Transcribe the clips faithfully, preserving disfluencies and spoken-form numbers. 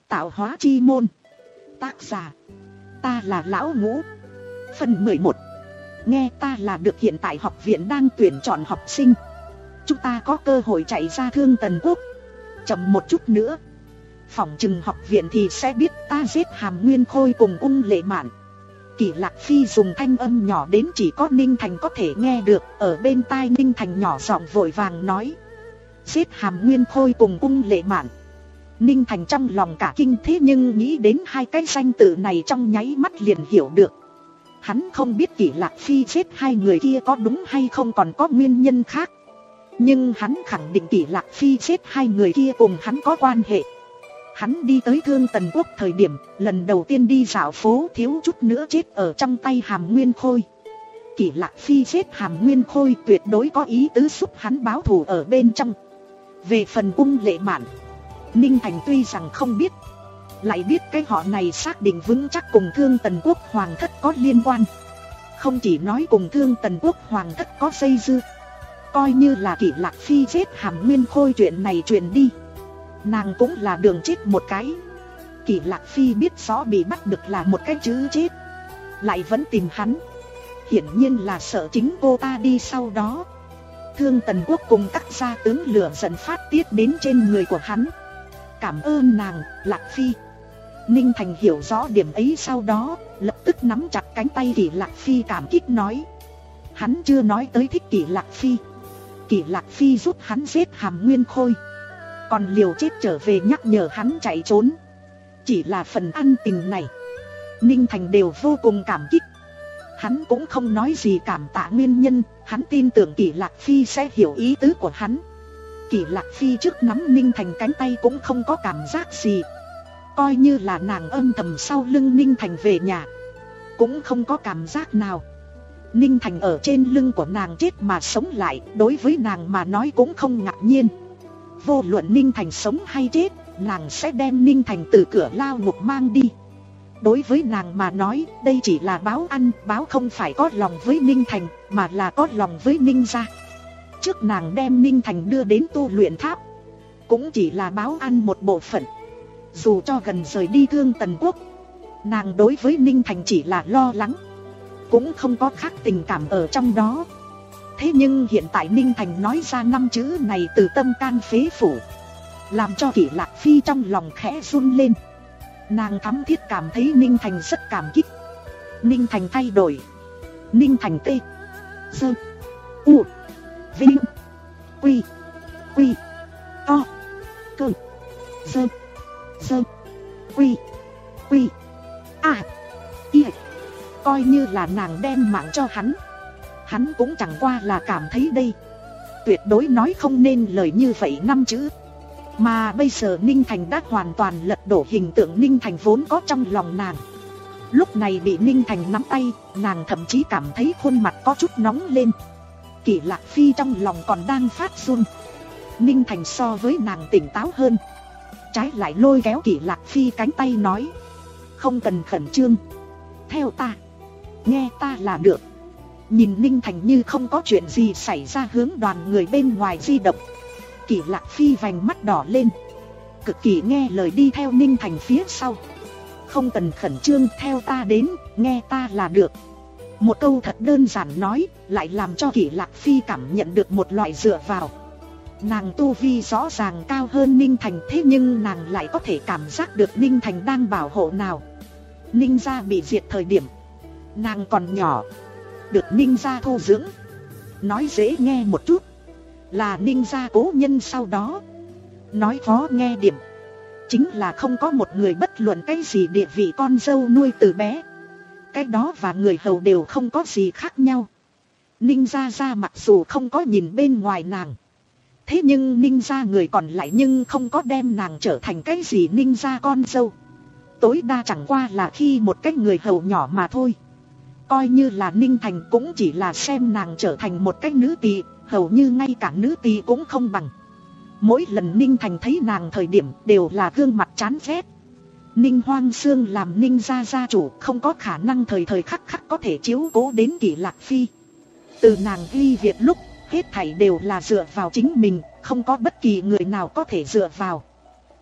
Tạo hóa chi môn. Tác giả: ta là Lão Ngũ. Phần mười một. Nghe ta là được. Hiện tại học viện đang tuyển chọn học sinh. Chúng ta có cơ hội chạy ra Thương Tần Quốc. Chậm một chút nữa, phỏng chừng học viện thì sẽ biết ta giết Hàm Nguyên Khôi cùng Ung Lệ Mạn. Kỷ Lạc Phi dùng thanh âm nhỏ đến chỉ có Ninh Thành có thể nghe được. Ở bên tai Ninh Thành nhỏ giọng vội vàng nói: giết Hàm Nguyên Khôi cùng Ung Lệ Mạn. Ninh Thành trong lòng cả kinh, thế nhưng nghĩ đến hai cái danh tự này trong nháy mắt liền hiểu được. Hắn không biết Kỷ Lạc Phi giết hai người kia có đúng hay không, còn có nguyên nhân khác. Nhưng hắn khẳng định Kỷ Lạc Phi giết hai người kia cùng hắn có quan hệ. Hắn đi tới Thương Tần Quốc thời điểm lần đầu tiên đi dạo phố thiếu chút nữa chết ở trong tay Hàm Nguyên Khôi. Kỷ Lạc Phi giết Hàm Nguyên Khôi tuyệt đối có ý tứ giúp hắn báo thù ở bên trong. Về phần Ung Lệ Mạn, Ninh Thành tuy rằng không biết, lại biết cái họ này xác định vững chắc cùng Thương Tần Quốc Hoàng thất có liên quan. Không chỉ nói cùng Thương Tần Quốc Hoàng thất có dây dưa, coi như là Kỷ Lạc Phi giết Hàm Nguyên Khôi chuyện này truyền đi, nàng cũng là đường chết một cái. Kỷ Lạc Phi biết rõ bị bắt được là một cái chữ chết, lại vẫn tìm hắn, hiển nhiên là sợ chính cô ta đi sau đó. Thương Tần Quốc cùng các gia tướng lửa giận phát tiết đến trên người của hắn. Cảm ơn nàng, Lạc Phi. Ninh Thành hiểu rõ điểm ấy sau đó lập tức nắm chặt cánh tay Kỷ Lạc Phi cảm kích nói. Hắn chưa nói tới thích Kỷ Lạc Phi. Kỷ Lạc Phi giúp hắn giết Hàm Nguyên Khôi, còn liều chết trở về nhắc nhở hắn chạy trốn. Chỉ là phần ân tình này, Ninh Thành đều vô cùng cảm kích. Hắn cũng không nói gì cảm tạ nguyên nhân, hắn tin tưởng Kỷ Lạc Phi sẽ hiểu ý tứ của hắn. Kỷ Lạc Phi trước nắm Ninh Thành cánh tay cũng không có cảm giác gì, coi như là nàng âm thầm sau lưng Ninh Thành về nhà, cũng không có cảm giác nào. Ninh Thành ở trên lưng của nàng chết mà sống lại, đối với nàng mà nói cũng không ngạc nhiên. Vô luận Ninh Thành sống hay chết, nàng sẽ đem Ninh Thành từ cửa lao ngục mang đi. Đối với nàng mà nói, đây chỉ là báo ăn, báo không phải có lòng với Ninh Thành, mà là có lòng với Ninh gia. Trước nàng đem Ninh Thành đưa đến tu luyện tháp, cũng chỉ là báo ăn một bộ phận. Dù cho gần rời đi Thương Tần Quốc, nàng đối với Ninh Thành chỉ là lo lắng, cũng không có khác tình cảm ở trong đó. Thế nhưng hiện tại Ninh Thành nói ra năm chữ này từ tâm can phế phủ, làm cho Kỷ Lạc Phi trong lòng khẽ run lên. Nàng thắm thiết cảm thấy Ninh Thành rất cảm kích. Ninh Thành thay đổi. Ninh Thành tê Sơ U Vinh Quy Quy To Cơ Sơ Sơ Quy Quy A I. Coi như là nàng đem mạng cho hắn, hắn cũng chẳng qua là cảm thấy đây tuyệt đối nói không nên lời như vậy năm chữ. Mà bây giờ Ninh Thành đã hoàn toàn lật đổ hình tượng Ninh Thành vốn có trong lòng nàng. Lúc này bị Ninh Thành nắm tay, nàng thậm chí cảm thấy khuôn mặt có chút nóng lên. Kỷ Lạc Phi trong lòng còn đang phát run. Ninh Thành so với nàng tỉnh táo hơn, trái lại lôi kéo Kỷ Lạc Phi cánh tay nói: không cần khẩn trương, theo ta, nghe ta là được. Nhìn Ninh Thành như không có chuyện gì xảy ra hướng đoàn người bên ngoài di động, Kỷ Lạc Phi vành mắt đỏ lên, cực kỳ nghe lời đi theo Ninh Thành phía sau. Không cần khẩn trương, theo ta đến, nghe ta là được. Một câu thật đơn giản nói, lại làm cho Kỷ Lạc Phi cảm nhận được một loại dựa vào. Nàng tu vi rõ ràng cao hơn Ninh Thành, thế nhưng nàng lại có thể cảm giác được Ninh Thành đang bảo hộ nào. Ninh gia bị diệt thời điểm, nàng còn nhỏ, được Ninh gia thu dưỡng. Nói dễ nghe một chút, là Ninh gia cố nhân sau đó. Nói khó nghe điểm, chính là không có một người bất luận cái gì địa vị con dâu nuôi từ bé. Cái đó và người hầu đều không có gì khác nhau. Ninh gia gia mặc dù không có nhìn bên ngoài nàng, thế nhưng Ninh gia người còn lại nhưng không có đem nàng trở thành cái gì Ninh gia con dâu. Tối đa chẳng qua là khi một cái người hầu nhỏ mà thôi. Coi như là Ninh Thành cũng chỉ là xem nàng trở thành một cái nữ tỳ, hầu như ngay cả nữ tỳ cũng không bằng. Mỗi lần Ninh Thành thấy nàng thời điểm đều là gương mặt chán ghét. Ninh Hoang Xương làm Ninh gia gia chủ, không có khả năng thời thời khắc khắc có thể chiếu cố đến Kỷ Lạc Phi. Từ nàng ghi việc lúc, hết thảy đều là dựa vào chính mình, không có bất kỳ người nào có thể dựa vào.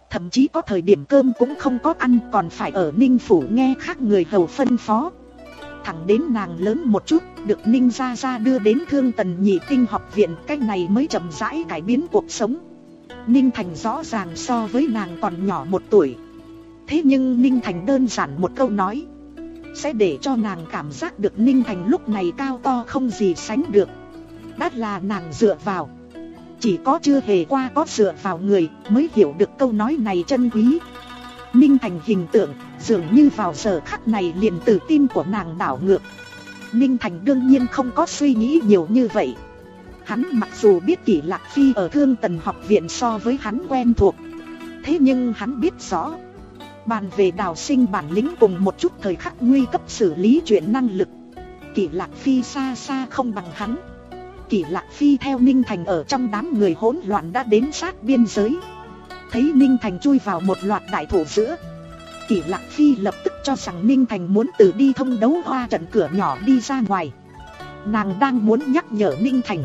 Thậm chí có thời điểm cơm cũng không có ăn, còn phải ở Ninh phủ nghe khác người hầu phân phó. Thẳng đến nàng lớn một chút, được Ninh gia gia đưa đến Thương Tần Nhị Tinh học viện, cái này mới chậm rãi cải biến cuộc sống. Ninh Thành rõ ràng so với nàng còn nhỏ một tuổi. Thế nhưng Ninh Thành đơn giản một câu nói sẽ để cho nàng cảm giác được Ninh Thành lúc này cao to không gì sánh được. Đã là nàng dựa vào. Chỉ có chưa hề qua có dựa vào người mới hiểu được câu nói này chân quý. Ninh Thành hình tượng dường như vào giờ khắc này liền tự tin của nàng đảo ngược. Ninh Thành đương nhiên không có suy nghĩ nhiều như vậy. Hắn mặc dù biết Kỷ Lạc Phi ở Thương Tần học viện so với hắn quen thuộc, thế nhưng hắn biết rõ, bàn về đào sinh bản lĩnh cùng một chút thời khắc nguy cấp xử lý chuyện năng lực, Kỷ Lạc Phi xa xa không bằng hắn. Kỷ Lạc Phi theo Ninh Thành ở trong đám người hỗn loạn đã đến sát biên giới. Thấy Ninh Thành chui vào một loạt đại thủ giữa, Kỷ Lạc Phi lập tức cho rằng Ninh Thành muốn từ đi thông đấu hoa trận cửa nhỏ đi ra ngoài. Nàng đang muốn nhắc nhở Ninh Thành,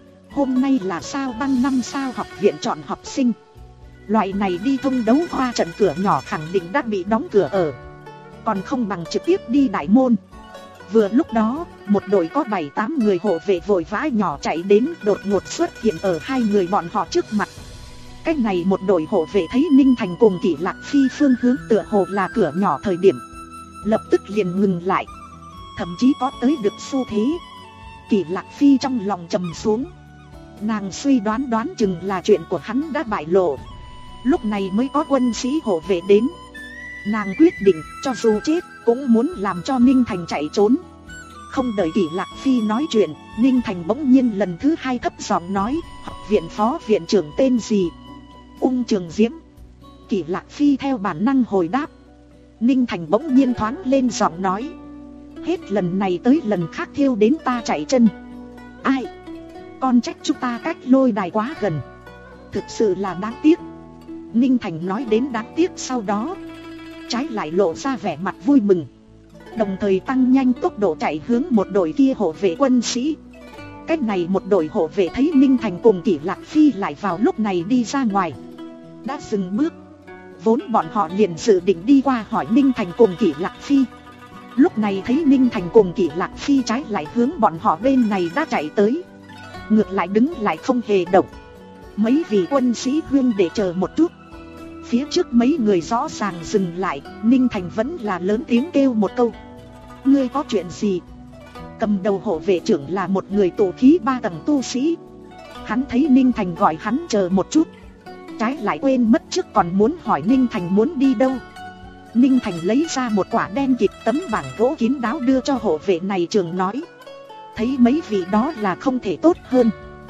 hôm nay là sao băng năm sao học viện chọn học sinh, loại này đi thông đấu hoa trận cửa nhỏ khẳng định đã bị đóng cửa ở, còn không bằng trực tiếp đi đại môn. Vừa lúc đó, một đội có bảy tám người hộ vệ vội vã nhỏ chạy đến, đột ngột xuất hiện ở hai người bọn họ trước mặt. Cách này một đội hộ vệ thấy Ninh Thành cùng Kỷ Lạc Phi phương hướng tựa hồ là cửa nhỏ thời điểm, lập tức liền ngừng lại, thậm chí có tới được xu thế. Kỷ Lạc Phi trong lòng trầm xuống. Nàng suy đoán đoán chừng là chuyện của hắn đã bại lộ, lúc này mới có quân sĩ hộ vệ đến. Nàng quyết định cho dù chết cũng muốn làm cho Ninh Thành chạy trốn. Không đợi Kỷ Lạc Phi nói chuyện, Ninh Thành bỗng nhiên lần thứ hai thấp giọng nói, học viện phó viện trưởng tên gì? Ung Trường Diễm. Kỷ Lạc Phi theo bản năng hồi đáp. Ninh Thành bỗng nhiên thoáng lên giọng nói, hết lần này tới lần khác thiêu đến ta chạy chân. Ai? Con trách chúng ta cách lôi đài quá gần, thực sự là đáng tiếc. Ninh Thành nói đến đáng tiếc sau đó, trái lại lộ ra vẻ mặt vui mừng, đồng thời tăng nhanh tốc độ chạy hướng một đội kia hộ vệ quân sĩ. Cách này một đội hộ vệ thấy Ninh Thành cùng Kỷ Lạc Phi lại vào lúc này đi ra ngoài, đã dừng bước. Vốn bọn họ liền dự định đi qua hỏi Ninh Thành cùng Kỷ Lạc Phi, lúc này thấy Ninh Thành cùng Kỷ Lạc Phi trái lại hướng bọn họ bên này đã chạy tới, ngược lại đứng lại không hề động. Mấy vị quân sĩ huyên để chờ một chút. Phía trước mấy người rõ ràng dừng lại, Ninh Thành vẫn là lớn tiếng kêu một câu, ngươi có chuyện gì? Cầm đầu hộ vệ trưởng là một người tụ khí ba tầng tu sĩ. Hắn thấy Ninh Thành gọi hắn chờ một chút, trái lại quên mất trước còn muốn hỏi Ninh Thành muốn đi đâu. Ninh Thành lấy ra một quả đen kịt tấm bảng gỗ kín đáo đưa cho hộ vệ này trường nói, thấy mấy vị đó là không thể tốt hơn.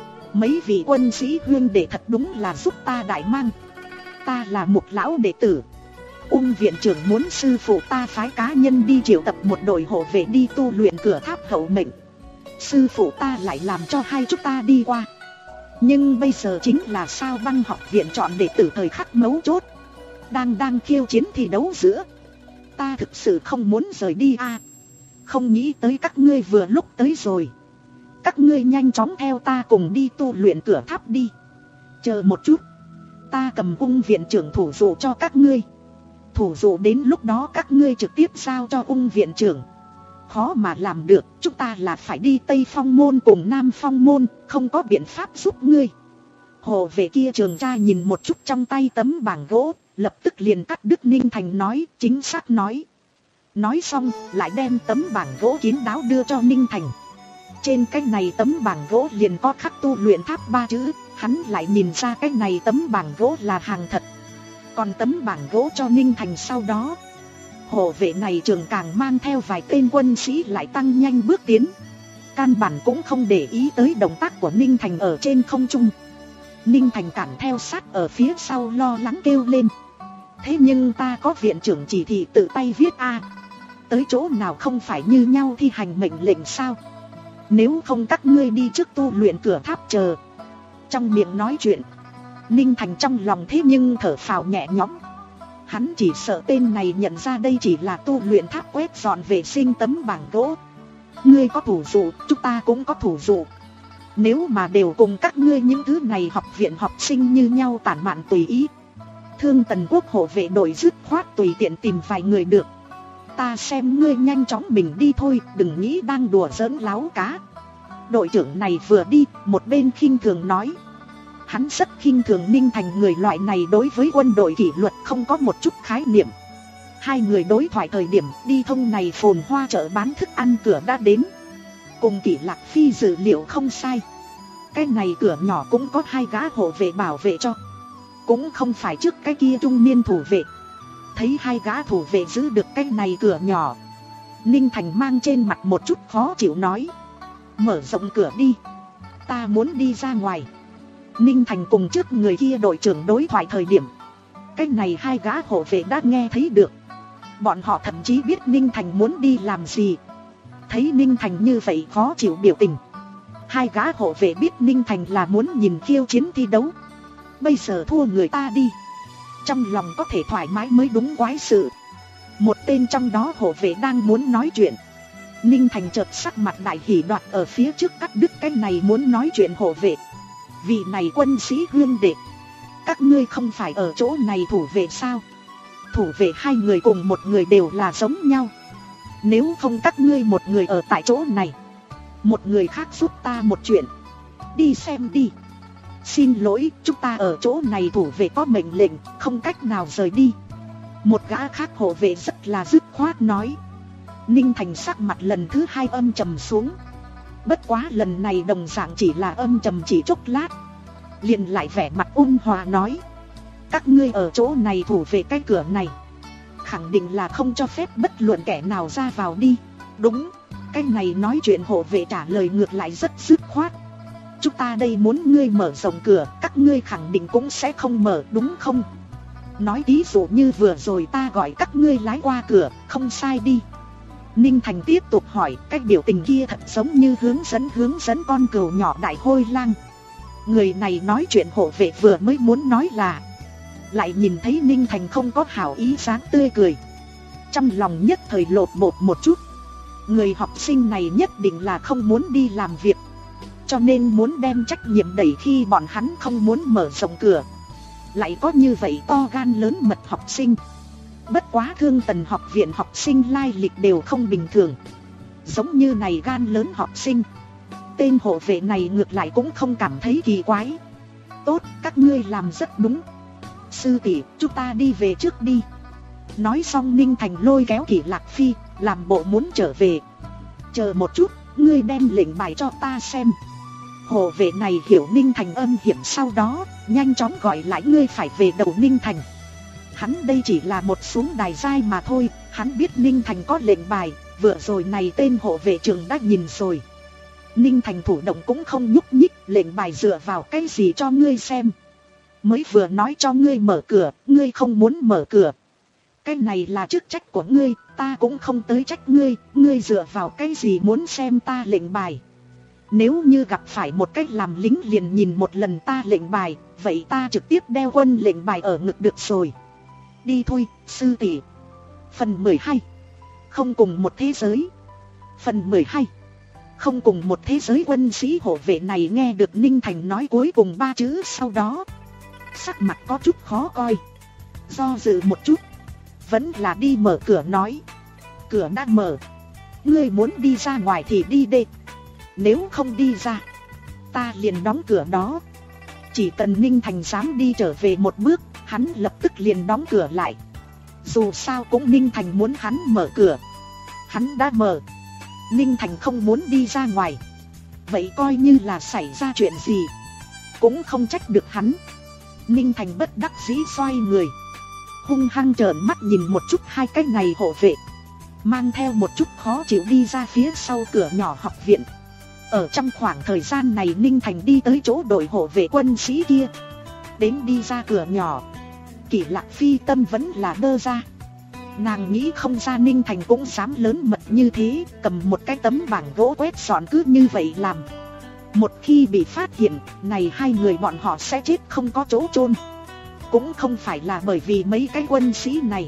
Mấy vị quân sĩ huyên để thật đúng là giúp ta đại mang. Ta là một lão đệ tử, Ung viện trưởng muốn sư phụ ta phái cá nhân đi triệu tập một đội hộ vệ đi tu luyện cửa tháp hậu mệnh. Sư phụ ta lại làm cho hai chúng ta đi qua. Nhưng bây giờ chính là sao băng học viện chọn đệ tử thời khắc mấu chốt, Đang đang khiêu chiến thi đấu giữa. Ta thực sự không muốn rời đi a. Không nghĩ tới các ngươi vừa lúc tới rồi. Các ngươi nhanh chóng theo ta cùng đi tu luyện cửa tháp đi. Chờ một chút, ta cầm Ung viện trưởng thủ dụ cho các ngươi. Thủ dụ đến lúc đó các ngươi trực tiếp giao cho Ung viện trưởng. Khó mà làm được, chúng ta là phải đi Tây Phong môn cùng Nam Phong môn, không có biện pháp giúp ngươi. Hộ vệ kia trường tra nhìn một chút trong tay tấm bảng gỗ, lập tức liền cắt đứt Ninh Thành nói, chính xác nói. Nói xong, lại đem tấm bảng gỗ kín đáo đưa cho Ninh Thành. Trên cái này tấm bảng gỗ liền có khắc tu luyện tháp ba chữ, hắn lại nhìn ra cái này tấm bảng gỗ là hàng thật. Còn tấm bảng gỗ cho Ninh Thành sau đó, hộ vệ này trường càng mang theo vài tên quân sĩ lại tăng nhanh bước tiến. Căn bản cũng không để ý tới động tác của Ninh Thành ở trên không trung. Ninh Thành cản theo sát ở phía sau lo lắng kêu lên. Thế nhưng ta có viện trưởng chỉ thị tự tay viết a, tới chỗ nào không phải như nhau thi hành mệnh lệnh sao? Nếu không các ngươi đi trước tu luyện cửa tháp chờ. Trong miệng nói chuyện, Ninh Thành trong lòng thế nhưng thở phào nhẹ nhõm. Hắn chỉ sợ tên này nhận ra đây chỉ là tu luyện tháp quét dọn vệ sinh tấm bảng gỗ. Ngươi có thủ dụ, chúng ta cũng có thủ dụ. Nếu mà đều cùng các ngươi những thứ này học viện học sinh như nhau tản mạn tùy ý, Thương Tần Quốc hộ vệ đội dứt khoát tùy tiện tìm vài người được. Ta xem ngươi nhanh chóng mình đi thôi, đừng nghĩ đang đùa giỡn láo cá. Đội trưởng này vừa đi, một bên khinh thường nói. Hắn rất khinh thường Ninh Thành, người loại này đối với quân đội kỷ luật không có một chút khái niệm. Hai người đối thoại thời điểm đi thông này phồn hoa chợ bán thức ăn cửa đã đến. Cùng Kỷ Lạc Phi dự liệu không sai. Cái này cửa nhỏ cũng có hai gã hộ vệ bảo vệ cho. Cũng không phải trước cái kia trung niên thủ vệ. Thấy hai gã thủ vệ giữ được cái này cửa nhỏ, Ninh Thành mang trên mặt một chút khó chịu nói. Mở rộng cửa đi, ta muốn đi ra ngoài. Ninh Thành cùng trước người kia đội trưởng đối thoại thời điểm, cái này hai gã hộ vệ đã nghe thấy được. Bọn họ thậm chí biết Ninh Thành muốn đi làm gì. Thấy Ninh Thành như vậy khó chịu biểu tình, hai gã hộ vệ biết Ninh Thành là muốn nhìn khiêu chiến thi đấu. Bây giờ thua người ta đi, trong lòng có thể thoải mái mới đúng quái sự. Một tên trong đó hộ vệ đang muốn nói chuyện, Ninh Thành chợt sắc mặt đại hỉ đoạt ở phía trước cắt đứt cái này muốn nói chuyện hộ vệ. Vị này quân sĩ huynh đệ, các ngươi không phải ở chỗ này thủ vệ sao? Thủ vệ hai người cùng một người đều là giống nhau. Nếu không các ngươi một người ở tại chỗ này, một người khác giúp ta một chuyện, đi xem đi. Xin lỗi, chúng ta ở chỗ này thủ vệ có mệnh lệnh, không cách nào rời đi. Một gã khác hộ vệ rất là dứt khoát nói. Ninh Thành sắc mặt lần thứ hai âm trầm xuống. Bất quá lần này đồng dạng chỉ là âm trầm chỉ chốc lát, liền lại vẻ mặt ôn hòa nói. Các ngươi ở chỗ này thủ vệ cái cửa này, khẳng định là không cho phép bất luận kẻ nào ra vào đi. Đúng, cái này nói chuyện hộ vệ trả lời ngược lại rất dứt khoát. Chúng ta đây muốn ngươi mở rộng cửa, các ngươi khẳng định cũng sẽ không mở đúng không? Nói ví dụ như vừa rồi ta gọi các ngươi lái qua cửa, không sai đi. Ninh Thành tiếp tục hỏi, cái biểu tình kia thật giống như hướng dẫn hướng dẫn con cừu nhỏ đại hôi lang. Người này nói chuyện hộ vệ vừa mới muốn nói là, lại nhìn thấy Ninh Thành không có hảo ý sáng tươi cười, trong lòng nhất thời lột bột một chút. Người học sinh này nhất định là không muốn đi làm việc, cho nên muốn đem trách nhiệm đẩy khi bọn hắn không muốn mở rộng cửa. Lại có như vậy to gan lớn mật học sinh. Bất quá Thương Tần học viện học sinh lai lịch đều không bình thường. Giống như này gan lớn học sinh, tên hộ vệ này ngược lại cũng không cảm thấy kỳ quái. Tốt, các ngươi làm rất đúng. Sư tỷ, chúng ta đi về trước đi. Nói xong Ninh Thành lôi kéo Kỷ Lạc Phi, làm bộ muốn trở về. Chờ một chút, ngươi đem lệnh bài cho ta xem. Hộ vệ này hiểu Ninh Thành âm hiểm, sau đó nhanh chóng gọi lại. Ngươi phải về đầu Ninh Thành. Hắn đây chỉ là một xuống đài giai mà thôi. Hắn biết Ninh Thành có lệnh bài, vừa rồi này tên hộ vệ trưởng đã nhìn rồi. Ninh Thành thủ động cũng không nhúc nhích. Lệnh bài dựa vào cái gì cho ngươi xem? Mới vừa nói cho ngươi mở cửa, ngươi không muốn mở cửa. Cái này là chức trách của ngươi, ta cũng không tới trách ngươi. Ngươi dựa vào cái gì muốn xem ta lệnh bài? Nếu như gặp phải một cách làm lính liền nhìn một lần ta lệnh bài, vậy ta trực tiếp đeo quân lệnh bài ở ngực được rồi. Đi thôi, sư tỷ. Phần mười hai. Không cùng một thế giới. Phần mười hai. Không cùng một thế giới. Quân sĩ hộ vệ này nghe được Ninh Thành nói cuối cùng ba chữ sau đó, sắc mặt có chút khó coi, do dự một chút, vẫn là đi mở cửa nói. Cửa đã mở, ngươi muốn đi ra ngoài thì đi đi. Nếu không đi ra, ta liền đóng cửa đó. Chỉ cần Ninh Thành dám đi trở về một bước, hắn lập tức liền đóng cửa lại. Dù sao cũng Ninh Thành muốn hắn mở cửa, hắn đã mở. Ninh Thành không muốn đi ra ngoài, vậy coi như là xảy ra chuyện gì cũng không trách được hắn. Ninh Thành bất đắc dĩ xoay người, hung hăng trợn mắt nhìn một chút hai cái này hộ vệ, mang theo một chút khó chịu đi ra phía sau cửa nhỏ học viện. Ở trong khoảng thời gian này Ninh Thành đi tới chỗ đội hộ vệ quân sĩ kia, đến đi ra cửa nhỏ, Kỷ Lạc Phi tâm vẫn là đơ ra. Nàng nghĩ không ra Ninh Thành cũng dám lớn mật như thế, cầm một cái tấm bảng gỗ quét dọn cứ như vậy làm. Một khi bị phát hiện, này hai người bọn họ sẽ chết không có chỗ chôn. Cũng không phải là bởi vì mấy cái quân sĩ này,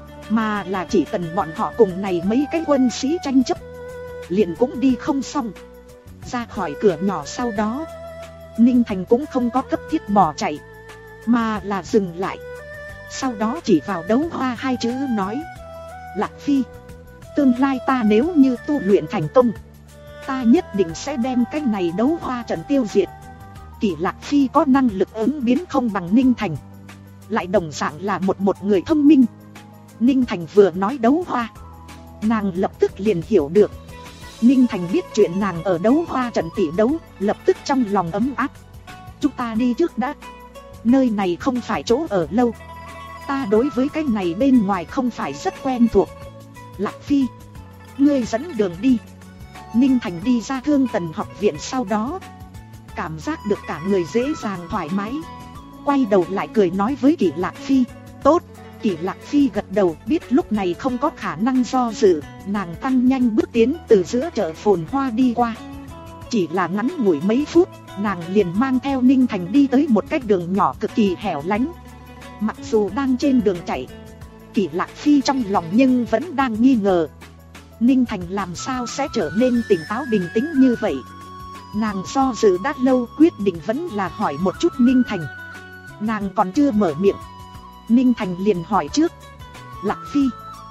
mà là chỉ cần bọn họ cùng này mấy cái quân sĩ tranh chấp, liền cũng đi không xong. Ra khỏi cửa nhỏ sau đó, Ninh Thành cũng không có cấp thiết bỏ chạy, mà là dừng lại. Sau đó chỉ vào đấu hoa hai chữ nói: Lạc Phi, tương lai ta nếu như tu luyện thành công, ta nhất định sẽ đem cái này đấu hoa trận tiêu diệt. Kỷ Lạc Phi có năng lực ứng biến không bằng Ninh Thành, lại đồng dạng là một một người thông minh. Ninh Thành vừa nói đấu hoa, nàng lập tức liền hiểu được. Ninh Thành biết chuyện nàng ở đấu hoa trận tỷ đấu, lập tức trong lòng ấm áp. Chúng ta đi trước đã, nơi này không phải chỗ ở lâu, ta đối với cái này bên ngoài không phải rất quen thuộc. Lạc Phi, ngươi dẫn đường đi. Ninh Thành đi ra Thương Tần học viện sau đó, cảm giác được cả người dễ dàng thoải mái, quay đầu lại cười nói với Kỷ Lạc Phi: Tốt. Kỷ Lạc Phi gật đầu, biết lúc này không có khả năng do dự, nàng tăng nhanh bước tiến từ giữa chợ phồn hoa đi qua. Chỉ là ngắn ngủi mấy phút, nàng liền mang theo Ninh Thành đi tới một cái đường nhỏ cực kỳ hẻo lánh. Mặc dù đang trên đường chạy, Kỷ Lạc Phi trong lòng nhưng vẫn đang nghi ngờ Ninh Thành làm sao sẽ trở nên tỉnh táo bình tĩnh như vậy. Nàng do dự đã lâu, quyết định vẫn là hỏi một chút Ninh Thành. Nàng còn chưa mở miệng, Ninh Thành liền hỏi trước: Lạc Phi,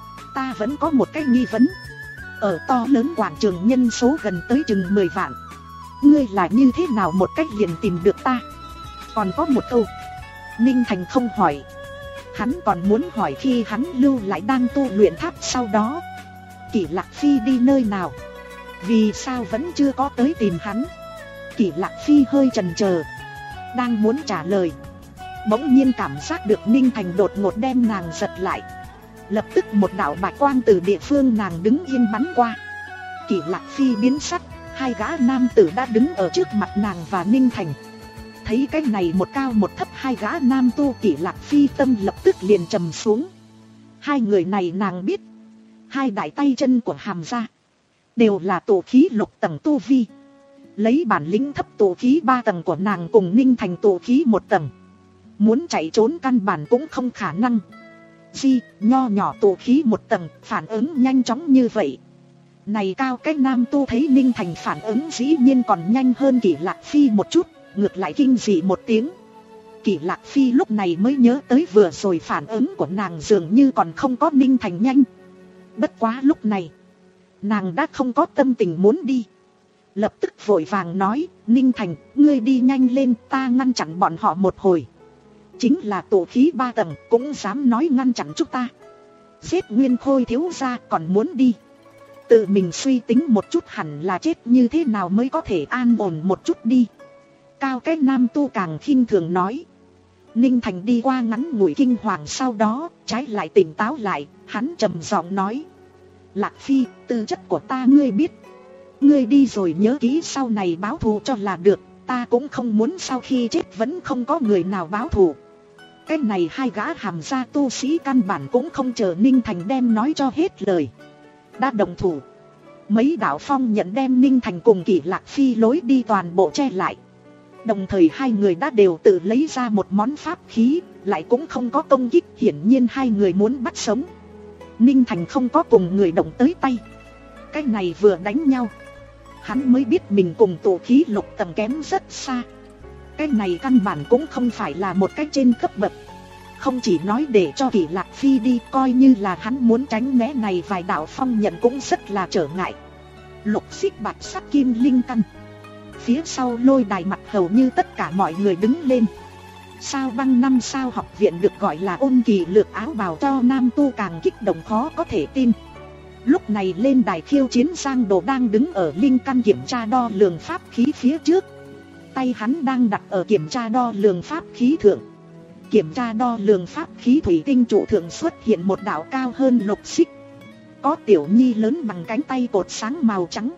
ta vẫn có một cái nghi vấn. Ở to lớn quảng trường nhân số gần tới chừng mười vạn, ngươi là như thế nào một cách liền tìm được ta? Còn có một câu. Ninh Thành không hỏi, hắn còn muốn hỏi khi hắn lưu lại đang tu luyện tháp sau đó, Kỷ Lạc Phi đi nơi nào, vì sao vẫn chưa có tới tìm hắn. Kỷ Lạc Phi hơi chần chờ, đang muốn trả lời, bỗng nhiên cảm giác được Ninh Thành đột ngột đem nàng giật lại. Lập tức một đạo bạch quang từ địa phương nàng đứng yên bắn qua. Kỷ Lạc Phi biến sắc, hai gã nam tử đã đứng ở trước mặt nàng và Ninh Thành. Thấy cái này một cao một thấp hai gã nam tu, Kỷ Lạc Phi tâm lập tức liền trầm xuống. Hai người này nàng biết, hai đại tay chân của Hàm gia đều là tổ khí lục tầng tu vi. Lấy bản lĩnh thấp tổ khí ba tầng của nàng cùng Ninh Thành tổ khí một tầng, muốn chạy trốn căn bản cũng không khả năng. Di, nho nhỏ tổ khí một tầng, phản ứng nhanh chóng như vậy. Này cao cái nam tu thấy Ninh Thành phản ứng dĩ nhiên còn nhanh hơn Kỷ Lạc Phi một chút, ngược lại kinh dị một tiếng. Kỷ Lạc Phi lúc này mới nhớ tới vừa rồi phản ứng của nàng dường như còn không có Ninh Thành nhanh. Bất quá lúc này, nàng đã không có tâm tình muốn đi. Lập tức vội vàng nói: Ninh Thành, ngươi đi nhanh lên, ta ngăn chặn bọn họ một hồi. Chính là tổ khí ba tầng cũng dám nói ngăn chặn chúng ta. Giết Nguyên Khôi thiếu gia còn muốn đi. Tự mình suy tính một chút hẳn là chết như thế nào mới có thể an ổn một chút đi. Cao cái nam tu càng khinh thường nói. Ninh Thành đi qua ngắn ngủi kinh hoàng sau đó, trái lại tỉnh táo lại, hắn trầm giọng nói: Lạc Phi, tư chất của ta ngươi biết. Ngươi đi rồi nhớ kỹ sau này báo thù cho là được, ta cũng không muốn sau khi chết vẫn không có người nào báo thù. Cái này hai gã Hàm gia tu sĩ căn bản cũng không chờ Ninh Thành đem nói cho hết lời, đã đồng thủ. Mấy đạo phong nhận đem Ninh Thành cùng Kỷ Lạc Phi lối đi toàn bộ che lại. Đồng thời hai người đã đều tự lấy ra một món pháp khí, lại cũng không có công kích, hiển nhiên hai người muốn bắt sống. Ninh Thành không có cùng người động tới tay. Cái này vừa đánh nhau, hắn mới biết mình cùng tổ khí lục tầng kém rất xa. Cái này căn bản cũng không phải là một cái trên cấp bậc. Không chỉ nói để cho Kỷ Lạc Phi đi, coi như là hắn muốn tránh né này vài đạo phong nhận cũng rất là trở ngại. Lục xích bạch sắc kim linh căn. Phía sau lôi đài mặt hầu như tất cả mọi người đứng lên. Sao Băng năm sao học viện được gọi là Ôn Kỳ lược áo bào cho nam tu càng kích động khó có thể tin. Lúc này lên đài khiêu chiến Giang Đồ đang đứng ở linh căn kiểm tra đo lường pháp khí phía trước. Tay hắn đang đặt ở kiểm tra đo lường pháp khí thượng. Kiểm tra đo lường pháp khí thủy tinh trụ thượng xuất hiện một đạo cao hơn lục xích, có tiểu nhi lớn bằng cánh tay cột sáng màu trắng.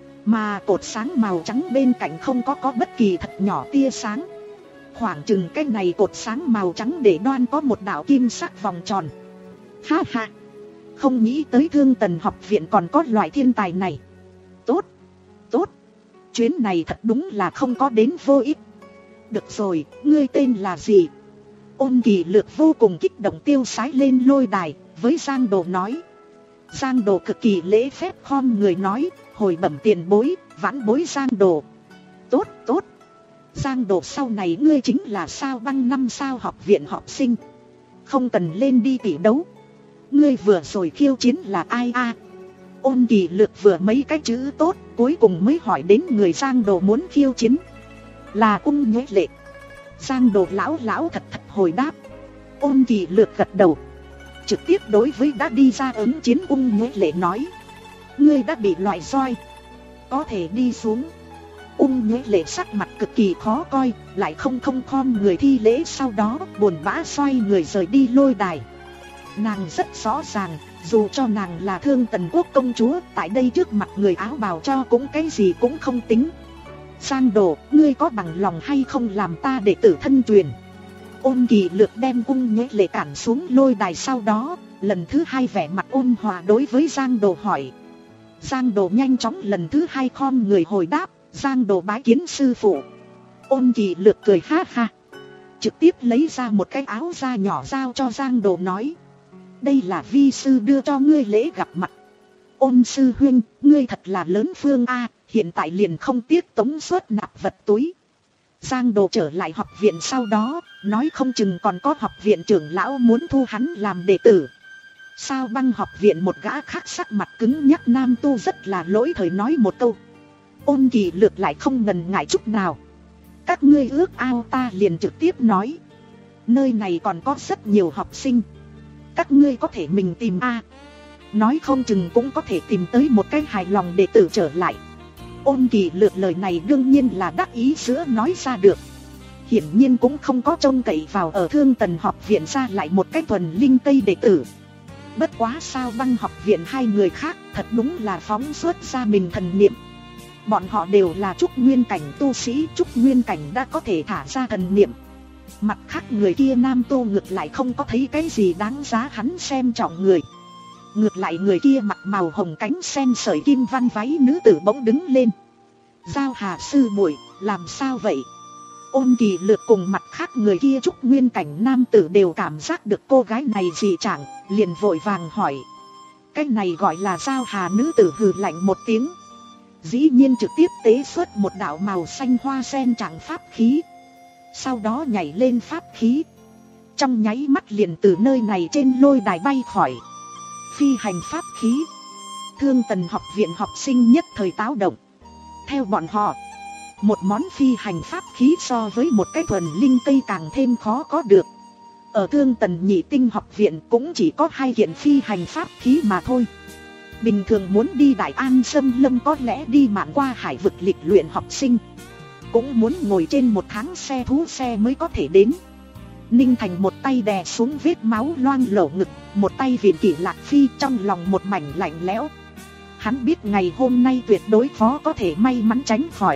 Mà cột sáng màu trắng bên cạnh không có có bất kỳ thật nhỏ tia sáng. Khoảng chừng cái này cột sáng màu trắng để đoan có một đạo kim sắc vòng tròn. Ha ha, không nghĩ tới Thương Tần học viện còn có loại thiên tài này. Tốt, tốt, chuyến này thật đúng là không có đến vô ích. Được rồi, ngươi tên là gì? Ôn Kỳ lược vô cùng kích động tiêu sái lên lôi đài, với Giang Đồ nói. Giang Đồ cực kỳ lễ phép khom người nói, hồi bẩm tiền bối, vãn bối Giang Đồ. Tốt, tốt. Giang Đồ sau này ngươi chính là Sao Băng năm sao học viện học sinh. không cần lên đi tỷ đấu. Ngươi vừa rồi khiêu chiến là ai a? À? Ôn Kỳ Lược vừa mấy cái chữ tốt, cuối cùng mới hỏi đến người Giang Đồ muốn khiêu chiến. Là Ung Nhuế Lệ. Giang Đồ lão lão thật thật hồi đáp. Ôn Kỳ Lược gật đầu, trực tiếp đối với đã đi ra ứng chiến Ung Nhuế Lệ nói: ngươi đã bị loại roi, có thể đi xuống. Ung Nhuế Lệ sắc mặt cực kỳ khó coi, lại không không khom người thi lễ, sau đó buồn bã xoay người rời đi lôi đài. Nàng rất rõ ràng, dù cho nàng là Thương Tần Quốc công chúa, tại đây trước mặt người áo bào cho cũng cái gì cũng không tính. Giang Đồ, ngươi có bằng lòng hay không làm ta đệ tử thân truyền? Ôn Kỳ Lược đem Ung Nhuế Lệ cản xuống lôi đài, sau đó lần thứ hai vẻ mặt ôn hòa đối với Giang Đồ hỏi. Giang Đồ nhanh chóng lần thứ hai khom người hồi đáp: Giang Đồ bái kiến sư phụ. Ôn Kỳ Lược cười ha ha, trực tiếp lấy ra một cái áo da nhỏ giao cho Giang Đồ nói: đây là vi sư đưa cho ngươi lễ gặp mặt. Ôn sư huynh, ngươi thật là lớn phương a, hiện tại liền không tiếc tống suất nạp vật túi. Giang Đồ trở lại học viện sau đó, nói không chừng còn có học viện trưởng lão muốn thu hắn làm đệ tử. Sao Băng học viện một gã khác sắc mặt cứng nhắc nam tu rất là lỗi thời nói một câu. Ôn Kỳ Lược lại không ngần ngại chút nào. Các ngươi ước ao ta liền trực tiếp nói. Nơi này còn có rất nhiều học sinh, các ngươi có thể mình tìm a. À. Nói không chừng cũng có thể tìm tới một cái hài lòng đệ tử trở lại. Ôn Kỳ Lược lời này đương nhiên là đắc ý giữa nói ra được. Hiển nhiên cũng không có trông cậy vào ở Thương Tần học viện ra lại một cái thuần linh tây đệ tử. Bất quá Sao Băng học viện hai người khác thật đúng là phóng xuất ra mình thần niệm. Bọn họ đều là trúc nguyên cảnh tu sĩ, trúc nguyên cảnh đã có thể thả ra thần niệm. Mặt khác người kia nam tu ngược lại không có thấy cái gì đáng giá hắn xem trọng người. Ngược lại người kia mặc màu hồng cánh sen sợi kim văn váy nữ tử bỗng đứng lên. Giao Hà sư muội, làm sao vậy? Ôn Kỳ Lược cùng mặt khác người kia trúc nguyên cảnh nam tử đều cảm giác được cô gái này dị trạng, liền vội vàng hỏi. Cái này gọi là Giao Hà nữ tử hừ lạnh một tiếng, dĩ nhiên trực tiếp tế xuất một đạo màu xanh hoa sen trạng pháp khí. Sau đó nhảy lên pháp khí, trong nháy mắt liền từ nơi này trên lôi đài bay khỏi. Phi hành pháp khí. Thương Tần học viện học sinh nhất thời táo động. Theo bọn họ, một món phi hành pháp khí so với một cái thuần linh cây càng thêm khó có được. Ở Thương Tần nhị tinh học viện cũng chỉ có hai kiện phi hành pháp khí mà thôi. Bình thường muốn đi Đại An Xâm Lâm có lẽ đi mạn qua hải vực lịch luyện học sinh, cũng muốn ngồi trên một tháng xe thú xe mới có thể đến. Ninh Thành một tay đè xuống vết máu loang lổ ngực, một tay viện Kỷ Lạc Phi, trong lòng một mảnh lạnh lẽo. Hắn biết ngày hôm nay tuyệt đối khó có thể may mắn tránh khỏi.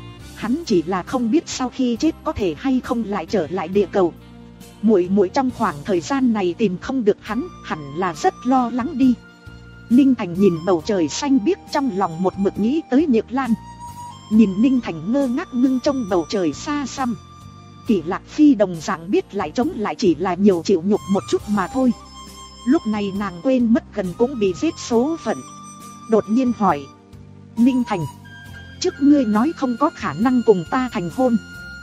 Hắn chỉ là không biết sau khi chết có thể hay không lại trở lại địa cầu. Muội muội trong khoảng thời gian này tìm không được hắn, hẳn là rất lo lắng đi. Ninh Thành nhìn bầu trời xanh biếc, trong lòng một mực nghĩ tới Nhược Lan. Nhìn Ninh Thành ngơ ngác ngưng trong bầu trời xa xăm. Kỷ Lạc Phi đồng dạng biết lại chống lại chỉ là nhiều chịu nhục một chút mà thôi. Lúc này nàng quên mất gần cũng bị giết số phận. Đột nhiên hỏi. Ninh Thành, trước ngươi nói không có khả năng cùng ta thành hôn,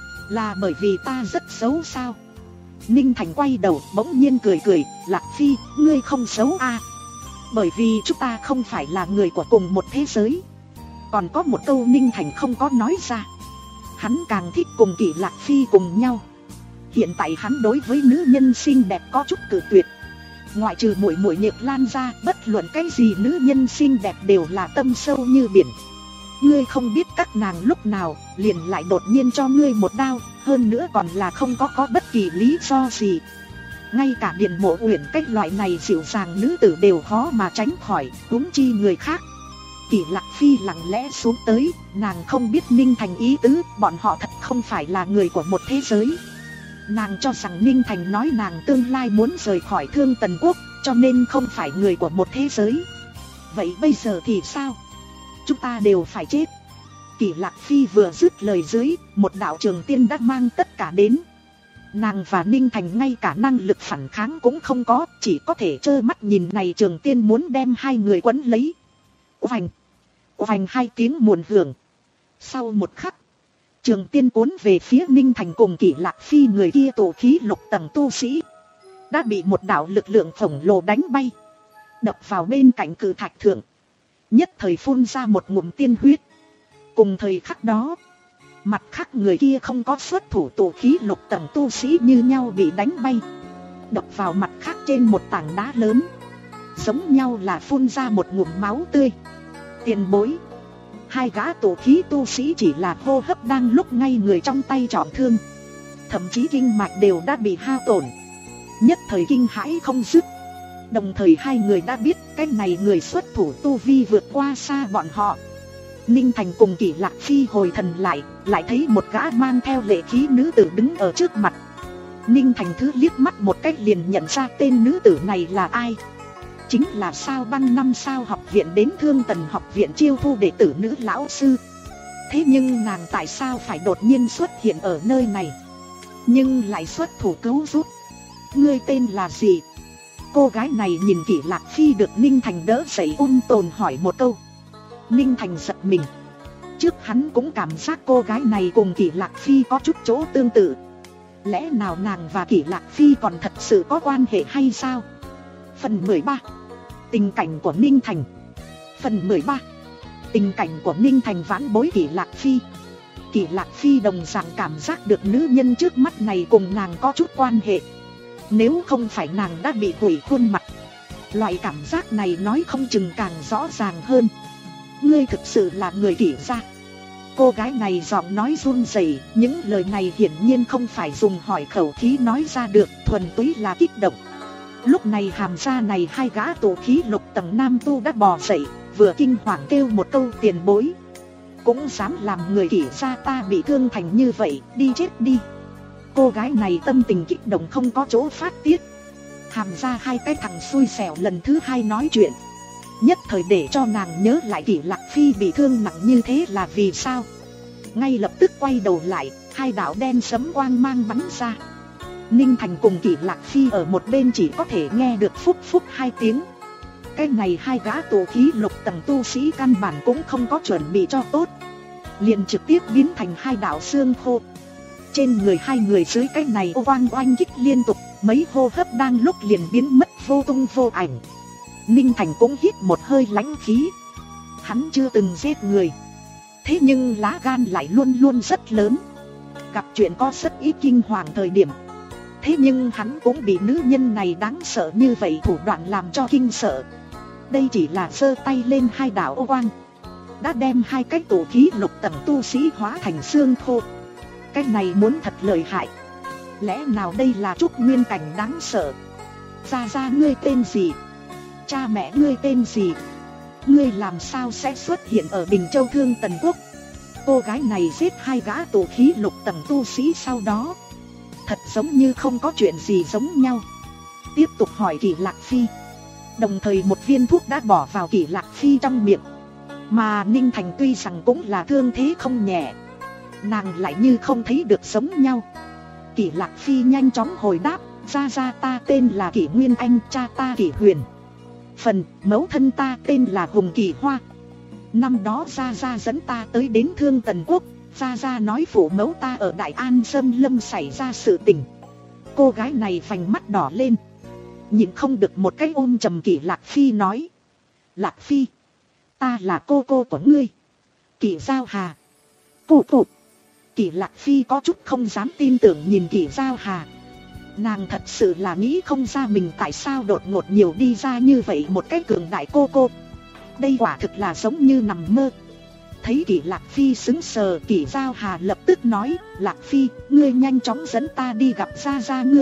là bởi vì ta rất xấu sao? Ninh Thành quay đầu bỗng nhiên cười cười. Lạc Phi, ngươi không xấu à? Bởi vì chúng ta không phải là người của cùng một thế giới. Còn có một câu Ninh Thành không có nói ra. Hắn càng thích cùng Kỷ Lạc Phi cùng nhau. Hiện tại hắn đối với nữ nhân xinh đẹp có chút cự tuyệt. Ngoại trừ muội muội Nhược Lan ra, bất luận cái gì nữ nhân xinh đẹp đều là tâm sâu như biển. Ngươi không biết các nàng lúc nào liền lại đột nhiên cho ngươi một đao, hơn nữa còn là không có có bất kỳ lý do gì. Ngay cả Điền Mộ Uyển cách loại này dịu dàng nữ tử đều khó mà tránh khỏi, huống chi người khác. Kỷ Lạc Phi lặng lẽ xuống tới, nàng không biết Ninh Thành ý tứ, bọn họ thật không phải là người của một thế giới. Nàng cho rằng Ninh Thành nói nàng tương lai muốn rời khỏi Thương Tần Quốc, cho nên không phải người của một thế giới. Vậy bây giờ thì sao? Chúng ta đều phải chết. Kỷ Lạc Phi vừa dứt lời dưới, một đạo trường tiên đã mang tất cả đến. Nàng và Ninh Thành ngay cả năng lực phản kháng cũng không có, chỉ có thể trơ mắt nhìn này trường tiên muốn đem hai người quấn lấy. Oành, oành hai tiếng muộn hưởng. Sau một khắc, trường tiên cuốn về phía Ninh Thành cùng Kỷ Lạc Phi người kia tổ khí lục tầng tu sĩ. đã bị một đạo lực lượng khổng lồ đánh bay, đập vào bên cạnh cự thạch thượng, nhất thời phun ra một ngụm tiên huyết. Cùng thời khắc đó, mặt khác người kia không có xuất thủ tụ khí lục tầng tu sĩ như nhau bị đánh bay, đập vào mặt khác trên một tảng đá lớn, giống nhau là phun ra một ngụm máu tươi. Tiền bối, hai gã tụ khí tu sĩ chỉ là hô hấp đang lúc ngay người trong tay trọng thương, thậm chí kinh mạch đều đã bị hao tổn, nhất thời kinh hãi không dứt. Đồng thời hai người đã biết cái này người xuất thủ tu vi vượt qua xa bọn họ. Ninh Thành cùng Kỷ Lạc Phi hồi thần lại, lại thấy một gã mang theo lệ khí nữ tử đứng ở trước mặt. Ninh Thành thứ liếc mắt một cách liền nhận ra tên nữ tử này là ai. Chính là Sao Băng năm sao học viện đến Thương Tần học viện chiêu thu đệ tử nữ lão sư. Thế nhưng nàng tại sao phải đột nhiên xuất hiện ở nơi này, nhưng lại xuất thủ cứu giúp? Ngươi tên là gì? Cô gái này nhìn Kỷ Lạc Phi được Ninh Thành đỡ dậy ôn tồn hỏi một câu. Ninh Thành giật mình. Trước hắn cũng cảm giác cô gái này cùng Kỷ Lạc Phi có chút chỗ tương tự. Lẽ nào nàng và Kỷ Lạc Phi còn thật sự có quan hệ hay sao? Phần mười ba. Tình cảnh của Ninh Thành. Phần mười ba. Tình cảnh của Ninh Thành vãn bối Kỷ Lạc Phi. Kỷ Lạc Phi đồng dạng cảm giác được nữ nhân trước mắt này cùng nàng có chút quan hệ. Nếu không phải nàng đã bị hủy khuôn mặt, loại cảm giác này nói không chừng càng rõ ràng hơn. Ngươi thực sự là người Kỷ gia? Cô gái này giọng nói run rẩy, những lời này hiển nhiên không phải dùng hỏi khẩu khí nói ra được, thuần túy là kích động. Lúc này hàm gia này hai gã tụ khí lục tầng nam tu đã bò dậy, vừa kinh hoàng kêu một câu tiền bối. Cũng dám làm người Kỷ gia ta bị thương thành như vậy, đi chết đi. Cô gái này tâm tình kích động không có chỗ phát tiết. Hàm gia hai cái thằng xui xẻo lần thứ hai nói chuyện, nhất thời để cho nàng nhớ lại Kỷ Lạc Phi bị thương nặng như thế là vì sao. Ngay lập tức quay đầu lại, hai đạo đen sấm quang mang bắn ra. Ninh Thành cùng Kỷ Lạc Phi ở một bên chỉ có thể nghe được phúc phúc hai tiếng. Cái này hai gã tụ khí lục tầng tu sĩ căn bản cũng không có chuẩn bị cho tốt, liền trực tiếp biến thành hai đạo xương khô. Trên người hai người dưới cái này ô oanh oanh kích liên tục, mấy hô hấp đang lúc liền biến mất vô tung vô ảnh. Ninh Thành cũng hít một hơi lãnh khí. Hắn chưa từng giết người, thế nhưng lá gan lại luôn luôn rất lớn. Gặp chuyện có rất ít kinh hoàng thời điểm, thế nhưng hắn cũng bị nữ nhân này đáng sợ như vậy thủ đoạn làm cho kinh sợ. Đây chỉ là giơ tay lên hai đạo ô quang, đã đem hai cái tụ khí lục tầng tu sĩ hóa thành xương khô. Cái này muốn thật lợi hại. Lẽ nào đây là Trúc Nguyên Cảnh đáng sợ? Gia Gia ngươi tên gì? Cha mẹ ngươi tên gì? Ngươi làm sao sẽ xuất hiện ở Bình Châu Thương Tần Quốc? Cô gái này giết hai gã tụ khí lục tầng tu sĩ sau đó, thật giống như không có chuyện gì giống nhau. Tiếp tục hỏi Kỷ Lạc Phi. Đồng thời một viên thuốc đã bỏ vào Kỷ Lạc Phi trong miệng. Mà Ninh Thành tuy rằng cũng là thương thế không nhẹ, nàng lại như không thấy được giống nhau. Kỷ Lạc Phi nhanh chóng hồi đáp. Gia Gia ta tên là Kỷ Nguyên Anh, cha ta Kỷ Huyền. Phần, mẫu thân ta tên là Hùng Kỳ Hoa. Năm đó Gia Gia dẫn ta tới đến Thương Tần Quốc. Gia Gia nói phụ mẫu ta ở Đại An Sơn Lâm xảy ra sự tình. Cô gái này vành mắt đỏ lên, nhìn không được một cái ôm trầm Kỷ Lạc Phi nói. Lạc Phi, ta là cô cô của ngươi, Kỷ Giao Hà. Cụ cụ. Kỷ Lạc Phi có chút không dám tin tưởng nhìn Kỷ Giao Hà. Nàng thật sự là nghĩ không ra mình tại sao đột ngột nhiều đi ra như vậy một cái cường đại cô cô. Đây quả thực là giống như nằm mơ. Thấy Kỷ Lạc Phi sững sờ, Kỷ Giao Hà lập tức nói. Lạc Phi, ngươi nhanh chóng dẫn ta đi gặp Gia Gia ngươi.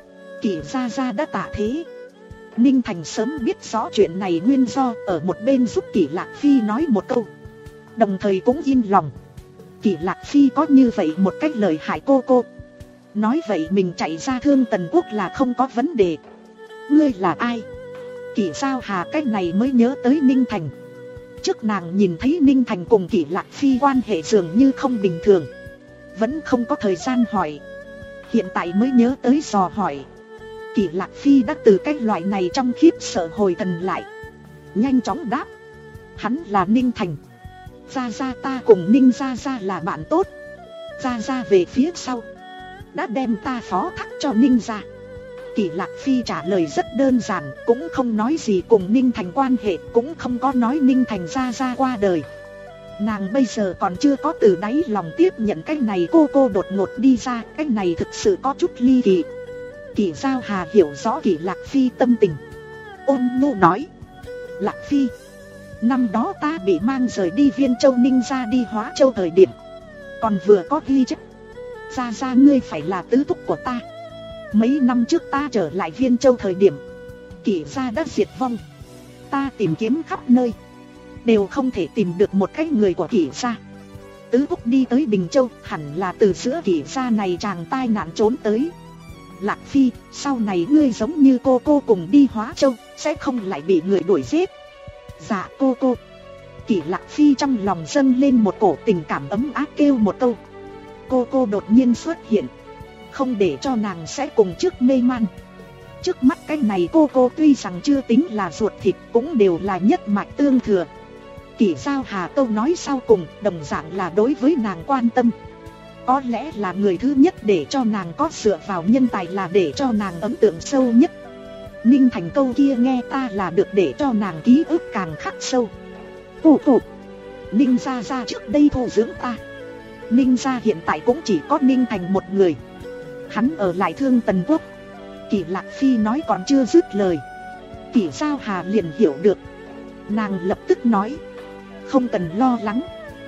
Kỷ Gia Gia đã tạ thế. Ninh Thành sớm biết rõ chuyện này nguyên do, ở một bên giúp Kỷ Lạc Phi nói một câu, đồng thời cũng yên lòng. Kỷ Lạc Phi có như vậy một cách lời hại cô cô, nói vậy mình chạy ra Thương Tần Quốc là không có vấn đề. Ngươi là ai? Kỷ Giao Hà cách này mới nhớ tới Ninh Thành. Trước nàng nhìn thấy Ninh Thành cùng Kỷ Lạc Phi quan hệ dường như không bình thường, vẫn không có thời gian hỏi. Hiện tại mới nhớ tới dò hỏi. Kỷ Lạc Phi đã từ cái loại này trong khiếp sợ hồi thần lại, nhanh chóng đáp. Hắn là Ninh Thành. Gia Gia ta cùng Ninh Gia Gia là bạn tốt. Gia Gia về phía sau đã đem ta phó thác cho Ninh Gia. Kỷ Lạc Phi trả lời rất đơn giản, cũng không nói gì cùng Ninh Thành quan hệ, cũng không có nói Ninh Thành ra ra qua đời. Nàng bây giờ còn chưa có từ đáy lòng tiếp nhận cái này cô cô đột ngột đi ra, cái này thực sự có chút ly kỳ. Kỷ Giao Hà hiểu rõ Kỷ Lạc Phi tâm tình, ôn nhu nói: Lạc Phi, năm đó ta bị mang rời đi Viên Châu Ninh ra đi Hóa Châu thời điểm, còn vừa có ghi chép ra ra ngươi phải là tứ thúc của ta. Mấy năm trước ta trở lại Viên Châu thời điểm, Kỷ gia đã diệt vong. Ta tìm kiếm khắp nơi, đều không thể tìm được một cái người của Kỷ gia. Tứ thúc đi tới Bình Châu, hẳn là từ giữa Kỷ gia này chàng tai nạn trốn tới. Lạc Phi, sau này ngươi giống như cô cô cùng đi Hóa Châu, sẽ không lại bị người đuổi giết. Dạ cô cô. Kỷ Lạc Phi trong lòng dâng lên một cổ tình cảm ấm áp, kêu một câu. Cô cô đột nhiên xuất hiện, không để cho nàng sẽ cùng trước mê man. Trước mắt cái này cô cô tuy rằng chưa tính là ruột thịt, cũng đều là nhất mạch tương thừa. Kỷ Giao Hà câu nói sau cùng đồng dạng là đối với nàng quan tâm. Có lẽ là người thứ nhất để cho nàng có dựa vào nhân tài, là để cho nàng ấn tượng sâu nhất. Ninh Thành câu kia nghe ta là được để cho nàng ký ức càng khắc sâu. Cụ cụ, Ninh gia gia trước đây thu dưỡng ta. Ninh gia hiện tại cũng chỉ có Ninh Thành một người. Hắn ở lại Thương Tần Quốc. Kỷ Lạc Phi nói còn chưa dứt lời, Kỷ Giao Hà liền hiểu được. Nàng lập tức nói: không cần lo lắng,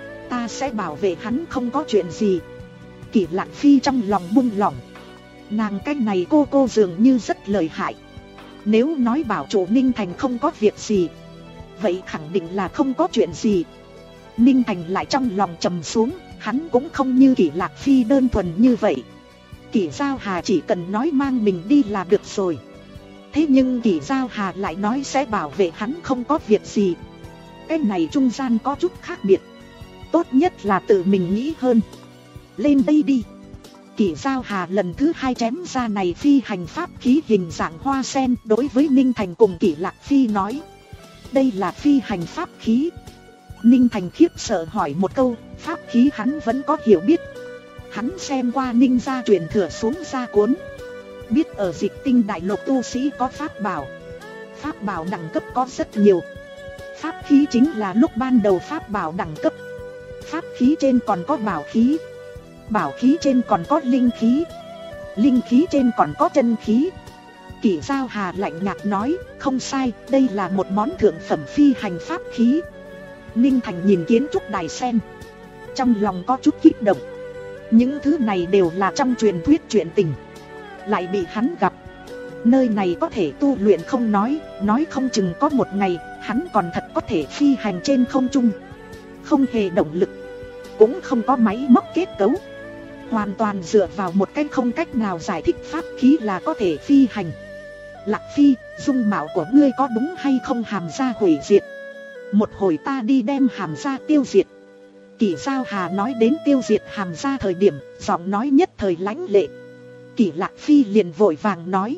ta sẽ bảo vệ hắn không có chuyện gì. Kỷ Lạc Phi trong lòng buông lỏng. Nàng cái này cô cô dường như rất lợi hại. Nếu nói bảo chủ Ninh Thành không có việc gì, vậy khẳng định là không có chuyện gì. Ninh Thành lại trong lòng trầm xuống, hắn cũng không như Kỷ Lạc Phi đơn thuần như vậy. Kỷ Giao Hà chỉ cần nói mang mình đi là được rồi. Thế nhưng Kỷ Giao Hà lại nói sẽ bảo vệ hắn không có việc gì. Cái này trung gian có chút khác biệt. Tốt nhất là tự mình nghĩ hơn. Lên đây đi. Kỷ Giao Hà lần thứ hai chém ra này phi hành pháp khí hình dạng hoa sen, đối với Ninh Thành cùng Kỷ Lạc Phi nói: đây là phi hành pháp khí. Ninh Thành khiếp sợ hỏi một câu, pháp khí hắn vẫn có hiểu biết. Hắn xem qua Ninh gia truyền thừa xuống gia cuốn, biết ở Dịch Tinh đại lục tu sĩ có pháp bảo. Pháp bảo đẳng cấp có rất nhiều. Pháp khí chính là lúc ban đầu pháp bảo đẳng cấp. Pháp khí trên còn có bảo khí, bảo khí trên còn có linh khí, linh khí trên còn có chân khí. Kỷ Giao Hà lạnh nhạt nói: không sai, đây là một món thượng phẩm phi hành pháp khí. Ninh Thành nhìn kiến trúc đài sen, trong lòng có chút kích động. Những thứ này đều là trong truyền thuyết chuyện tình, lại bị hắn gặp. Nơi này có thể tu luyện không nói, nói không chừng có một ngày hắn còn thật có thể phi hành trên không trung. Không hề động lực, cũng không có máy móc kết cấu, hoàn toàn dựa vào một cách không cách nào giải thích pháp khí là có thể phi hành. Lạc Phi, dung mạo của ngươi có đúng hay không Hàm gia hủy diệt? Một hồi ta đi đem Hàm gia tiêu diệt. Kỷ Giao Hà nói đến tiêu diệt Hàm gia thời điểm, giọng nói nhất thời lãnh lệ. Kỷ Lạc Phi liền vội vàng nói: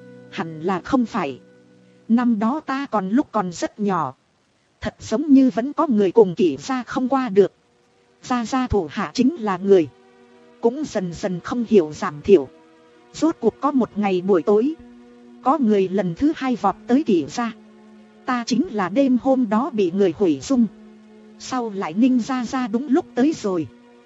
hẳn là không phải. Năm đó ta còn lúc còn rất nhỏ, thật giống như vẫn có người cùng Kỷ gia không qua được. Gia gia thủ hạ chính là người, cũng dần dần không hiểu giảm thiểu. Rốt cuộc có một ngày buổi tối, có người lần thứ hai vọt tới Kỷ gia. Ta chính là đêm hôm đó bị người hủy dung. Sau lại Ninh gia gia đúng lúc tới rồi,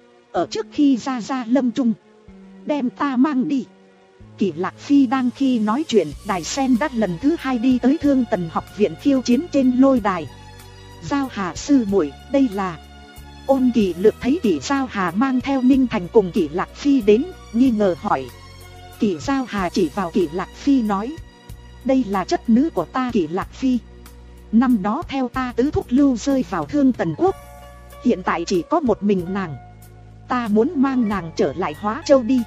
ở trước khi gia gia lâm chung, đem ta mang đi. Kỷ Lạc Phi đang khi nói chuyện, đài sen đã lần thứ hai đi tới Thương Tần học viện khiêu chiến trên lôi đài. Giao Hà sư muội, đây là... Ôn Kỳ Lược thấy Kỷ Giao Hà mang theo Ninh Thành cùng Kỷ Lạc Phi đến, nghi ngờ hỏi. Kỷ Giao Hà chỉ vào Kỷ Lạc Phi nói: đây là chất nữ của ta Kỷ Lạc Phi. Năm đó theo ta tứ thúc lưu rơi vào Thương Tần Quốc, hiện tại chỉ có một mình nàng. Ta muốn mang nàng trở lại Hóa Châu đi.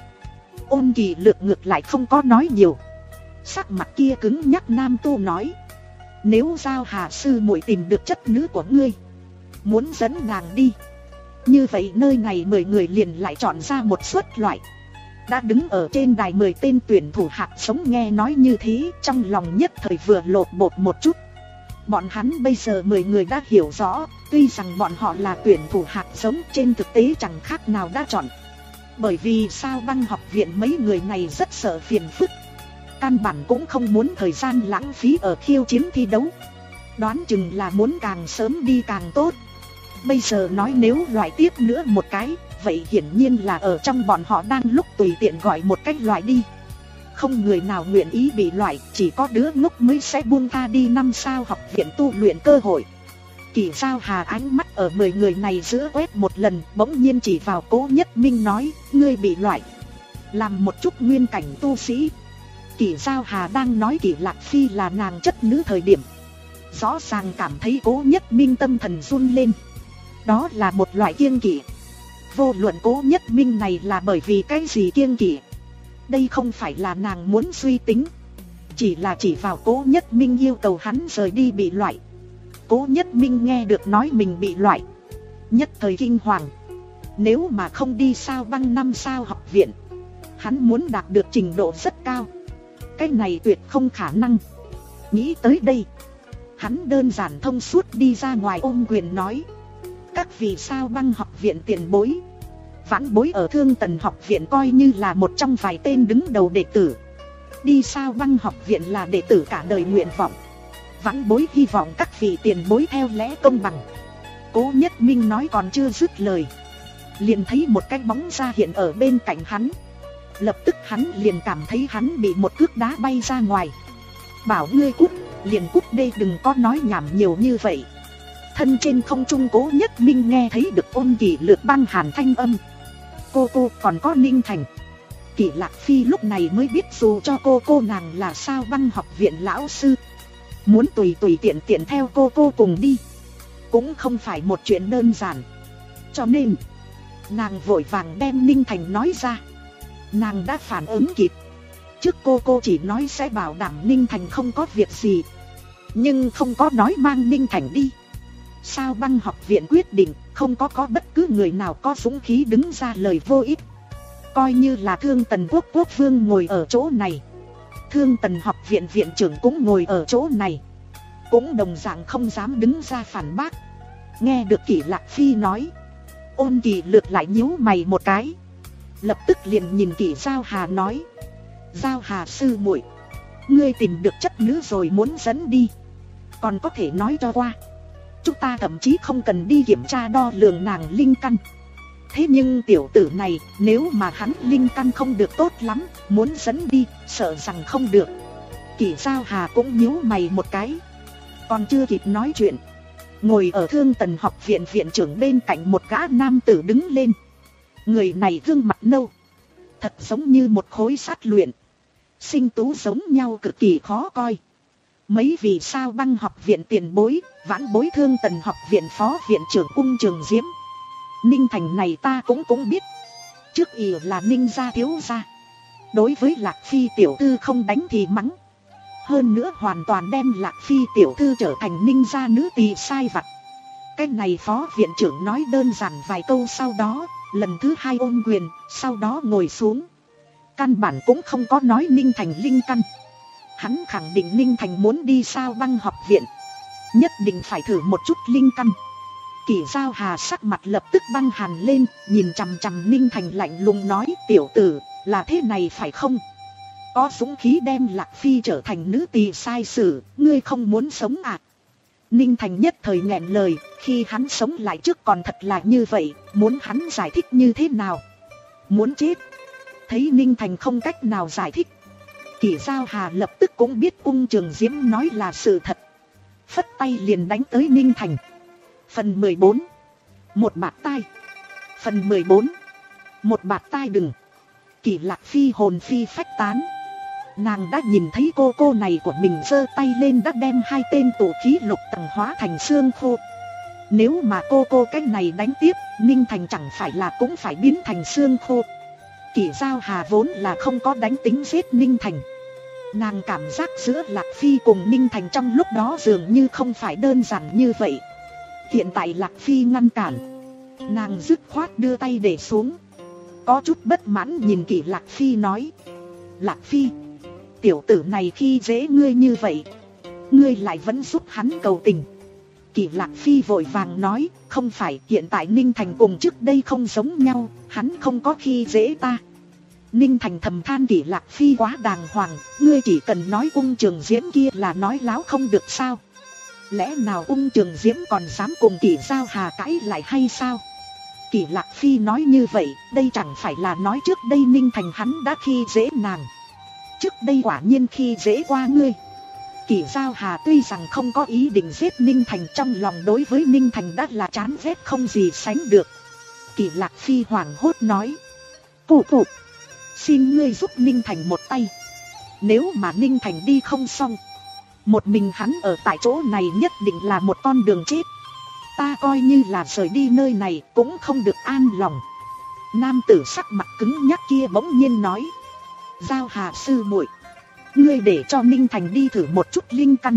Ôn Kỳ Lược ngược lại không có nói nhiều, sắc mặt kia cứng nhắc nam tu nói: nếu Giao Hà sư muội tìm được chất nữ của ngươi, muốn dẫn nàng đi, như vậy nơi này mười người liền lại chọn ra một suất loại. Đã đứng ở trên đài mười tên tuyển thủ hạt giống nghe nói như thế, trong lòng nhất thời vừa lột bột một chút. Bọn hắn bây giờ mười người đã hiểu rõ, tuy rằng bọn họ là tuyển thủ hạt giống, trên thực tế chẳng khác nào đã chọn. Bởi vì Sao Băng học viện mấy người này rất sợ phiền phức. căn bản cũng không muốn thời gian lãng phí ở khiêu chiến thi đấu. Đoán chừng là muốn càng sớm đi càng tốt. Bây giờ nói nếu loại tiếp nữa một cái, vậy hiển nhiên là ở trong bọn họ đang lúc tùy tiện gọi một cách loại đi. Không người nào nguyện ý bị loại, chỉ có đứa ngốc mới sẽ buông tha đi năm sao học viện tu luyện cơ hội. Kỷ Giao Hà ánh mắt ở mười người này giữa quét một lần, bỗng nhiên chỉ vào Cố Nhất Minh nói, ngươi bị loại. Làm một chút nguyên cảnh tu sĩ. Kỷ Giao Hà đang nói Kỷ Lạc Phi là nàng chất nữ thời điểm, rõ ràng cảm thấy Cố Nhất Minh tâm thần run lên. Đó là một loại kiêng kỵ. Vô luận Cố Nhất Minh này là bởi vì cái gì kiêng kỵ, đây không phải là nàng muốn suy tính, chỉ là chỉ vào Cố Nhất Minh yêu cầu hắn rời đi bị loại. Cố Nhất Minh nghe được nói mình bị loại, nhất thời kinh hoàng. Nếu mà không đi sao băng năm sao học viện, hắn muốn đạt được trình độ rất cao. Cái này tuyệt không khả năng. Nghĩ tới đây, hắn đơn giản thông suốt đi ra ngoài ôm quyền nói, các vị sao băng học viện tiền bối, vãn bối ở Thương Tần học viện coi như là một trong vài tên đứng đầu đệ tử. Đi sao băng học viện là đệ tử cả đời nguyện vọng. Vãn bối hy vọng các vị tiền bối theo lẽ công bằng. Cố Nhất Minh nói còn chưa dứt lời, liền thấy một cái bóng ra hiện ở bên cạnh hắn. Lập tức hắn liền cảm thấy hắn bị một cước đá bay ra ngoài. Bảo ngươi cút, liền cút đây, đừng có nói nhảm nhiều như vậy. Thân trên không trung Cố Nhất Minh nghe thấy được Ôn Kỷ Lược băng hàn thanh âm. Cô cô còn có Ninh Thành. Kỷ Lạc Phi lúc này mới biết dù cho cô cô nàng là sao băng học viện lão sư, muốn tùy tùy tiện tiện theo cô cô cùng đi cũng không phải một chuyện đơn giản. Cho nên nàng vội vàng đem Ninh Thành nói ra. Nàng đã phản ứng kịp. Trước cô cô chỉ nói sẽ bảo đảm Ninh Thành không có việc gì, nhưng không có nói mang Ninh Thành đi. Sao băng học viện quyết định không có có bất cứ người nào có dũng khí đứng ra lời vô ích. Coi như là Thương Tần quốc quốc vương ngồi ở chỗ này, Thương Tần học viện viện trưởng cũng ngồi ở chỗ này, cũng đồng dạng không dám đứng ra phản bác. Nghe được Kỷ Lạc Phi nói, Ôn Kỷ Lược lại nhíu mày một cái, lập tức liền nhìn Kỷ Giao Hà nói, Giao Hà sư muội, ngươi tìm được chất nữ rồi muốn dẫn đi, còn có thể nói cho qua. Chúng ta thậm chí không cần đi kiểm tra đo lường nàng linh căn. Thế nhưng tiểu tử này, nếu mà hắn linh căn không được tốt lắm, muốn dẫn đi, sợ rằng không được. Kỷ Giao Hà cũng nhíu mày một cái. Còn chưa kịp nói chuyện, ngồi ở Thương Tần học viện viện trưởng bên cạnh một gã nam tử đứng lên. Người này gương mặt nâu, thật giống như một khối sắt luyện, sinh tú giống nhau cực kỳ khó coi. Mấy vị sao băng học viện tiền bối, vãn bối Thương Tần học viện phó viện trưởng Cung Trường Diễm. Ninh Thành này ta cũng cũng biết, trước ỷ là Ninh gia thiếu gia, đối với Lạc Phi tiểu thư không đánh thì mắng, hơn nữa hoàn toàn đem Lạc Phi tiểu thư trở thành Ninh gia nữ tỳ sai vặt. Cái này phó viện trưởng nói đơn giản vài câu sau đó, lần thứ hai ôm quyền, sau đó ngồi xuống. Căn bản cũng không có nói Ninh Thành linh căn. Hắn khẳng định Ninh Thành muốn đi sao băng học viện, nhất định phải thử một chút linh căn. Kỷ Giao Hà sắc mặt lập tức băng hàn lên, nhìn chằm chằm Ninh Thành lạnh lùng nói, tiểu tử, là thế này phải không? Có dũng khí đem Lạc Phi trở thành nữ tỳ sai sử, ngươi không muốn sống à? Ninh Thành nhất thời nghẹn lời, khi hắn sống lại trước còn thật là như vậy, muốn hắn giải thích như thế nào? Muốn chết. Thấy Ninh Thành không cách nào giải thích, Kỷ Giao Hà lập tức cũng biết Cung Trường Diễm nói là sự thật, phất tay liền đánh tới Ninh Thành. Phần mười bốn. Một bạt tai. Phần mười bốn. Một bạt tai đừng. Kỷ Lạc Phi hồn phi phách tán. Nàng đã nhìn thấy cô cô này của mình giơ tay lên đã đem hai tên tụ khí lục tầng hóa thành xương khô. Nếu mà cô cô cách này đánh tiếp, Ninh Thành chẳng phải là cũng phải biến thành xương khô. Kỷ Giao Hà vốn là không có đánh tính giết Ninh Thành. Nàng cảm giác giữa Lạc Phi cùng Ninh Thành trong lúc đó dường như không phải đơn giản như vậy. Hiện tại Lạc Phi ngăn cản, nàng dứt khoát đưa tay để xuống, có chút bất mãn nhìn Kỷ Lạc Phi nói, Lạc Phi, tiểu tử này khi dễ ngươi như vậy, ngươi lại vẫn giúp hắn cầu tình. Kỷ Lạc Phi vội vàng nói, không phải, hiện tại Ninh Thành cùng trước đây không giống nhau, hắn không có khi dễ ta. Ninh Thành thầm than Kỷ Lạc Phi quá đàng hoàng, ngươi chỉ cần nói Ung Trường Diễm kia là nói láo không được sao? Lẽ nào Ung Trường Diễm còn dám cùng Kỷ Giao Hà cãi lại hay sao? Kỷ Lạc Phi nói như vậy, đây chẳng phải là nói trước đây Ninh Thành hắn đã khi dễ nàng. Trước đây quả nhiên khi dễ qua ngươi. Kỷ Giao Hà tuy rằng không có ý định giết Ninh Thành, trong lòng đối với Ninh Thành đã là chán ghét không gì sánh được. Kỷ Lạc Phi hoảng hốt nói: Cụ cụ, xin ngươi giúp Ninh Thành một tay. Nếu mà Ninh Thành đi không xong, một mình hắn ở tại chỗ này nhất định là một con đường chết. Ta coi như là rời đi nơi này cũng không được an lòng. Nam tử sắc mặt cứng nhắc kia bỗng nhiên nói: Giao Hà sư muội, ngươi để cho Ninh Thành đi thử một chút linh căn.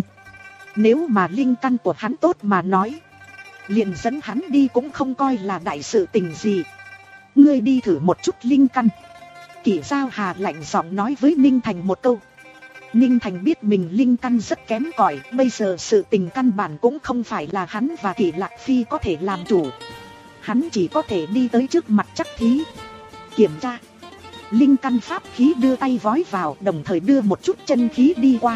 Nếu mà linh căn của hắn tốt mà nói, liền dẫn hắn đi cũng không coi là đại sự tình gì. Ngươi đi thử một chút linh căn. Kỷ Giao Hà lạnh giọng nói với Ninh Thành một câu. Ninh Thành biết mình linh căn rất kém cỏi, bây giờ sự tình căn bản cũng không phải là hắn và Kỷ Lạc Phi có thể làm chủ. Hắn chỉ có thể đi tới trước mặt Trắc Thí, kiểm tra linh căn pháp khí, đưa tay vói vào, đồng thời đưa một chút chân khí đi qua.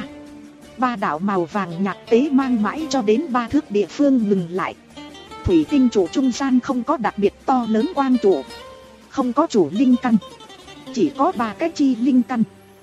Ba đạo màu vàng nhạt tế mang mãi cho đến ba thước địa phương ngừng lại. Thủy tinh trụ trung gian không có đặc biệt to lớn quang trụ, không có chủ linh căn, chỉ có ba cái chi linh căn.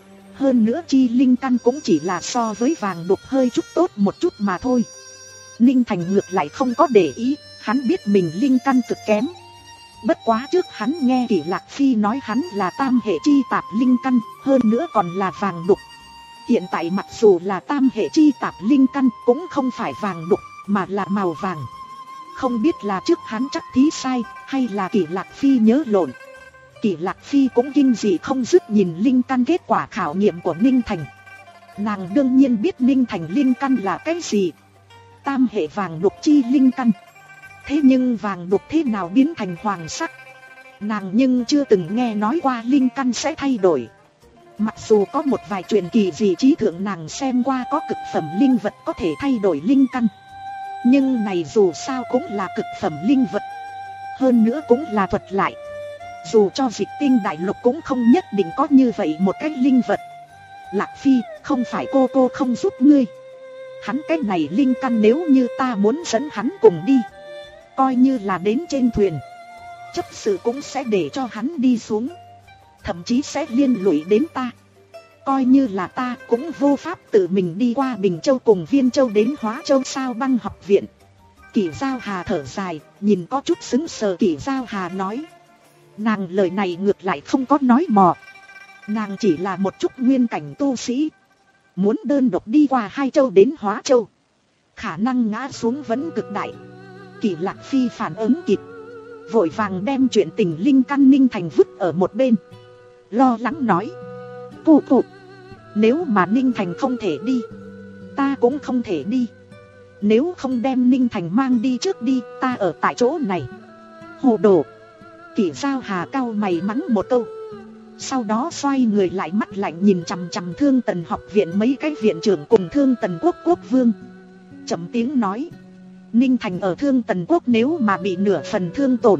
Hơn nữa chi linh căn cũng chỉ là so với vàng đục hơi chút tốt một chút mà thôi. Ninh Thành ngược lại không có để ý, hắn biết mình linh căn cực kém. Bất quá trước hắn nghe Kỷ Lạc Phi nói hắn là tam hệ chi tạp linh căn, hơn nữa còn là vàng đục. Hiện tại mặc dù là tam hệ chi tạp linh căn cũng không phải vàng đục mà là màu vàng. Không biết là trước hắn Trắc Thí sai hay là Kỷ Lạc Phi nhớ lộn. Kỷ Lạc Phi cũng kinh dị không dứt nhìn linh căn kết quả khảo nghiệm của Ninh Thành. Nàng đương nhiên biết Ninh Thành linh căn là cái gì. Tam hệ vàng đục chi linh căn. Thế nhưng vàng đục thế nào biến thành hoàng sắc, nàng nhưng chưa từng nghe nói qua linh căn sẽ thay đổi. Mặc dù có một vài truyền kỳ gì trí thượng nàng xem qua có cực phẩm linh vật có thể thay đổi linh căn, nhưng này dù sao cũng là cực phẩm linh vật, hơn nữa cũng là thuật lại. Dù cho Dịch Tinh đại lục cũng không nhất định có như vậy một cái linh vật. Lạc Phi, không phải cô cô không giúp ngươi. Hắn cái này linh căn nếu như ta muốn dẫn hắn cùng đi, coi như là đến trên thuyền, chấp sự cũng sẽ để cho hắn đi xuống, thậm chí sẽ liên lụy đến ta. Coi như là ta cũng vô pháp tự mình đi qua Bình Châu cùng Viên Châu đến Hóa Châu Sao Băng học viện. Kỷ Giao Hà thở dài, nhìn có chút sững sờ. Kỷ Giao Hà nói, nàng lời này ngược lại không có nói mò. Nàng chỉ là một chút nguyên cảnh tu sĩ, muốn đơn độc đi qua hai châu đến Hóa Châu, khả năng ngã xuống vẫn cực đại. Kỷ Lạc Phi phản ứng kịp, vội vàng đem chuyện tình linh căn Ninh Thành vứt ở một bên, lo lắng nói: Cụ cụ, nếu mà Ninh Thành không thể đi, ta cũng không thể đi. Nếu không đem Ninh Thành mang đi trước đi, ta ở tại chỗ này. Hồ đồ. Kỷ Giao Hà cau mày mắng một câu, sau đó xoay người lại, mắt lạnh nhìn chằm chằm Thương Tần học viện mấy cái viện trưởng cùng Thương Tần quốc quốc vương, trầm tiếng nói: Ninh Thành ở Thương Tần quốc nếu mà bị nửa phần thương tổn,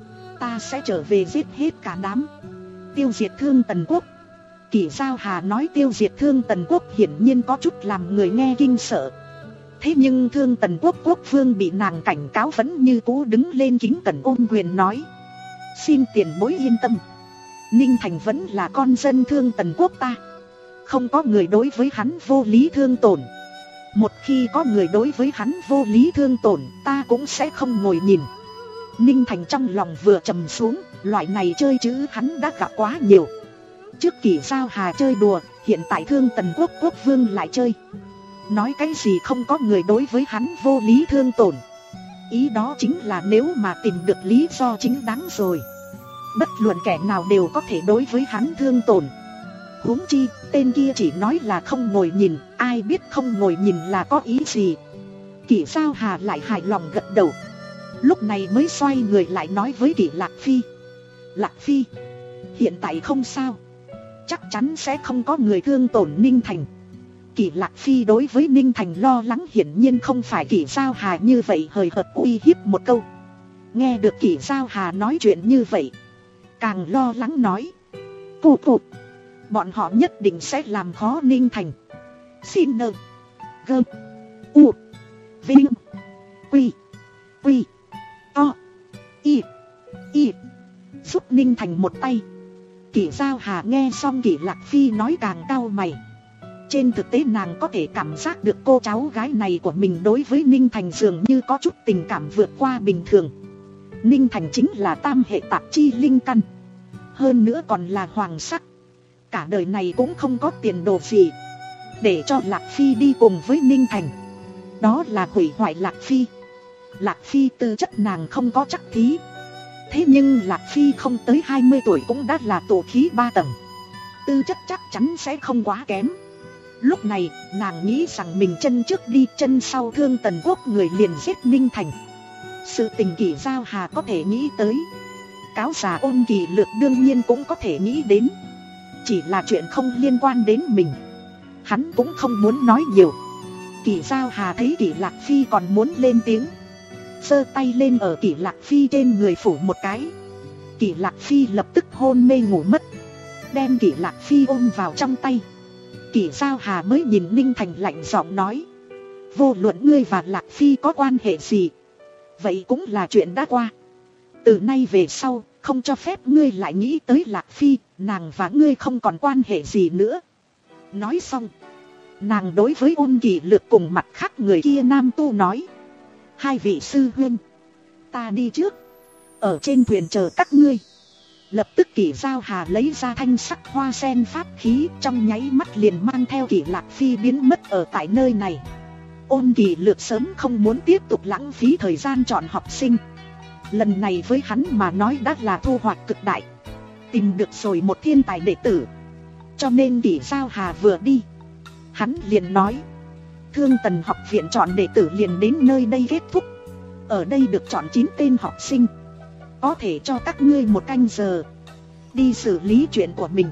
ta sẽ trở về giết hết cả đám, tiêu diệt Thương Tần quốc. Kỷ Giao Hà nói tiêu diệt Thương Tần quốc hiển nhiên có chút làm người nghe kinh sợ. Thế nhưng Thương Tần quốc quốc vương bị nàng cảnh cáo vẫn như cũ đứng lên kính cẩn ôm quyền nói: Xin tiền bối yên tâm, Ninh Thành vẫn là con dân Thương Tần quốc ta, không có người đối với hắn vô lý thương tổn. Một khi có người đối với hắn vô lý thương tổn, ta cũng sẽ không ngồi nhìn. Ninh Thành trong lòng vừa trầm xuống, loại này chơi chữ hắn đã gặp quá nhiều. Trước Kỷ Giao Hà chơi đùa, hiện tại Thương Tần quốc quốc vương lại chơi. Nói cái gì không có người đối với hắn vô lý thương tổn, ý đó chính là nếu mà tìm được lý do chính đáng rồi, bất luận kẻ nào đều có thể đối với hắn thương tổn. Huống chi, tên kia chỉ nói là không ngồi nhìn, ai biết không ngồi nhìn là có ý gì. Kỷ Giao Hà lại hài lòng gật đầu, lúc này mới xoay người lại nói với Kỷ Lạc Phi: Lạc Phi, hiện tại không sao, chắc chắn sẽ không có người thương tổn Ninh Thành. Kỷ Lạc Phi đối với Ninh Thành lo lắng hiển nhiên không phải Kỷ Giao Hà như vậy hời hợt uy hiếp một câu. Nghe được Kỷ Giao Hà nói chuyện như vậy, càng lo lắng nói: Cụ cụ. Bọn họ nhất định sẽ làm khó Ninh Thành. Xin nơ. Gơ. U. Vinh. Quy. Quy. To. Y. Y. Giúp Ninh Thành một tay. Kỷ Giao Hà nghe xong Kỷ Lạc Phi nói càng cau mày. Trên thực tế nàng có thể cảm giác được cô cháu gái này của mình đối với Ninh Thành dường như có chút tình cảm vượt qua bình thường. Ninh Thành chính là tam hệ tạp chi linh căn. Hơn nữa còn là hoàng sắc. Cả đời này cũng không có tiền đồ gì. Để cho Lạc Phi đi cùng với Ninh Thành, đó là hủy hoại Lạc Phi. Lạc Phi tư chất nàng không có chắc thí. Thế nhưng Lạc Phi không tới hai mươi tuổi cũng đã là tổ khí ba tầng. Tư chất chắc chắn sẽ không quá kém. Lúc này nàng nghĩ rằng mình chân trước đi chân sau thương Tần Quốc người liền giết Ninh Thành. Sự tình Kỷ Giao Hà có thể nghĩ tới, cáo già Ôn Kỳ Lược đương nhiên cũng có thể nghĩ đến. Chỉ là chuyện không liên quan đến mình, hắn cũng không muốn nói nhiều. Kỷ Giao Hà thấy Kỷ Lạc Phi còn muốn lên tiếng, giơ tay lên ở Kỷ Lạc Phi trên người phủ một cái. Kỷ Lạc Phi lập tức hôn mê ngủ mất, đem Kỷ Lạc Phi ôm vào trong tay. Kỷ Giao Hà mới nhìn Ninh Thành lạnh giọng nói, vô luận ngươi và Lạc Phi có quan hệ gì, vậy cũng là chuyện đã qua. Từ nay về sau không cho phép ngươi lại nghĩ tới Lạc Phi, nàng và ngươi không còn quan hệ gì nữa. Nói xong, nàng đối với Ôn Kỳ Lược cùng mặt khác người kia nam tu nói, hai vị sư huynh, ta đi trước, ở trên thuyền chờ các ngươi. Lập tức Kỷ Giao Hà lấy ra thanh sắc hoa sen pháp khí, trong nháy mắt liền mang theo Kỷ Lạc Phi biến mất ở tại nơi này. Ôn Kỳ Lược sớm không muốn tiếp tục lãng phí thời gian chọn học sinh. Lần này với hắn mà nói đã là thu hoạch cực đại, tìm được rồi một thiên tài đệ tử. Cho nên Kỷ Giao Hà vừa đi, hắn liền nói, Thương Tần học viện chọn đệ tử liền đến nơi đây kết thúc. Ở đây được chọn chín tên học sinh, có thể cho các ngươi một canh giờ đi xử lý chuyện của mình.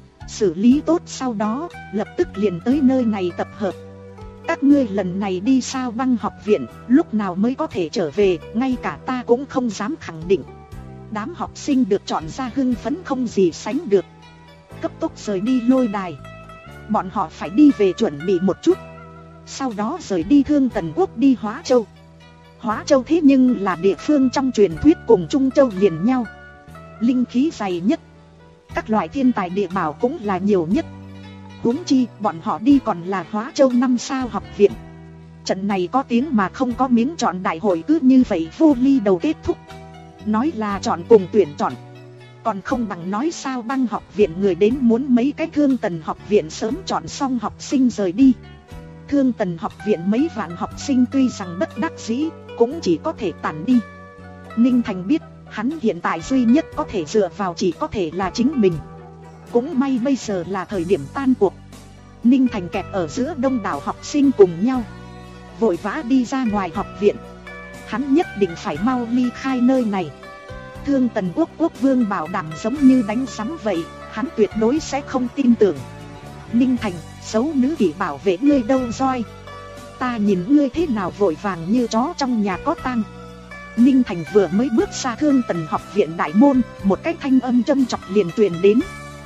Xử lý tốt sau đó lập tức liền tới nơi này tập hợp. Các ngươi lần này đi Sao Băng học viện, lúc nào mới có thể trở về, ngay cả ta cũng không dám khẳng định. Đám học sinh được chọn ra hưng phấn không gì sánh được, cấp tốc rời đi lôi đài. Bọn họ phải đi về chuẩn bị một chút, sau đó rời đi Thương Tần Quốc đi Hóa Châu. Hóa Châu thế nhưng là địa phương trong truyền thuyết cùng Trung Châu liền nhau, linh khí dày nhất, các loại thiên tài địa bảo cũng là nhiều nhất. Huống chi bọn họ đi còn là Hóa Châu năm sao học viện. Trận này có tiếng mà không có miếng chọn đại hội cứ như vậy vô ly đầu kết thúc. Nói là chọn cùng tuyển chọn, còn không bằng nói Sao Băng học viện người đến muốn mấy cái Thương Tần học viện sớm chọn xong học sinh rời đi. Thương Tần học viện mấy vạn học sinh tuy rằng bất đắc dĩ, cũng chỉ có thể tản đi. Ninh Thành biết, hắn hiện tại duy nhất có thể dựa vào chỉ có thể là chính mình. Cũng may bây giờ là thời điểm tan cuộc. Ninh Thành kẹt ở giữa đông đảo học sinh cùng nhau, vội vã đi ra ngoài học viện. Hắn nhất định phải mau ly khai nơi này. Thương Tần Quốc quốc vương bảo đảm giống như đánh sắm vậy, hắn tuyệt đối sẽ không tin tưởng. Ninh Thành, xấu nữ kỷ bảo vệ ngươi đâu roi. Ta nhìn ngươi thế nào vội vàng như chó trong nhà có tang. Ninh Thành vừa mới bước ra Thương Tần học viện đại môn, một cái thanh âm châm chọc liền truyền đến.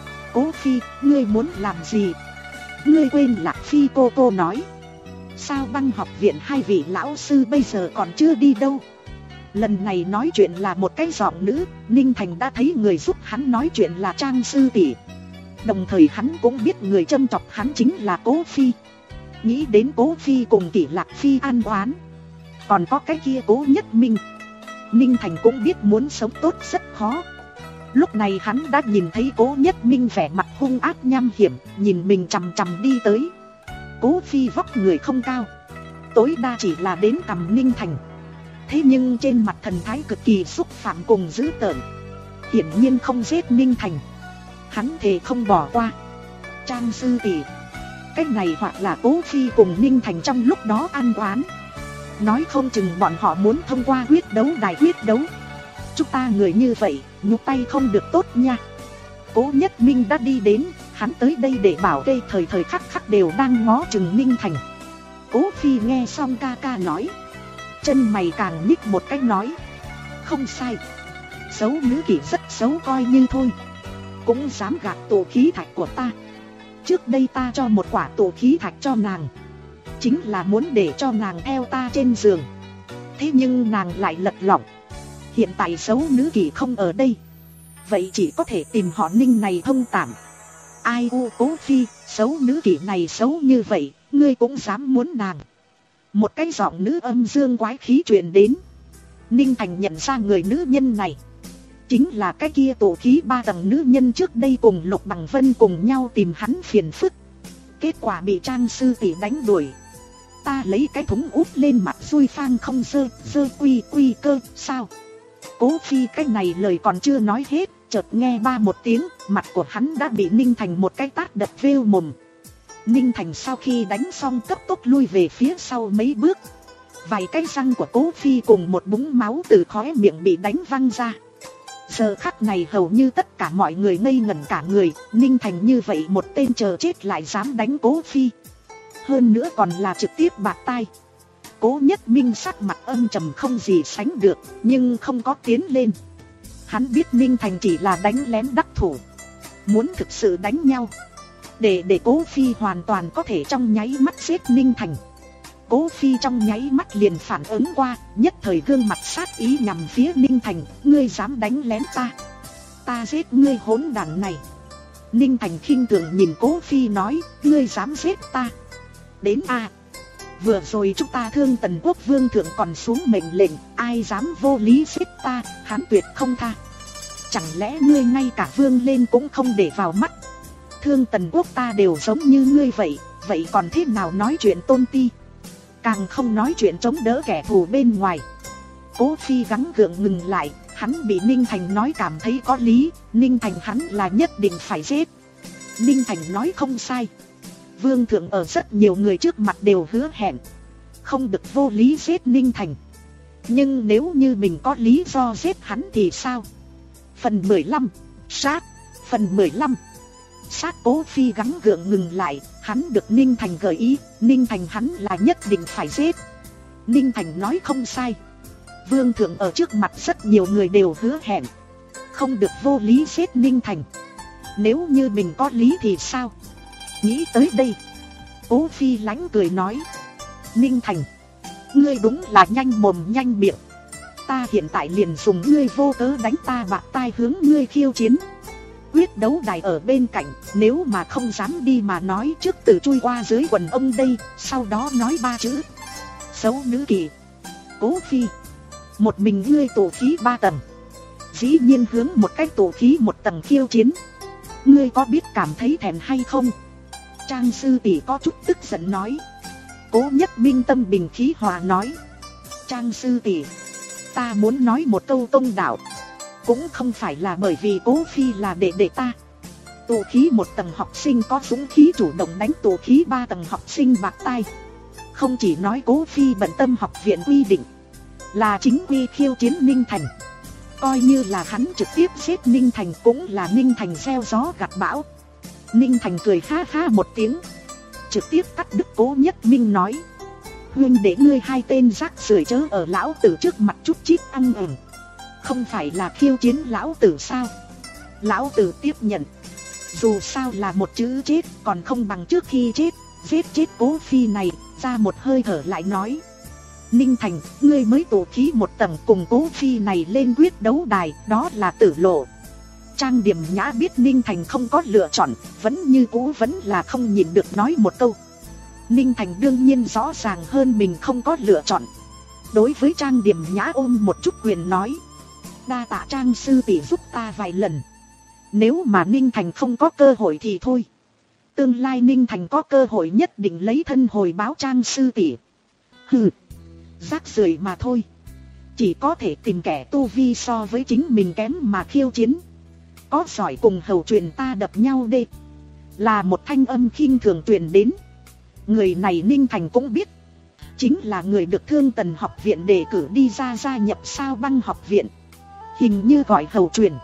Cố Phi, ngươi muốn làm gì? Ngươi quên Lạc Phi cô cô nói, Sao Băng học viện hai vị lão sư bây giờ còn chưa đi đâu. Lần này nói chuyện là một cái giọng nữ, Ninh Thành đã thấy người giúp hắn nói chuyện là Trang sư tỷ. Đồng thời hắn cũng biết người châm chọc hắn chính là Cố Phi. Nghĩ đến Cố Phi cùng Kỷ Lạc Phi an oán, còn có cái kia Cố Nhất Minh, Ninh Thành cũng biết muốn sống tốt rất khó. Lúc này hắn đã nhìn thấy Cố Nhất Minh vẻ mặt hung ác nham hiểm, nhìn mình chằm chằm đi tới. Cố Phi vóc người không cao, tối đa chỉ là đến cằm Ninh Thành. Thế nhưng trên mặt thần thái cực kỳ xúc phạm cùng dữ tợn, hiển nhiên không giết Ninh Thành. Hắn thề không bỏ qua. Trang sư tỷ, cách này hoặc là Cố Phi cùng Ninh Thành trong lúc đó ăn oán, nói không chừng bọn họ muốn thông qua quyết đấu đài quyết đấu. Chúng ta người như vậy, nhúc tay không được tốt nha. Cố Nhất Minh đã đi đến, hắn tới đây để bảo kê thời thời khắc khắc đều đang ngó chừng Ninh Thành. Cố Phi nghe xong ca ca nói, chân mày càng nhích một cách nói, không sai, xấu nữ kỷ rất xấu coi như thôi. cũng dám gạt tổ khí thạch của ta. Trước đây ta cho một quả tổ khí thạch cho nàng, chính là muốn để cho nàng theo ta trên giường. Thế nhưng nàng lại lật lọng. Hiện tại xấu nữ kỷ không ở đây, vậy chỉ có thể tìm họ Ninh này thông cảm. Ai u Cố Phi, xấu nữ kỷ này xấu như vậy, ngươi cũng dám muốn nàng. Một cái giọng nữ âm dương quái khí truyền đến. Ninh Thành nhận ra người nữ nhân này chính là cái kia tổ khí ba tầng nữ nhân trước đây cùng Lục Bằng Vân cùng nhau tìm hắn phiền phức, kết quả bị Trang sư tỷ đánh đuổi. Ta lấy cái thúng úp lên mặt xui phang không dơ, dơ quy quy cơ, sao? Cố Phi cái này lời còn chưa nói hết, chợt nghe ba một tiếng, mặt của hắn đã bị Ninh Thành một cái tát đập vêu mồm. Ninh Thành sau khi đánh xong cấp tốc lui về phía sau mấy bước. Vài cái răng của Cố Phi cùng một búng máu từ khóe miệng bị đánh văng ra. Giờ khắc này hầu như tất cả mọi người ngây ngẩn cả người. Ninh Thành như vậy một tên chờ chết lại dám đánh Cố Phi, hơn nữa còn là trực tiếp bạt tai. Cố Nhất Minh sắc mặt âm trầm không gì sánh được, nhưng không có tiến lên. Hắn biết Ninh Thành chỉ là đánh lén đắc thủ, muốn thực sự đánh nhau, để để Cố Phi hoàn toàn có thể trong nháy mắt giết Ninh Thành. Cố Phi trong nháy mắt liền phản ứng qua, nhất thời gương mặt sát ý nhằm phía Ninh Thành. Ngươi dám đánh lén ta, ta giết ngươi hỗn đản này. Ninh Thành khinh thường nhìn Cố Phi nói, ngươi dám giết ta? Đến a à. Vừa rồi chúng ta thương Tần Quốc Vương thượng còn xuống mệnh lệnh, ai dám vô lý giết ta, hắn tuyệt không tha. Chẳng lẽ ngươi ngay cả vương lên cũng không để vào mắt? Thương Tần Quốc ta đều giống như ngươi vậy, vậy còn thế nào nói chuyện tôn ti? Càng không nói chuyện chống đỡ kẻ thù bên ngoài. Cố Phi gắng gượng ngừng lại, hắn bị Ninh Thành nói cảm thấy có lý. Ninh Thành hắn là nhất định phải giết. Ninh Thành nói không sai. Vương thượng ở rất nhiều người trước mặt đều hứa hẹn không được vô lý giết Ninh Thành. Nhưng nếu như mình có lý do giết hắn thì sao? Phần mười lăm. Sát. Phần mười lăm. Sát. Cố Phi gắng gượng ngừng lại, hắn được Ninh Thành gợi ý, Ninh Thành hắn là nhất định phải giết. Ninh Thành nói không sai. Vương thượng ở trước mặt rất nhiều người đều hứa hẹn không được vô lý giết Ninh Thành. Nếu như mình có lý thì sao? Nghĩ tới đây, Cố Phi lánh cười nói, Ninh Thành, ngươi đúng là nhanh mồm nhanh miệng. Ta hiện tại liền dùng ngươi vô cớ đánh ta bạc tai hướng ngươi khiêu chiến. Quyết đấu đài ở bên cạnh, nếu mà không dám đi mà nói trước từ chui qua dưới quần ông đây, sau đó nói ba chữ xấu nữ kỳ. Cố Phi, một mình ngươi tổ khí ba tầng, dĩ nhiên hướng một cái tổ khí một tầng khiêu chiến, ngươi có biết cảm thấy thèm hay không? Trang sư tỷ có chút tức giận nói. Cố Nhất Minh tâm bình khí hòa nói, Trang sư tỷ, ta muốn nói một câu công đạo. Cũng không phải là bởi vì Cố Phi là đệ đệ ta. Tổ khí một tầng học sinh có dũng khí chủ động đánh tổ khí ba tầng học sinh bạc tai. Không chỉ nói Cố Phi bận tâm học viện quy định, là chính quy khiêu chiến Ninh Thành. Coi như là hắn trực tiếp giết Ninh Thành cũng là Ninh Thành gieo gió gặt bão. Ninh Thành cười ha ha một tiếng, trực tiếp cắt đứt Cố Nhất Minh nói, huynh để ngươi hai tên rác rưởi chớ ở lão tử trước mặt chút chít ăn ửng. Không phải là khiêu chiến lão tử sao? Lão tử tiếp nhận. Dù sao là một chữ chết, còn không bằng trước khi chết giết chết Cố Phi này. Ra một hơi thở lại nói, Ninh Thành, ngươi mới tổ khí một tầng cùng Cố Phi này lên quyết đấu đài, đó là tử lộ. Trang Điểm Nhã biết Ninh Thành không có lựa chọn, vẫn như cũ vẫn là không nhịn được nói một câu. Ninh Thành đương nhiên rõ ràng hơn mình không có lựa chọn. Đối với Trang Điểm Nhã ôm một chút quyền nói, đa tạ Trang sư tỷ giúp ta vài lần. Nếu mà Ninh Thành không có cơ hội thì thôi. Tương lai Ninh Thành có cơ hội nhất định lấy thân hồi báo Trang sư tỷ. Hừ, rác rưởi mà thôi. Chỉ có thể tìm kẻ tu vi so với chính mình kém mà khiêu chiến. Có giỏi cùng hầu truyền ta đập nhau đi. Là một thanh âm khinh thường truyền đến. Người này Ninh Thành cũng biết, chính là người được Thương Tần học viện đề cử đi ra gia nhập Sao Băng học viện. Hình như gọi hầu truyền.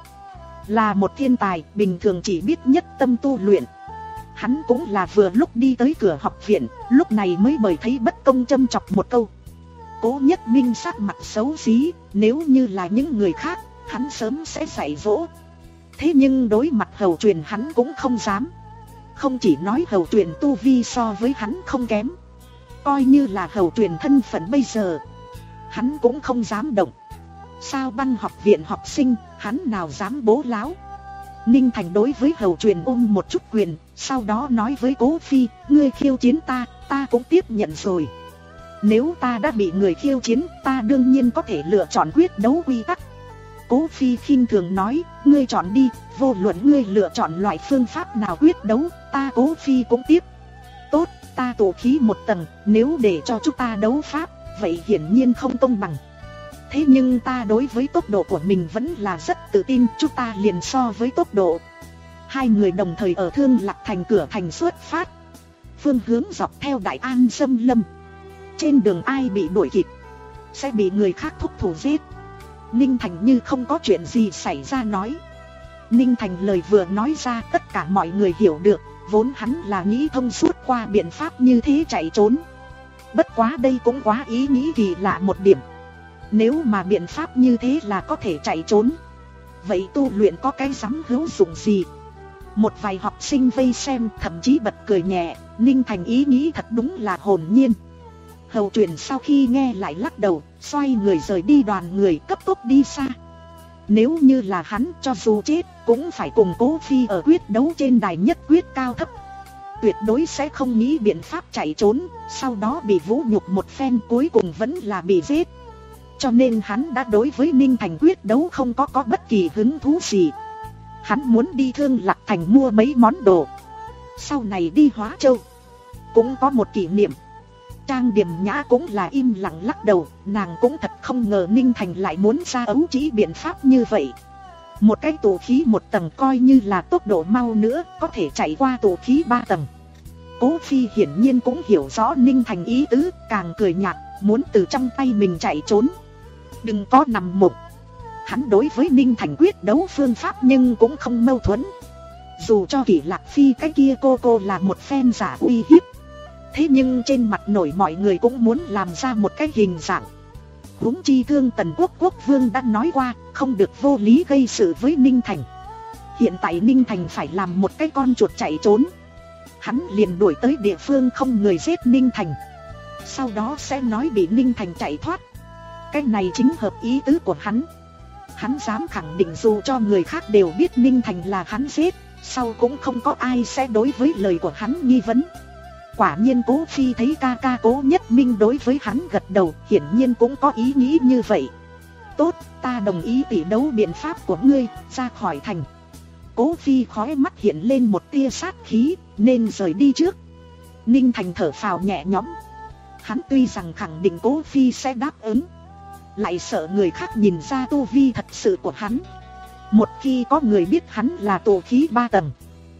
Là một thiên tài, bình thường chỉ biết nhất tâm tu luyện. Hắn cũng là vừa lúc đi tới cửa học viện, lúc này mới bởi thấy bất công châm chọc một câu. Cố Nhất Minh sắc mặt xấu xí, nếu như là những người khác, hắn sớm sẽ dạy dỗ. Thế nhưng đối mặt Hầu Truyền hắn cũng không dám. Không chỉ nói Hầu Truyền tu vi so với hắn không kém, coi như là Hầu Truyền thân phận bây giờ, hắn cũng không dám động. Sao Băng học viện học sinh, hắn nào dám bố láo. Ninh Thành đối với Hầu Truyền ôm một chút quyền, sau đó nói với Cố Phi, ngươi khiêu chiến ta, ta cũng tiếp nhận rồi. Nếu ta đã bị người khiêu chiến, ta đương nhiên có thể lựa chọn quyết đấu quy tắc. Cố Phi khinh thường nói, ngươi chọn đi, vô luận ngươi lựa chọn loại phương pháp nào quyết đấu, ta Cố Phi cũng tiếp. Tốt, ta tổ khí một tầng, nếu để cho chúng ta đấu pháp, vậy hiển nhiên không công bằng. Thế nhưng ta đối với tốc độ của mình vẫn là rất tự tin, chúng ta liền so với tốc độ. Hai người đồng thời ở Thương Lạc Thành cửa thành xuất phát, phương hướng dọc theo Đại An xâm lâm. Trên đường ai bị đuổi kịp, sẽ bị người khác thúc thủ giết. Ninh Thành như không có chuyện gì xảy ra nói. Ninh Thành lời vừa nói ra tất cả mọi người hiểu được, vốn hắn là nghĩ thông suốt qua biện pháp như thế chạy trốn. Bất quá đây cũng quá ý nghĩ kỳ lạ một điểm. Nếu mà biện pháp như thế là có thể chạy trốn, vậy tu luyện có cái dám hữu dụng gì? Một vài học sinh vây xem thậm chí bật cười nhẹ. Ninh Thành ý nghĩ thật đúng là hồn nhiên. Hầu Truyền sau khi nghe lại lắc đầu, xoay người rời đi, đoàn người cấp tốc đi xa. Nếu như là hắn, cho dù chết cũng phải cùng Cố Phi ở quyết đấu trên đài nhất quyết cao thấp. Tuyệt đối sẽ không nghĩ biện pháp chạy trốn, sau đó bị vũ nhục một phen, cuối cùng vẫn là bị giết. Cho nên hắn đã đối với Ninh Thành quyết đấu không có có bất kỳ hứng thú gì. Hắn muốn đi Thương Lạc Thành mua mấy món đồ, sau này đi Hóa Châu cũng có một kỷ niệm. Trang Điểm Nhã cũng là im lặng lắc đầu, nàng cũng thật không ngờ Ninh Thành lại muốn ra ấu trĩ biện pháp như vậy. Một cái tụ khí một tầng coi như là tốc độ mau nữa, có thể chạy qua tụ khí ba tầng. Cố Phi hiển nhiên cũng hiểu rõ Ninh Thành ý tứ, càng cười nhạt, muốn từ trong tay mình chạy trốn. Đừng có nằm mộng. Hắn đối với Ninh Thành quyết đấu phương pháp nhưng cũng không mâu thuẫn. Dù cho Kỷ Lạc Phi cái kia cô cô là một phen giả uy hiếp, thế nhưng trên mặt nổi mọi người cũng muốn làm ra một cái hình dạng. Huống chi Thương Tần Quốc quốc vương đã nói qua, không được vô lý gây sự với Ninh Thành. Hiện tại Ninh Thành phải làm một cái con chuột chạy trốn, hắn liền đuổi tới địa phương không người giết Ninh Thành, sau đó sẽ nói bị Ninh Thành chạy thoát. Cái này chính hợp ý tứ của hắn. Hắn dám khẳng định dù cho người khác đều biết Ninh Thành là hắn giết, sau cũng không có ai sẽ đối với lời của hắn nghi vấn. Quả nhiên Cố Phi thấy ca ca Cố Nhất Minh đối với hắn gật đầu, hiển nhiên cũng có ý nghĩ như vậy. Tốt, ta đồng ý tỷ đấu biện pháp của ngươi, ra khỏi thành. Cố Phi khóe mắt hiện lên một tia sát khí, nên rời đi trước. Ninh Thành thở phào nhẹ nhõm. Hắn tuy rằng khẳng định Cố Phi sẽ đáp ứng, lại sợ người khác nhìn ra tu vi thật sự của hắn. Một khi có người biết hắn là tụ khí ba tầng,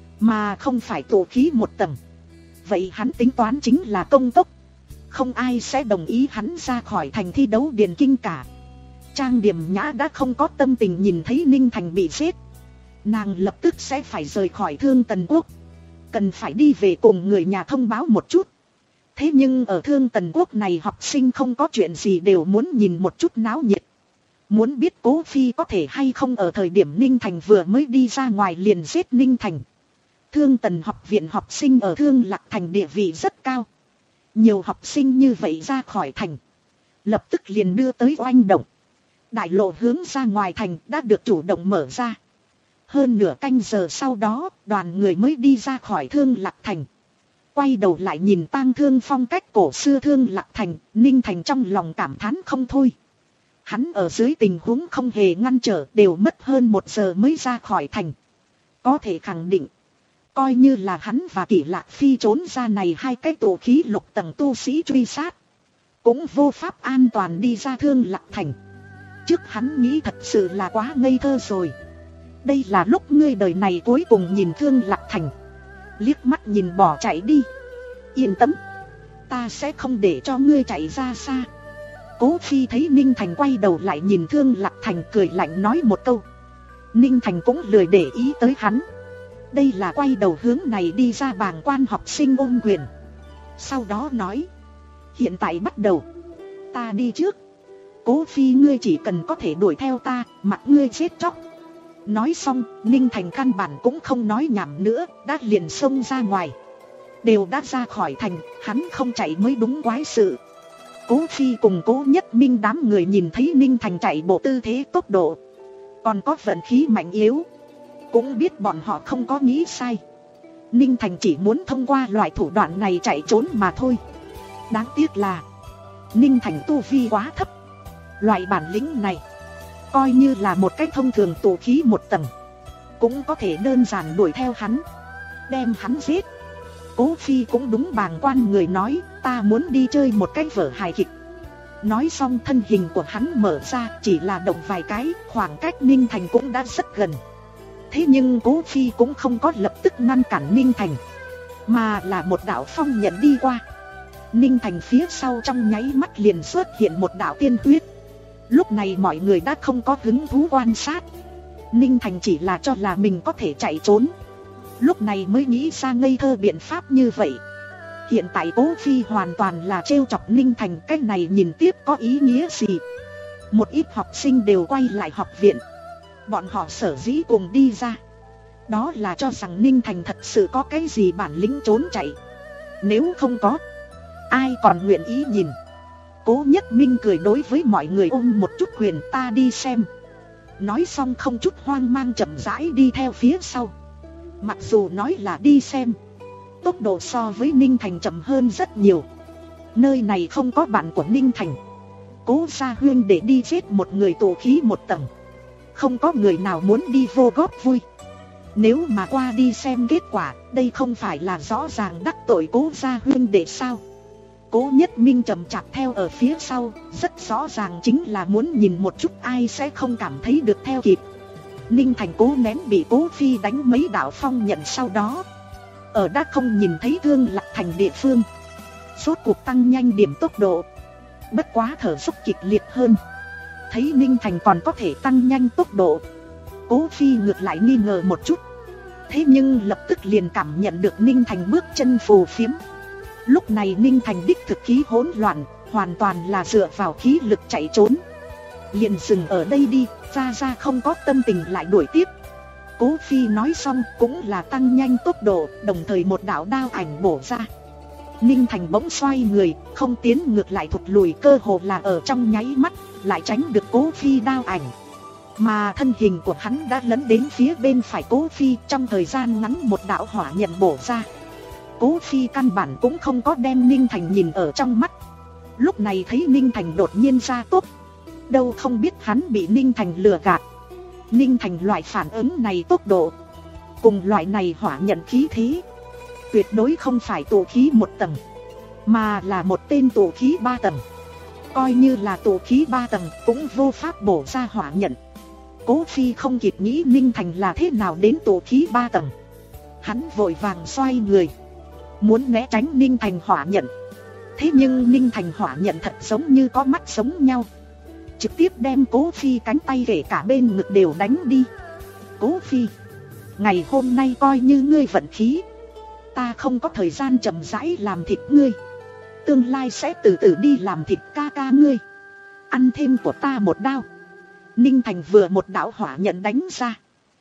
mà không phải tụ khí một tầng, vậy hắn tính toán chính là công tốc. Không ai sẽ đồng ý hắn ra khỏi thành thi đấu điền kinh cả. Trang Điểm Nhã đã không có tâm tình nhìn thấy Ninh Thành bị giết. Nàng lập tức sẽ phải rời khỏi Thương Tần Quốc, cần phải đi về cùng người nhà thông báo một chút. Thế nhưng ở Thương Tần Quốc này học sinh không có chuyện gì đều muốn nhìn một chút náo nhiệt. Muốn biết Cố Phi có thể hay không ở thời điểm Ninh Thành vừa mới đi ra ngoài liền giết Ninh Thành. Thương Tần học viện học sinh ở Thương Lạc Thành địa vị rất cao. Nhiều học sinh như vậy ra khỏi thành, lập tức liền đưa tới oanh động. Đại lộ hướng ra ngoài thành đã được chủ động mở ra. Hơn nửa canh giờ sau đó, đoàn người mới đi ra khỏi Thương Lạc Thành. Quay đầu lại nhìn tang thương phong cách cổ xưa Thương Lạc Thành, Ninh Thành trong lòng cảm thán không thôi. Hắn ở dưới tình huống không hề ngăn trở đều mất hơn một giờ mới ra khỏi thành. Có thể khẳng định, coi như là hắn và Kỷ Lạc Phi trốn ra này hai cái tổ khí lục tầng tu sĩ truy sát, cũng vô pháp an toàn đi ra Thương Lạc Thành. Trước hắn nghĩ thật sự là quá ngây thơ rồi. Đây là lúc ngươi đời này cuối cùng nhìn Thương Lạc Thành. Liếc mắt nhìn bỏ chạy đi. Yên tâm, ta sẽ không để cho ngươi chạy ra xa. Cố Phi thấy Ninh Thành quay đầu lại nhìn Thương Lạc Thành, cười lạnh nói một câu. Ninh Thành cũng lười để ý tới hắn. Đây là quay đầu hướng này đi ra bàng quan học sinh ôm quyền. Sau đó nói, hiện tại bắt đầu, ta đi trước. Cố Phi ngươi chỉ cần có thể đuổi theo ta, mặc ngươi chết chóc. Nói xong, Ninh Thành căn bản cũng không nói nhảm nữa, đã liền xông ra ngoài. Đều đã ra khỏi thành, hắn không chạy mới đúng quái sự. Cố Phi cùng Cố Nhất Minh đám người nhìn thấy Ninh Thành chạy bộ tư thế tốc độ, còn có vận khí mạnh yếu, cũng biết bọn họ không có nghĩ sai. Ninh Thành chỉ muốn thông qua loại thủ đoạn này chạy trốn mà thôi. Đáng tiếc là Ninh Thành tu vi quá thấp. Loại bản lĩnh này coi như là một cách thông thường tụ khí một tầng, cũng có thể đơn giản đuổi theo hắn, đem hắn giết. Cố Phi cũng đúng bàng quan người nói, ta muốn đi chơi một cái vở hài kịch. Nói xong thân hình của hắn mở ra, chỉ là động vài cái, khoảng cách Ninh Thành cũng đã rất gần. Thế nhưng Cố Phi cũng không có lập tức ngăn cản Ninh Thành, mà là một đạo phong nhận đi qua. Ninh Thành phía sau trong nháy mắt liền xuất hiện một đạo tiên huyết. Lúc này mọi người đã không có hứng thú quan sát. Ninh Thành chỉ là cho là mình có thể chạy trốn, lúc này mới nghĩ ra ngây thơ biện pháp như vậy. Hiện tại Cố Phi hoàn toàn là trêu chọc Ninh Thành, cái này nhìn tiếp có ý nghĩa gì. Một ít học sinh đều quay lại học viện. Bọn họ sở dĩ cùng đi ra, đó là cho rằng Ninh Thành thật sự có cái gì bản lĩnh trốn chạy. Nếu không có, ai còn nguyện ý nhìn. Cố Nhất Minh cười đối với mọi người ôm một chút quyền, ta đi xem. Nói xong không chút hoang mang chậm rãi đi theo phía sau. Mặc dù nói là đi xem, tốc độ so với Ninh Thành chậm hơn rất nhiều. Nơi này không có bạn của Ninh Thành, Cố gia huynh để đi giết một người tụ khí một tầng, không có người nào muốn đi vô góp vui. Nếu mà qua đi xem kết quả, đây không phải là rõ ràng đắc tội Cố gia huynh đệ sao? Cố Nhất Minh chậm chạp theo ở phía sau, rất rõ ràng chính là muốn nhìn một chút ai sẽ không cảm thấy được theo kịp. Ninh Thành cố nén bị Cố Phi đánh mấy đạo phong nhận, sau đó ở đã không nhìn thấy Thương Lạc Thành địa phương, sốt cuộc tăng nhanh điểm tốc độ. Bất quá thở dốc kịch liệt hơn. Thấy Ninh Thành còn có thể tăng nhanh tốc độ, Cố Phi ngược lại nghi ngờ một chút. Thế nhưng lập tức liền cảm nhận được Ninh Thành bước chân phù phiếm. Lúc này Ninh Thành đích thực khí hỗn loạn, hoàn toàn là dựa vào khí lực chạy trốn. Liền dừng ở đây đi, ra ra không có tâm tình lại đuổi tiếp. Cố Phi nói xong cũng là tăng nhanh tốc độ, đồng thời một đạo đao ảnh bổ ra. Ninh Thành bỗng xoay người, không tiến ngược lại thụt lùi, cơ hồ là ở trong nháy mắt lại tránh được Cố Phi đao ảnh. Mà thân hình của hắn đã lấn đến phía bên phải Cố Phi, trong thời gian ngắn một đạo hỏa nhận bổ ra. Cố Phi căn bản cũng không có đem Ninh Thành nhìn ở trong mắt. Lúc này thấy Ninh Thành đột nhiên ra tốc, đâu không biết hắn bị Ninh Thành lừa gạt. Ninh Thành loại phản ứng này tốc độ, cùng loại này hỏa nhận khí thế, tuyệt đối không phải tụ khí một tầng, mà là một tên tụ khí ba tầng. Coi như là tụ khí ba tầng cũng vô pháp bổ ra hỏa nhận. Cố Phi không kịp nghĩ Ninh Thành là thế nào đến tụ khí ba tầng, hắn vội vàng xoay người, muốn né tránh Ninh Thành hỏa nhận. Thế nhưng Ninh Thành hỏa nhận thật giống như có mắt giống nhau, trực tiếp đem Cố Phi cánh tay kể cả bên ngực đều đánh đi. Cố Phi, ngày hôm nay coi như ngươi vận khí, ta không có thời gian chậm rãi làm thịt ngươi, tương lai sẽ từ từ đi làm thịt ca ca ngươi, ăn thêm của ta một đao. Ninh Thành vừa một đạo hỏa nhận đánh ra.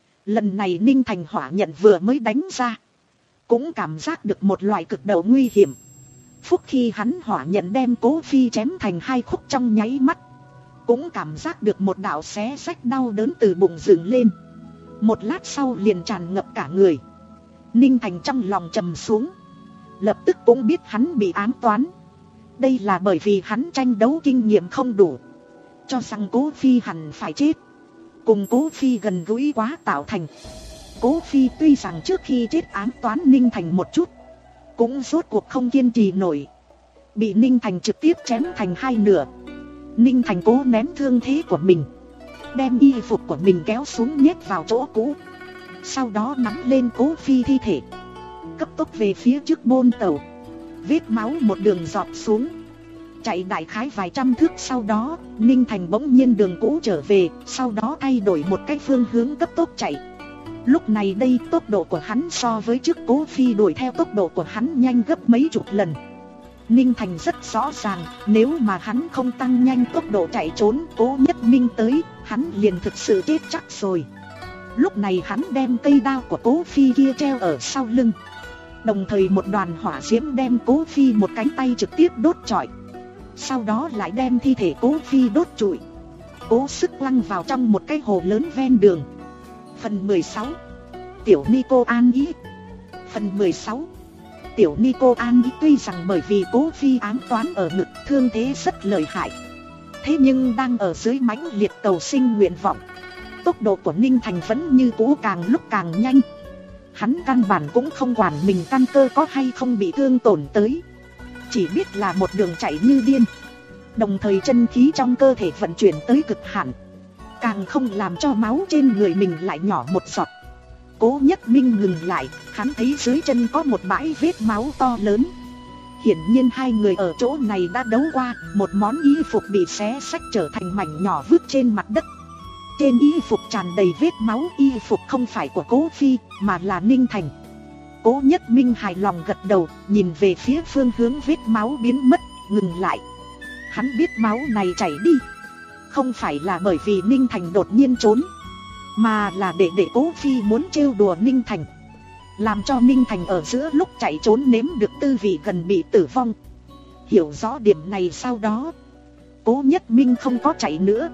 Lần này Ninh Thành hỏa nhận vừa mới đánh ra, cũng cảm giác được một loại cực độ nguy hiểm. Phúc khi hắn hỏa nhận đem Cố Phi chém thành hai khúc trong nháy mắt, cũng cảm giác được một đạo xé rách đau đớn từ bụng dựng lên. Một lát sau liền tràn ngập cả người. Ninh Thành trong lòng trầm xuống, lập tức cũng biết hắn bị ám toán. Đây là bởi vì hắn tranh đấu kinh nghiệm không đủ, cho rằng Cố Phi hẳn phải chết, cùng Cố Phi gần gũi quá tạo thành. Cố Phi tuy rằng trước khi chết ám toán Ninh Thành một chút, cũng rốt cuộc không kiên trì nổi, bị Ninh Thành trực tiếp chém thành hai nửa. Ninh Thành cố nén thương thế của mình, đem y phục của mình kéo xuống nhét vào chỗ cũ, sau đó nắm lên Cố Phi thi thể, cấp tốc về phía trước bôn tàu. Vết máu một đường giọt xuống, chạy đại khái vài trăm thước. Sau đó Ninh Thành bỗng nhiên đường cũ trở về, sau đó thay đổi một cái phương hướng cấp tốc chạy. Lúc này đây tốc độ của hắn so với trước Cố Phi đuổi theo tốc độ của hắn nhanh gấp mấy chục lần. Ninh Thành rất rõ ràng, nếu mà hắn không tăng nhanh tốc độ chạy trốn, Cố Nhất Minh tới, hắn liền thực sự chết chắc rồi. Lúc này hắn đem cây đao của Cố Phi kia treo ở sau lưng. Đồng thời một đoàn hỏa diễm đem Cố Phi một cánh tay trực tiếp đốt trọi. Sau đó lại đem thi thể Cố Phi đốt trụi, cố sức lăn vào trong một cái hồ lớn ven đường. Phần mười sáu. Tiểu Nico an ý. Phần mười sáu. Tiểu Nico an ý tuy rằng bởi vì Cố Phi ám toán ở ngực, thương thế rất lợi hại, thế nhưng đang ở dưới mãnh liệt cầu sinh nguyện vọng. Tốc độ của Ninh Thành vẫn như cũ càng lúc càng nhanh. Hắn căn bản cũng không quản mình căn cơ có hay không bị thương tổn tới, chỉ biết là một đường chạy như điên. Đồng thời chân khí trong cơ thể vận chuyển tới cực hạn, càng không làm cho máu trên người mình lại nhỏ một giọt. Cố Nhất Minh ngừng lại, hắn thấy dưới chân có một bãi vết máu to lớn. Hiển nhiên hai người ở chỗ này đã đấu qua, một món y phục bị xé xách trở thành mảnh nhỏ vứt trên mặt đất. Trên y phục tràn đầy vết máu, y phục không phải của Cố Phi, mà là Ninh Thành. Cố Nhất Minh hài lòng gật đầu, nhìn về phía phương hướng vết máu biến mất, ngừng lại. Hắn biết máu này chảy đi không phải là bởi vì Ninh Thành đột nhiên trốn, mà là để để Cố Phi muốn trêu đùa Ninh Thành, làm cho Ninh Thành ở giữa lúc chạy trốn nếm được tư vị gần bị tử vong. Hiểu rõ điểm này sau đó, Cố Nhất Minh không có chạy nữa,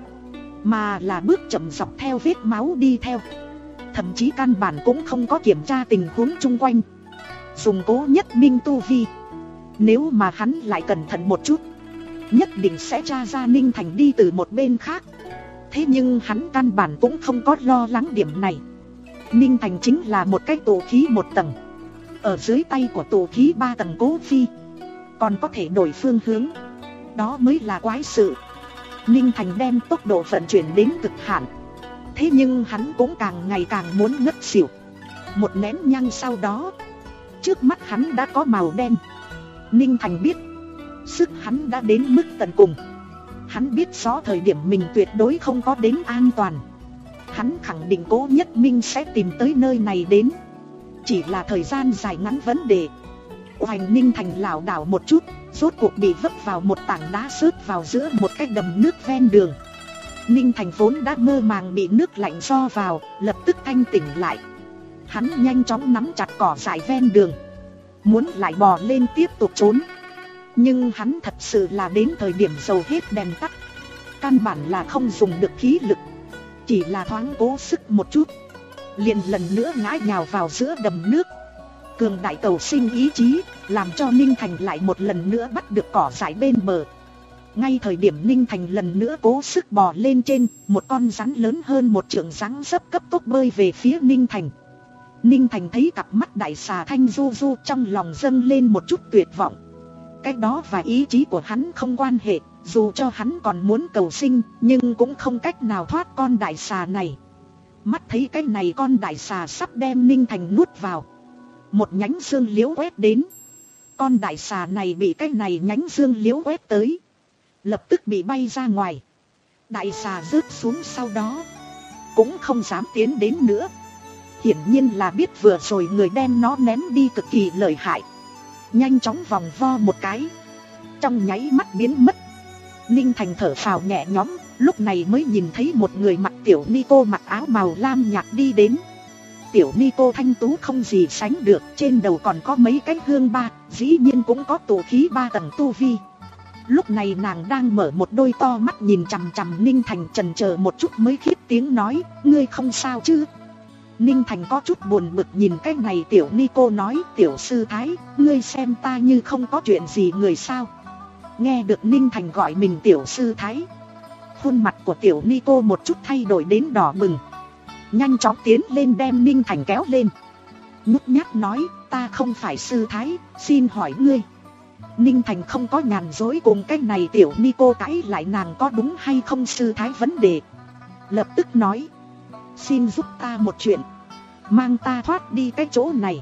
mà là bước chậm dọc theo vết máu đi theo. Thậm chí căn bản cũng không có kiểm tra tình huống chung quanh. Dùng Cố Nhất Minh tu vi, nếu mà hắn lại cẩn thận một chút, nhất định sẽ tra ra Ninh Thành đi từ một bên khác. Thế nhưng hắn căn bản cũng không có lo lắng điểm này. Ninh Thành chính là một cái tụ khí một tầng, ở dưới tay của tụ khí ba tầng Cố Phi, còn có thể đổi phương hướng, đó mới là quái sự. Ninh Thành đem tốc độ vận chuyển đến cực hạn, thế nhưng hắn cũng càng ngày càng muốn ngất xỉu. Một nén nhang sau đó, trước mắt hắn đã có màu đen. Ninh Thành biết sức hắn đã đến mức tận cùng. Hắn biết rõ thời điểm mình tuyệt đối không có đến an toàn. Hắn khẳng định Cố Nhất Minh sẽ tìm tới nơi này đến, chỉ là thời gian dài ngắn vấn đề. Oanh, Ninh Thành lảo đảo một chút, rốt cuộc bị vấp vào một tảng đá rớt vào giữa một cái đầm nước ven đường. Ninh Thành vốn đã mơ màng bị nước lạnh ro vào, lập tức thanh tỉnh lại. Hắn nhanh chóng nắm chặt cỏ dại ven đường, muốn lại bò lên tiếp tục trốn. Nhưng hắn thật sự là đến thời điểm dầu hết đèn tắt, căn bản là không dùng được khí lực. Chỉ là thoáng cố sức một chút, liền lần nữa ngã nhào vào giữa đầm nước. Cường đại cầu sinh ý chí làm cho Ninh Thành lại một lần nữa bắt được cỏ dại bên bờ. Ngay thời điểm Ninh Thành lần nữa cố sức bò lên trên, một con rắn lớn hơn một trượng dáng dấp cấp tốc bơi về phía Ninh Thành. Ninh Thành thấy cặp mắt đại xà thanh du du, trong lòng dâng lên một chút tuyệt vọng. Cái đó và ý chí của hắn không quan hệ, dù cho hắn còn muốn cầu sinh, nhưng cũng không cách nào thoát con đại xà này. Mắt thấy cái này con đại xà sắp đem Ninh Thành nuốt vào, một nhánh dương liễu quét đến. Con đại xà này bị cái này nhánh dương liễu quét tới, lập tức bị bay ra ngoài. Đại xà rớt xuống sau đó cũng không dám tiến đến nữa. Hiển nhiên là biết vừa rồi người đem nó ném đi cực kỳ lợi hại. Nhanh chóng vòng vo một cái, trong nháy mắt biến mất. Ninh Thành thở phào nhẹ nhõm, lúc này mới nhìn thấy một người mặc tiểu Nico mặc áo màu lam nhạt đi đến. Tiểu Nico thanh tú không gì sánh được, trên đầu còn có mấy cái hương ba, dĩ nhiên cũng có tụ khí ba tầng tu vi. Lúc này nàng đang mở một đôi to mắt nhìn chằm chằm Ninh Thành, chần chờ một chút mới khít tiếng nói, ngươi không sao chứ? Ninh Thành có chút buồn bực nhìn cái này tiểu Nico nói, tiểu sư thái, ngươi xem ta như không có chuyện gì người sao? Nghe được Ninh Thành gọi mình tiểu sư thái, khuôn mặt của tiểu Nico một chút thay đổi đến đỏ bừng, nhanh chóng tiến lên đem Ninh Thành kéo lên. Nhút nhát nói, ta không phải sư thái, xin hỏi ngươi. Ninh Thành không có nhàn dối cùng cái này tiểu Nico cãi lại nàng có đúng hay không sư thái vấn đề. Lập tức nói, xin giúp ta một chuyện, mang ta thoát đi cái chỗ này.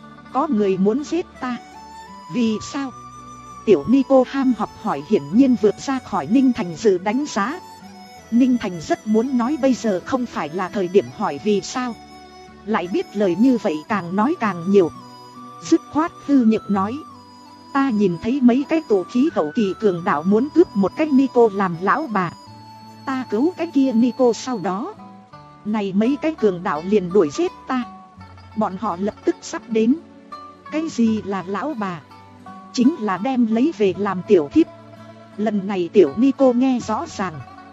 Có người muốn giết ta. Vì sao? Tiểu Nico ham học hỏi hiển nhiên vượt ra khỏi Ninh Thành dự đánh giá. Ninh Thành rất muốn nói bây giờ không phải là thời điểm hỏi vì sao, lại biết lời như vậy càng nói càng nhiều. Dứt khoát hư nhược nói, ta nhìn thấy mấy cái tổ khí hậu kỳ cường đạo muốn cướp một cái Nico làm lão bà. Ta cứu cái kia Nico sau đó, Này mấy cái cường đạo liền đuổi giết ta. Bọn họ lập tức sắp đến. Cái gì là lão bà? Chính là đem lấy về làm tiểu thiếp. Lần này tiểu Nico nghe rõ ràng.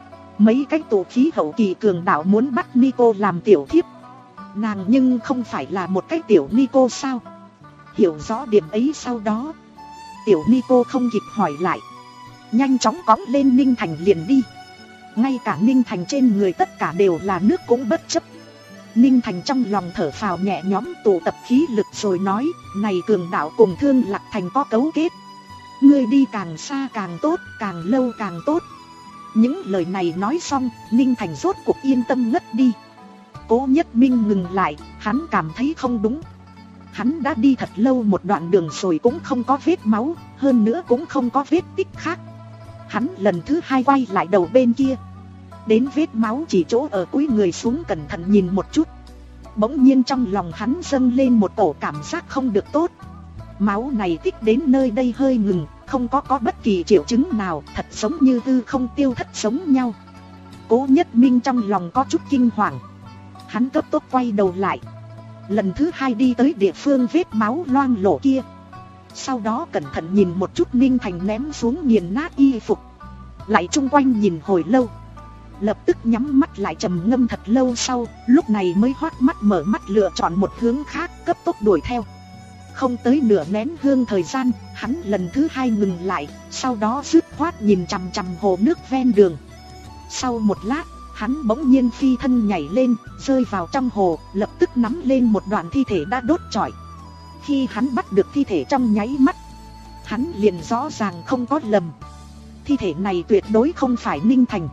Mấy cái tù khí hậu kỳ cường đạo muốn bắt Nico làm tiểu thiếp. Nàng nhưng không phải là một cái tiểu Nico sao? Hiểu rõ điểm ấy sau đó, tiểu Nico không kịp hỏi lại, nhanh chóng cõng lên Ninh Thành liền đi. Ngay cả Ninh Thành trên người tất cả đều là nước cũng bất chấp. Ninh Thành trong lòng thở phào nhẹ nhõm, tụ tập khí lực rồi nói, này cường đạo cùng Thương Lạc Thành có cấu kết. Ngươi đi càng xa càng tốt, càng lâu càng tốt. Những lời này nói xong, Ninh Thành rốt cuộc yên tâm ngất đi. Cố Nhất Minh ngừng lại, hắn cảm thấy không đúng. Hắn đã đi thật lâu một đoạn đường rồi cũng không có vết máu, hơn nữa cũng không có vết tích khác. Hắn lần thứ hai quay lại đầu bên kia. Đến vết máu chỉ chỗ ở cúi người xuống cẩn thận nhìn một chút. Bỗng nhiên trong lòng hắn dâng lên một tổ cảm giác không được tốt. Máu này tích đến nơi đây hơi ngừng, không có có bất kỳ triệu chứng nào, thật giống như hư không tiêu thất giống nhau. Cố Nhất Minh trong lòng có chút kinh hoàng. Hắn cấp tốc quay đầu lại, lần thứ hai đi tới địa phương vết máu loang lổ kia. Sau đó cẩn thận nhìn một chút Ninh Thành ném xuống nghiền nát y phục. Lại chung quanh nhìn hồi lâu, lập tức nhắm mắt lại trầm ngâm thật lâu sau, lúc này mới hoát mắt mở mắt lựa chọn một hướng khác, cấp tốc đuổi theo. Không tới nửa nén hương thời gian, hắn lần thứ hai ngừng lại, sau đó dứt khoát nhìn chằm chằm hồ nước ven đường. Sau một lát, hắn bỗng nhiên phi thân nhảy lên, rơi vào trong hồ, lập tức nắm lên một đoạn thi thể đã đốt trọi. Khi hắn bắt được thi thể trong nháy mắt, hắn liền rõ ràng không có lầm. Thi thể này tuyệt đối không phải Ninh Thành,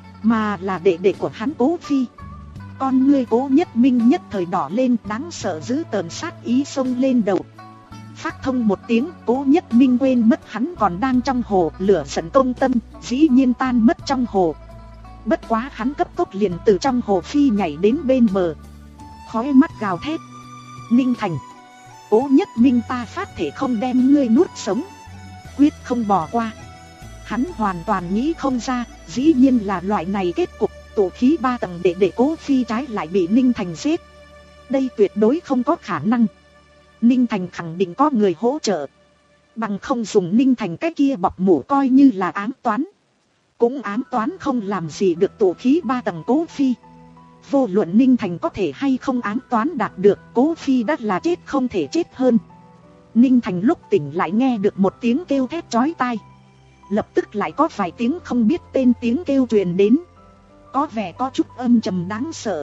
mà là đệ đệ của hắn Cố Phi. Con ngươi Cố Nhất Minh nhất thời đỏ lên, đáng sợ dữ tợn sát ý xông lên đầu. Phát thông một tiếng, Cố Nhất Minh quên mất hắn còn đang trong hồ, lửa giận công tâm, dĩ nhiên tan mất trong hồ. Bất quá hắn cấp tốc liền từ trong hồ phi nhảy đến bên bờ, khói mắt gào thét. Ninh Thành, Cố Nhất Minh ta phát thể không đem ngươi nuốt sống, quyết không bỏ qua. Hắn hoàn toàn nghĩ không ra, dĩ nhiên là loại này kết cục, tụ khí ba tầng để để Cố Phi trái lại bị Ninh Thành giết. Đây tuyệt đối không có khả năng. Ninh Thành khẳng định có người hỗ trợ, bằng không dùng Ninh Thành cái kia bọc mũ coi như là ám toán, cũng ám toán không làm gì được tụ khí ba tầng Cố Phi. Vô luận Ninh Thành có thể hay không ám toán đạt được, Cố Phi đã là chết không thể chết hơn. Ninh Thành lúc tỉnh lại nghe được một tiếng kêu thét chói tai, lập tức lại có vài tiếng không biết tên tiếng kêu truyền đến, có vẻ có chút âm trầm đáng sợ.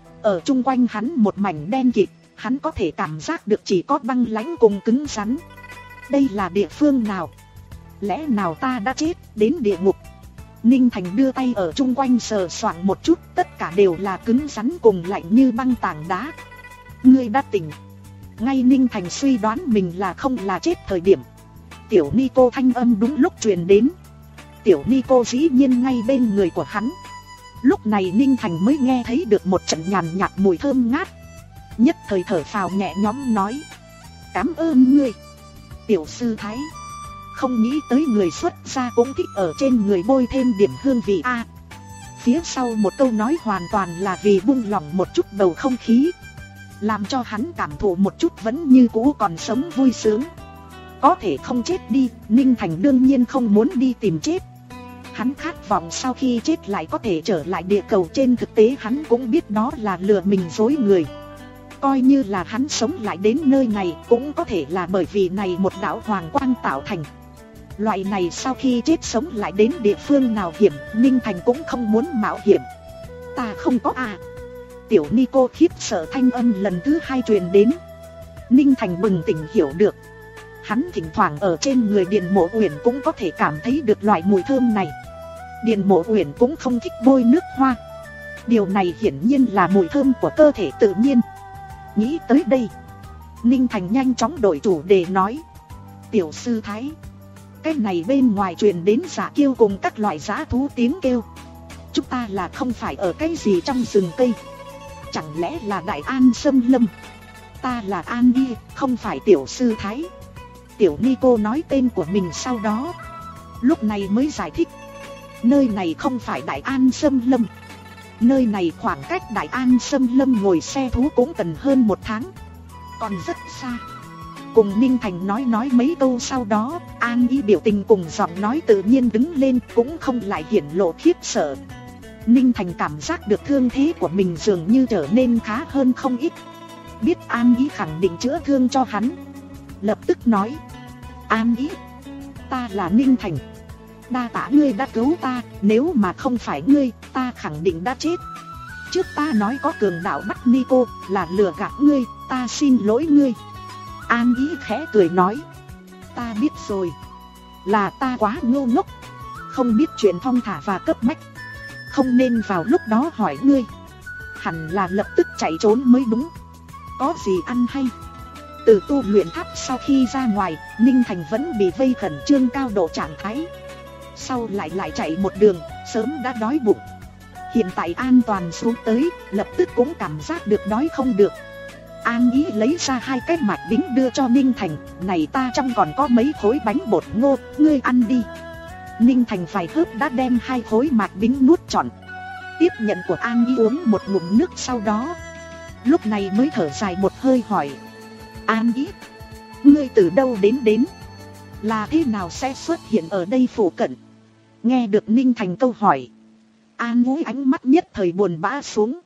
Ở chung quanh hắn một mảnh đen kịt, hắn có thể cảm giác được chỉ có băng lãnh cùng cứng rắn. Đây là địa phương nào? Lẽ nào ta đã chết, đến địa ngục? Ninh Thành đưa tay ở chung quanh sờ soạng một chút, tất cả đều là cứng rắn cùng lạnh như băng tảng đá. Ngươi đã tỉnh. Ngay Ninh Thành suy đoán mình là không là chết thời điểm, tiểu Nico thanh âm đúng lúc truyền đến. Tiểu Nico dĩ nhiên ngay bên người của hắn. Lúc này Ninh Thành mới nghe thấy được một trận nhàn nhạt mùi thơm ngát, nhất thời thở phào nhẹ nhõm nói, cảm ơn ngươi, tiểu sư thái. Không nghĩ tới người xuất gia cũng thích ở trên người bôi thêm điểm hương vị a. À, phía sau một câu nói hoàn toàn là vì buông lỏng một chút bầu không khí, làm cho hắn cảm thụ một chút vẫn như cũ còn sống vui sướng. Có thể không chết đi, Ninh Thành đương nhiên không muốn đi tìm chết. Hắn khát vọng sau khi chết lại có thể trở lại địa cầu. Trên thực tế hắn cũng biết đó là lừa mình dối người. Coi như là hắn sống lại đến nơi này cũng có thể là bởi vì này một đạo hoàng quang tạo thành. Loại này sau khi chết sống lại đến địa phương nào hiểm, Ninh Thành cũng không muốn mạo hiểm. Ta không có à. Tiểu Nico khiếp sợ thanh âm lần thứ hai truyền đến. Ninh Thành bừng tỉnh hiểu được. Hắn thỉnh thoảng ở trên người Điền Mộ Uyển cũng có thể cảm thấy được loại mùi thơm này. Điền Mộ Uyển cũng không thích bôi nước hoa. Điều này hiển nhiên là mùi thơm của cơ thể tự nhiên. Nghĩ tới đây, Ninh Thành nhanh chóng đổi chủ đề nói, tiểu sư thái, cái này bên ngoài truyền đến giả kêu cùng các loại dã thú tiếng kêu. Chúng ta là không phải ở cái gì trong rừng cây? Chẳng lẽ là Đại An Sâm Lâm? Ta là An Y, không phải tiểu sư thái. Tiểu Nico nói tên của mình sau đó, lúc này mới giải thích, nơi này không phải Đại An Sâm Lâm, Nơi này khoảng cách Đại An Xâm Lâm ngồi xe thú cũng cần hơn một tháng, còn rất xa. Cùng Ninh Thành nói nói mấy câu sau đó, An Ý biểu tình cùng giọng nói tự nhiên đứng lên, cũng không lại hiển lộ khiếp sợ. Ninh Thành cảm giác được thương thế của mình dường như trở nên khá hơn không ít. Biết An Ý khẳng định chữa thương cho hắn, lập tức nói: An Ý, ta là Ninh Thành, đa tạ ngươi đã cứu ta, nếu mà không phải ngươi, ta khẳng định đã chết. Trước ta nói có cường đạo bắt Nico là lừa gạt ngươi, ta xin lỗi ngươi. An Ý khẽ cười nói: ta biết rồi, là ta quá ngu ngốc, không biết chuyện thong thả và cấp bách, không nên vào lúc đó hỏi ngươi, hẳn là lập tức chạy trốn mới đúng. Có gì ăn hay? Từ tu luyện tháp sau khi ra ngoài, Ninh Thành vẫn bị vây khẩn trương cao độ trạng thái. Sau lại lại chạy một đường, sớm đã đói bụng. Hiện tại an toàn xuống tới, lập tức cũng cảm giác được đói không được. An Ý lấy ra hai cái mạch bính đưa cho Ninh Thành: này ta trong còn có mấy khối bánh bột ngô, ngươi ăn đi. Ninh Thành vài hớp đã đem hai khối mạch bính nuốt trọn. Tiếp nhận của An Ý uống một ngụm nước sau đó, lúc này mới thở dài một hơi hỏi: An Ý, ngươi từ đâu đến đến? Là thế nào sẽ xuất hiện ở đây phụ cận? Nghe được Ninh Thành câu hỏi, An Ý ánh mắt nhất thời buồn bã xuống.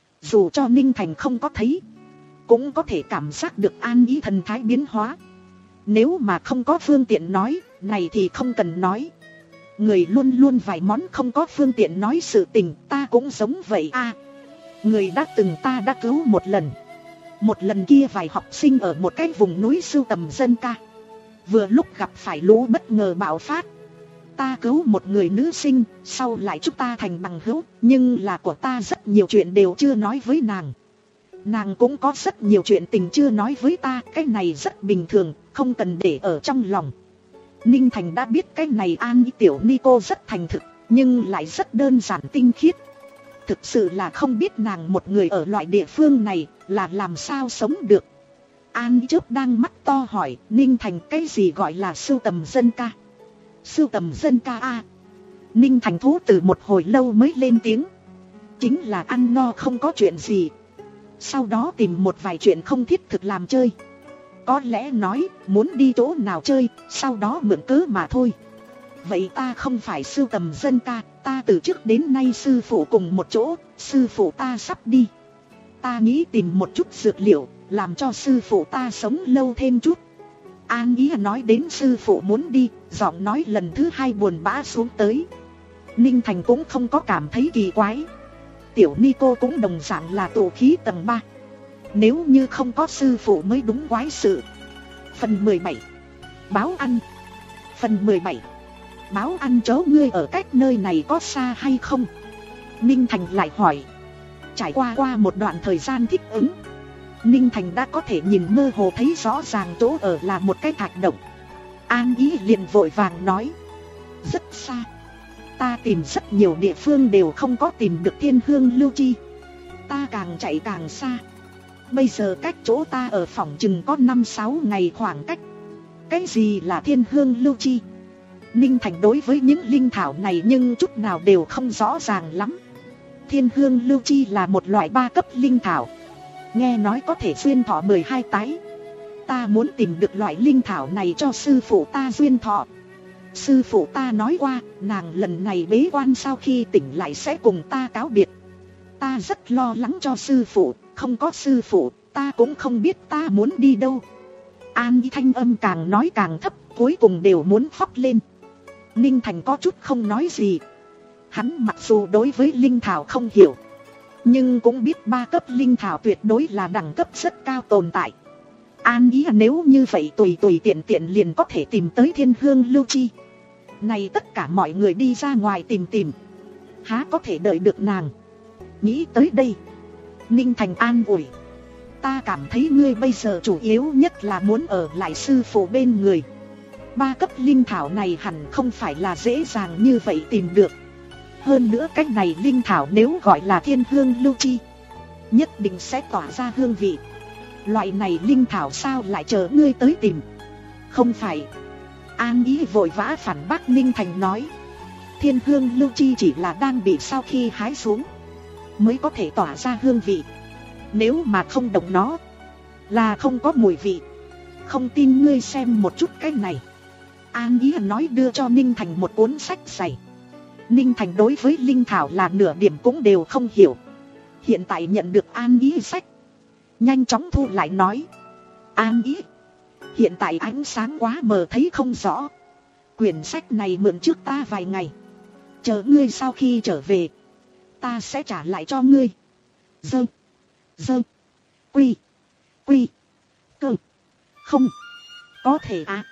Dù cho Ninh Thành không có thấy, cũng có thể cảm giác được An Ý thần thái biến hóa. Nếu mà không có phương tiện nói, này thì không cần nói. Người luôn luôn vài món không có phương tiện nói sự tình, ta cũng giống vậy a. À, người đã từng ta đã cứu một lần. Một lần kia vài học sinh ở một cái vùng núi sưu tầm dân ca, vừa lúc gặp phải lũ bất ngờ bạo phát. Ta cứu một người nữ sinh, sau lại chúng ta thành bằng hữu, nhưng là của ta rất nhiều chuyện đều chưa nói với nàng. Nàng cũng có rất nhiều chuyện tình chưa nói với ta, cái này rất bình thường, không cần để ở trong lòng. Ninh Thành đã biết cái này An Ý tiểu Nico rất thành thực, nhưng lại rất đơn giản tinh khiết. Thực sự là không biết nàng một người ở loại địa phương này là làm sao sống được. An Ý chớp đang mắt to hỏi: Ninh Thành, cái gì gọi là sưu tầm dân ca? Sưu tầm dân ca a? À? Ninh Thành thú từ một hồi lâu mới lên tiếng: chính là ăn no không có chuyện gì, sau đó tìm một vài chuyện không thiết thực làm chơi. Có lẽ nói muốn đi chỗ nào chơi, sau đó mượn cớ mà thôi. Vậy ta không phải sưu tầm dân ca, ta từ trước đến nay sư phụ cùng một chỗ, sư phụ ta sắp đi. Ta nghĩ tìm một chút dược liệu, làm cho sư phụ ta sống lâu thêm chút. An Ý nói đến sư phụ muốn đi, giọng nói lần thứ hai buồn bã xuống tới. Ninh Thành cũng không có cảm thấy kỳ quái. Tiểu Nico cũng đồng dạng là tụ khí tầng ba. Nếu như không có sư phụ mới đúng quái sự. Phần mười bảy. Báo ăn. Phần mười bảy. Báo ăn chó ngươi ở cách nơi này có xa hay không? Ninh Thành lại hỏi. Trải qua qua một đoạn thời gian thích ứng, Ninh Thành đã có thể nhìn mơ hồ thấy rõ ràng chỗ ở là một cái thạch động. An Ý liền vội vàng nói: rất xa. Ta tìm rất nhiều địa phương đều không có tìm được Thiên Hương Lưu Chi. Ta càng chạy càng xa. Bây giờ cách chỗ ta ở phòng chừng có năm sáu ngày khoảng cách. Cái gì là Thiên Hương Lưu Chi? Ninh Thành đối với những linh thảo này nhưng chút nào đều không rõ ràng lắm. Thiên Hương Lưu Chi là một loại ba cấp linh thảo, nghe nói có thể duyên thọ mười hai tái. Ta muốn tìm được loại linh thảo này cho sư phụ ta duyên thọ. Sư phụ ta nói qua, nàng lần này bế quan sau khi tỉnh lại sẽ cùng ta cáo biệt. Ta rất lo lắng cho sư phụ, không có sư phụ, ta cũng không biết ta muốn đi đâu. An Ý thanh âm càng nói càng thấp, cuối cùng đều muốn khóc lên. Ninh Thành có chút không nói gì. Hắn mặc dù đối với linh thảo không hiểu, nhưng cũng biết ba cấp linh thảo tuyệt đối là đẳng cấp rất cao tồn tại. An Ý nếu như vậy tùy tùy tiện tiện liền có thể tìm tới Thiên Hương Lưu Chi. Này tất cả mọi người đi ra ngoài tìm tìm, há có thể đợi được nàng. Nghĩ tới đây, Ninh Thành an ủi: ta cảm thấy ngươi bây giờ chủ yếu nhất là muốn ở lại sư phụ bên người. Ba cấp linh thảo này hẳn không phải là dễ dàng như vậy tìm được. Hơn nữa cách này linh thảo nếu gọi là Thiên Hương Lưu Chi, nhất định sẽ tỏa ra hương vị. Loại này linh thảo sao lại chờ ngươi tới tìm? Không phải. An Ý vội vã phản bác Ninh Thành nói: Thiên Hương Lưu Chi chỉ là đang bị sau khi hái xuống, mới có thể tỏa ra hương vị. Nếu mà không động nó, là không có mùi vị. Không tin ngươi xem một chút cái này. An Ý nói đưa cho Ninh Thành một cuốn sách dày. Ninh Thành đối với linh thảo là nửa điểm cũng đều không hiểu. Hiện tại nhận được An Ý sách, nhanh chóng thu lại nói: An Ý, hiện tại ánh sáng quá mờ thấy không rõ. Quyển sách này mượn trước ta vài ngày, chờ ngươi sau khi trở về, ta sẽ trả lại cho ngươi. Dơ, dơ, quy, quy, cơ. Không, có thể à.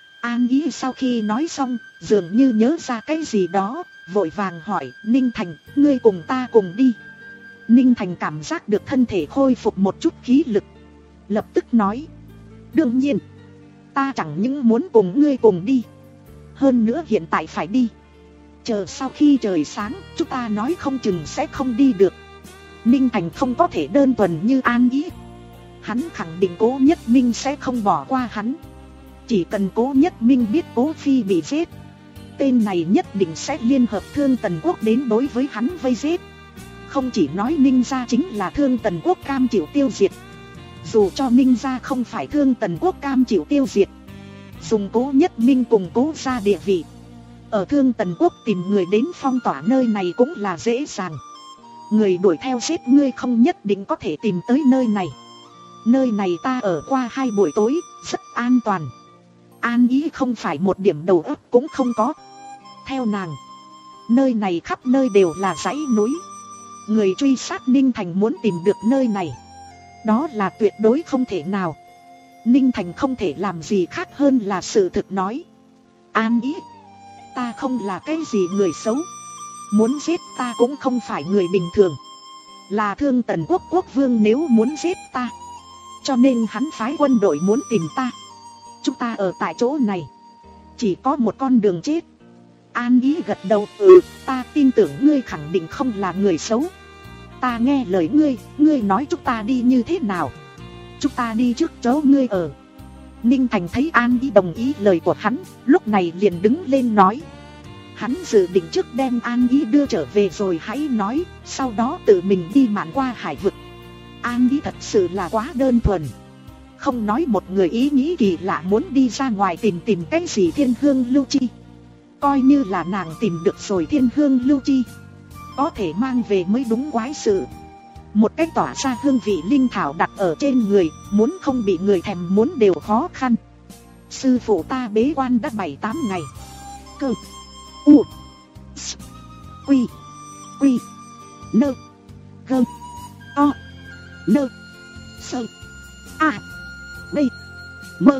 An Ý sau khi nói xong, dường như nhớ ra cái gì đó, vội vàng hỏi: Ninh Thành, ngươi cùng ta cùng đi. Ninh Thành cảm giác được thân thể khôi phục một chút khí lực, lập tức nói: đương nhiên, ta chẳng những muốn cùng ngươi cùng đi, hơn nữa hiện tại phải đi. Chờ sau khi trời sáng, chúng ta nói không chừng sẽ không đi được. Ninh Thành không có thể đơn thuần như An Ý. Hắn khẳng định Cố Nhất Minh sẽ không bỏ qua hắn. Chỉ cần Cố Nhất Minh biết Cố Phi bị giết, tên này nhất định sẽ liên hợp Thương Tần Quốc đến đối với hắn vây giết. Không chỉ nói Ninh gia chính là Thương Tần Quốc cam chịu tiêu diệt, dù cho Ninh gia không phải Thương Tần Quốc cam chịu tiêu diệt, dùng Cố Nhất Minh cùng Cố gia địa vị, ở Thương Tần Quốc tìm người đến phong tỏa nơi này cũng là dễ dàng. Người đuổi theo giết ngươi không nhất định có thể tìm tới nơi này. Nơi này ta ở qua hai buổi tối, rất an toàn. An Ý không phải một điểm đầu óc cũng không có. Theo nàng, nơi này khắp nơi đều là dãy núi. Người truy sát Ninh Thành muốn tìm được nơi này, đó là tuyệt đối không thể nào. Ninh Thành không thể làm gì khác hơn là sự thực nói: An Ý, ta không là cái gì người xấu, muốn giết ta cũng không phải người bình thường, là Thương Tần Quốc quốc vương nếu muốn giết ta, cho nên hắn phái quân đội muốn tìm ta. Chúng ta ở tại chỗ này, chỉ có một con đường chết. An Ý gật đầu: ừ, ta tin tưởng ngươi khẳng định không là người xấu. Ta nghe lời ngươi, ngươi nói chúng ta đi như thế nào? Chúng ta đi trước chỗ ngươi ở. Ninh Thành thấy An Ý đồng ý lời của hắn, lúc này liền đứng lên nói. Hắn dự định trước đem An Ý đưa trở về rồi hãy nói, sau đó tự mình đi mạn qua hải vực. An Ý thật sự là quá đơn thuần, không nói một người ý nghĩ kỳ lạ muốn đi ra ngoài tìm tìm cái gì thiên hương lưu chi. Coi như là nàng tìm được rồi thiên hương lưu chi, có thể mang về mới đúng quái sự. Một cách tỏa ra hương vị linh thảo đặt ở trên người, muốn không bị người thèm muốn đều khó khăn. Sư phụ ta bế quan đã bảy tám ngày. Cơ U S Quy Quy Nơ Gơ O Nơ Sơ A B Mơ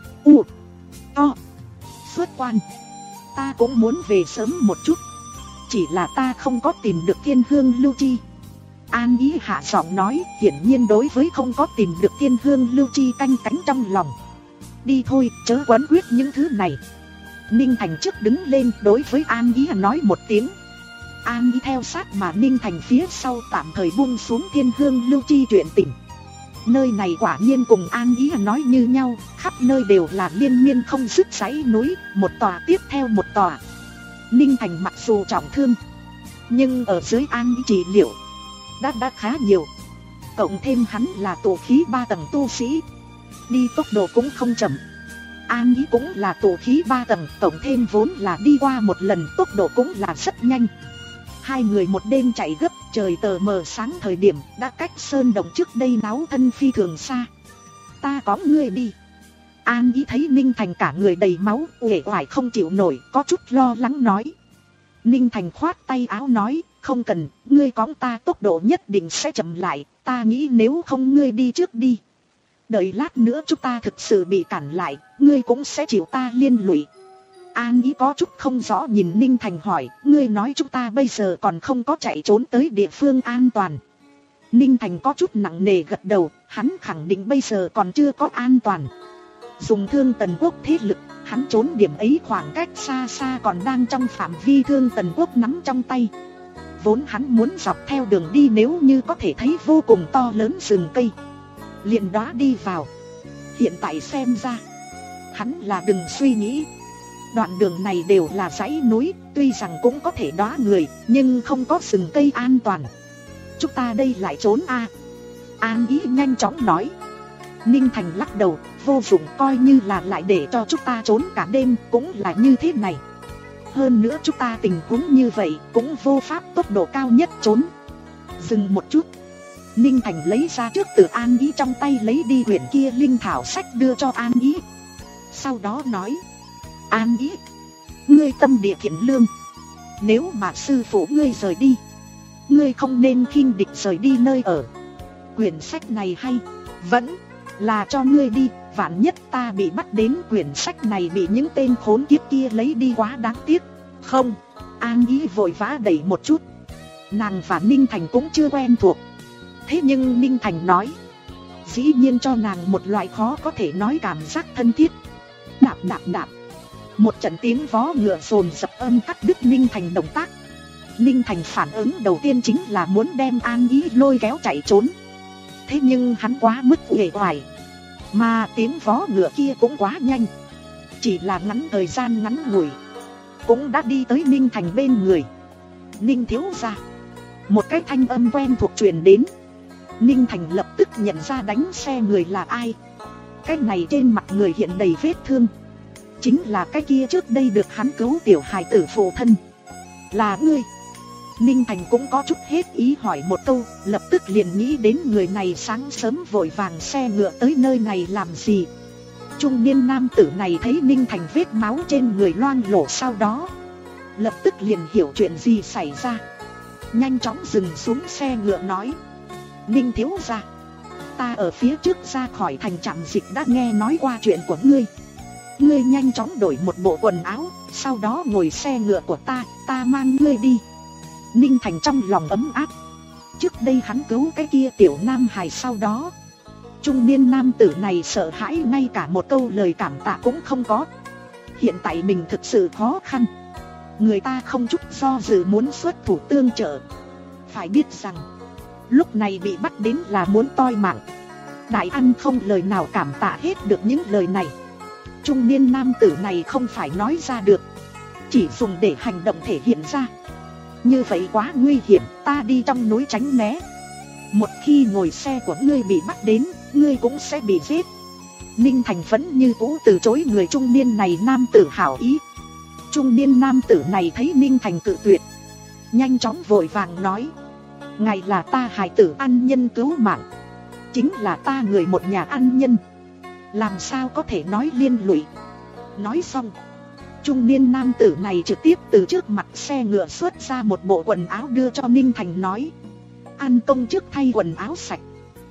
U O Xuất quan. Ta cũng muốn về sớm một chút, chỉ là ta không có tìm được thiên hương lưu chi. An Ý hạ giọng nói, hiển nhiên đối với không có tìm được thiên hương lưu chi canh cánh trong lòng. Đi thôi, chớ quấn quyết những thứ này. Ninh Thành trước đứng lên đối với An Ý nói một tiếng. An Ý theo sát mà Ninh Thành phía sau tạm thời buông xuống thiên hương lưu chi chuyện tình. Nơi này quả nhiên cùng An Ý nói như nhau, khắp nơi đều là liên miên không dứt dãy núi, một tòa tiếp theo một tòa. Ninh Thành mặc dù trọng thương, nhưng ở dưới An Ý trị liệu đã đã khá nhiều. Cộng thêm hắn là tụ khí ba tầng tu sĩ, đi tốc độ cũng không chậm. An Ý cũng là tụ khí ba tầng, cộng thêm vốn là đi qua một lần, tốc độ cũng là rất nhanh. Hai người một đêm chạy gấp, trời tờ mờ sáng thời điểm đã cách sơn động trước đây náo thân phi thường xa. Ta có ngươi đi. An Ý thấy Ninh Thành cả người đầy máu, uể oải không chịu nổi, có chút lo lắng nói. Ninh Thành khoát tay áo nói, không cần, ngươi cõng ta tốc độ nhất định sẽ chậm lại, ta nghĩ nếu không ngươi đi trước đi. Đợi lát nữa chúng ta thực sự bị cản lại, ngươi cũng sẽ chịu ta liên lụy. An Ý có chút không rõ nhìn Ninh Thành hỏi, ngươi nói chúng ta bây giờ còn không có chạy trốn tới địa phương an toàn. Ninh Thành có chút nặng nề gật đầu, hắn khẳng định bây giờ còn chưa có an toàn. Dùng Thương Tần Quốc thế lực, hắn trốn điểm ấy khoảng cách xa xa còn đang trong phạm vi Thương Tần Quốc nắm trong tay. Vốn hắn muốn dọc theo đường đi nếu như có thể thấy vô cùng to lớn rừng cây, liền đó đi vào. Hiện tại xem ra, hắn là đừng suy nghĩ. Đoạn đường này đều là dãy núi, tuy rằng cũng có thể đóa người, nhưng không có rừng cây an toàn. chúng ta đây lại trốn a. An Ý nhanh chóng nói. Ninh Thành lắc đầu, vô dụng, coi như là lại để cho chúng ta trốn cả đêm cũng là như thế này. Hơn nữa chúng ta tình huống như vậy cũng vô pháp tốc độ cao nhất trốn. Dừng một chút, Ninh Thành lấy ra trước từ An Ý trong tay lấy đi quyển kia linh thảo sách đưa cho An Ý. Sau đó nói, An Ý, ngươi tâm địa thiện lương, nếu mà sư phụ ngươi rời đi, ngươi không nên khinh địch rời đi nơi ở. Quyển sách này hay, vẫn là cho ngươi đi, vạn nhất ta bị bắt đến quyển sách này bị những tên khốn kiếp kia lấy đi quá đáng tiếc. Không, An Ý vội vã đẩy một chút. Nàng và Ninh Thành cũng chưa quen thuộc. Thế nhưng Ninh Thành nói, dĩ nhiên cho nàng một loại khó có thể nói cảm giác thân thiết. Đạp đạp đạp, một trận tiếng vó ngựa dồn dập âm cắt đứt Ninh Thành động tác. Ninh Thành phản ứng đầu tiên chính là muốn đem An Ý lôi kéo chạy trốn. Thế nhưng hắn quá mức uể oải, mà tiếng vó ngựa kia cũng quá nhanh. Chỉ là ngắn thời gian ngắn ngủi, cũng đã đi tới Ninh Thành bên người. Ninh thiếu gia, một cái thanh âm quen thuộc truyền đến. Ninh Thành lập tức nhận ra đánh xe người là ai. Cái này trên mặt người hiện đầy vết thương, chính là cái kia trước đây được hắn cứu tiểu hài tử phụ thân. Là ngươi? Ninh Thành cũng có chút hết ý hỏi một câu, lập tức liền nghĩ đến người này sáng sớm vội vàng xe ngựa tới nơi này làm gì. Trung niên nam tử này thấy Ninh Thành vết máu trên người loang lổ sau đó, lập tức liền hiểu chuyện gì xảy ra. Nhanh chóng dừng xuống xe ngựa nói, Ninh thiếu gia, ta ở phía trước ra khỏi thành trạm dịch đã nghe nói qua chuyện của ngươi. Ngươi nhanh chóng đổi một bộ quần áo, sau đó ngồi xe ngựa của ta, ta mang ngươi đi. Ninh Thành trong lòng ấm áp. Trước đây hắn cứu cái kia tiểu nam hài, sau đó trung niên nam tử này sợ hãi ngay cả một câu lời cảm tạ cũng không có. Hiện tại mình thực sự khó khăn, người ta không chút do dự muốn xuất thủ tương trợ. Phải biết rằng lúc này bị bắt đến là muốn toi mạng. Đại ăn không lời nào cảm tạ hết được những lời này. Trung niên nam tử này không phải nói ra được, chỉ dùng để hành động thể hiện ra. Như vậy quá nguy hiểm, ta đi trong núi tránh né. Một khi ngồi xe của ngươi bị bắt đến, ngươi cũng sẽ bị giết. Ninh Thành vẫn như cũ từ chối người trung niên này nam tử hảo ý. Trung niên nam tử này thấy Ninh Thành cự tuyệt, nhanh chóng vội vàng nói, ngài là ta hài tử ăn nhân cứu mạng, chính là ta người một nhà ăn nhân, làm sao có thể nói liên lụy. Nói xong, trung niên nam tử này trực tiếp từ trước mặt xe ngựa xuất ra một bộ quần áo đưa cho Ninh Thành nói, ăn công trước thay quần áo sạch,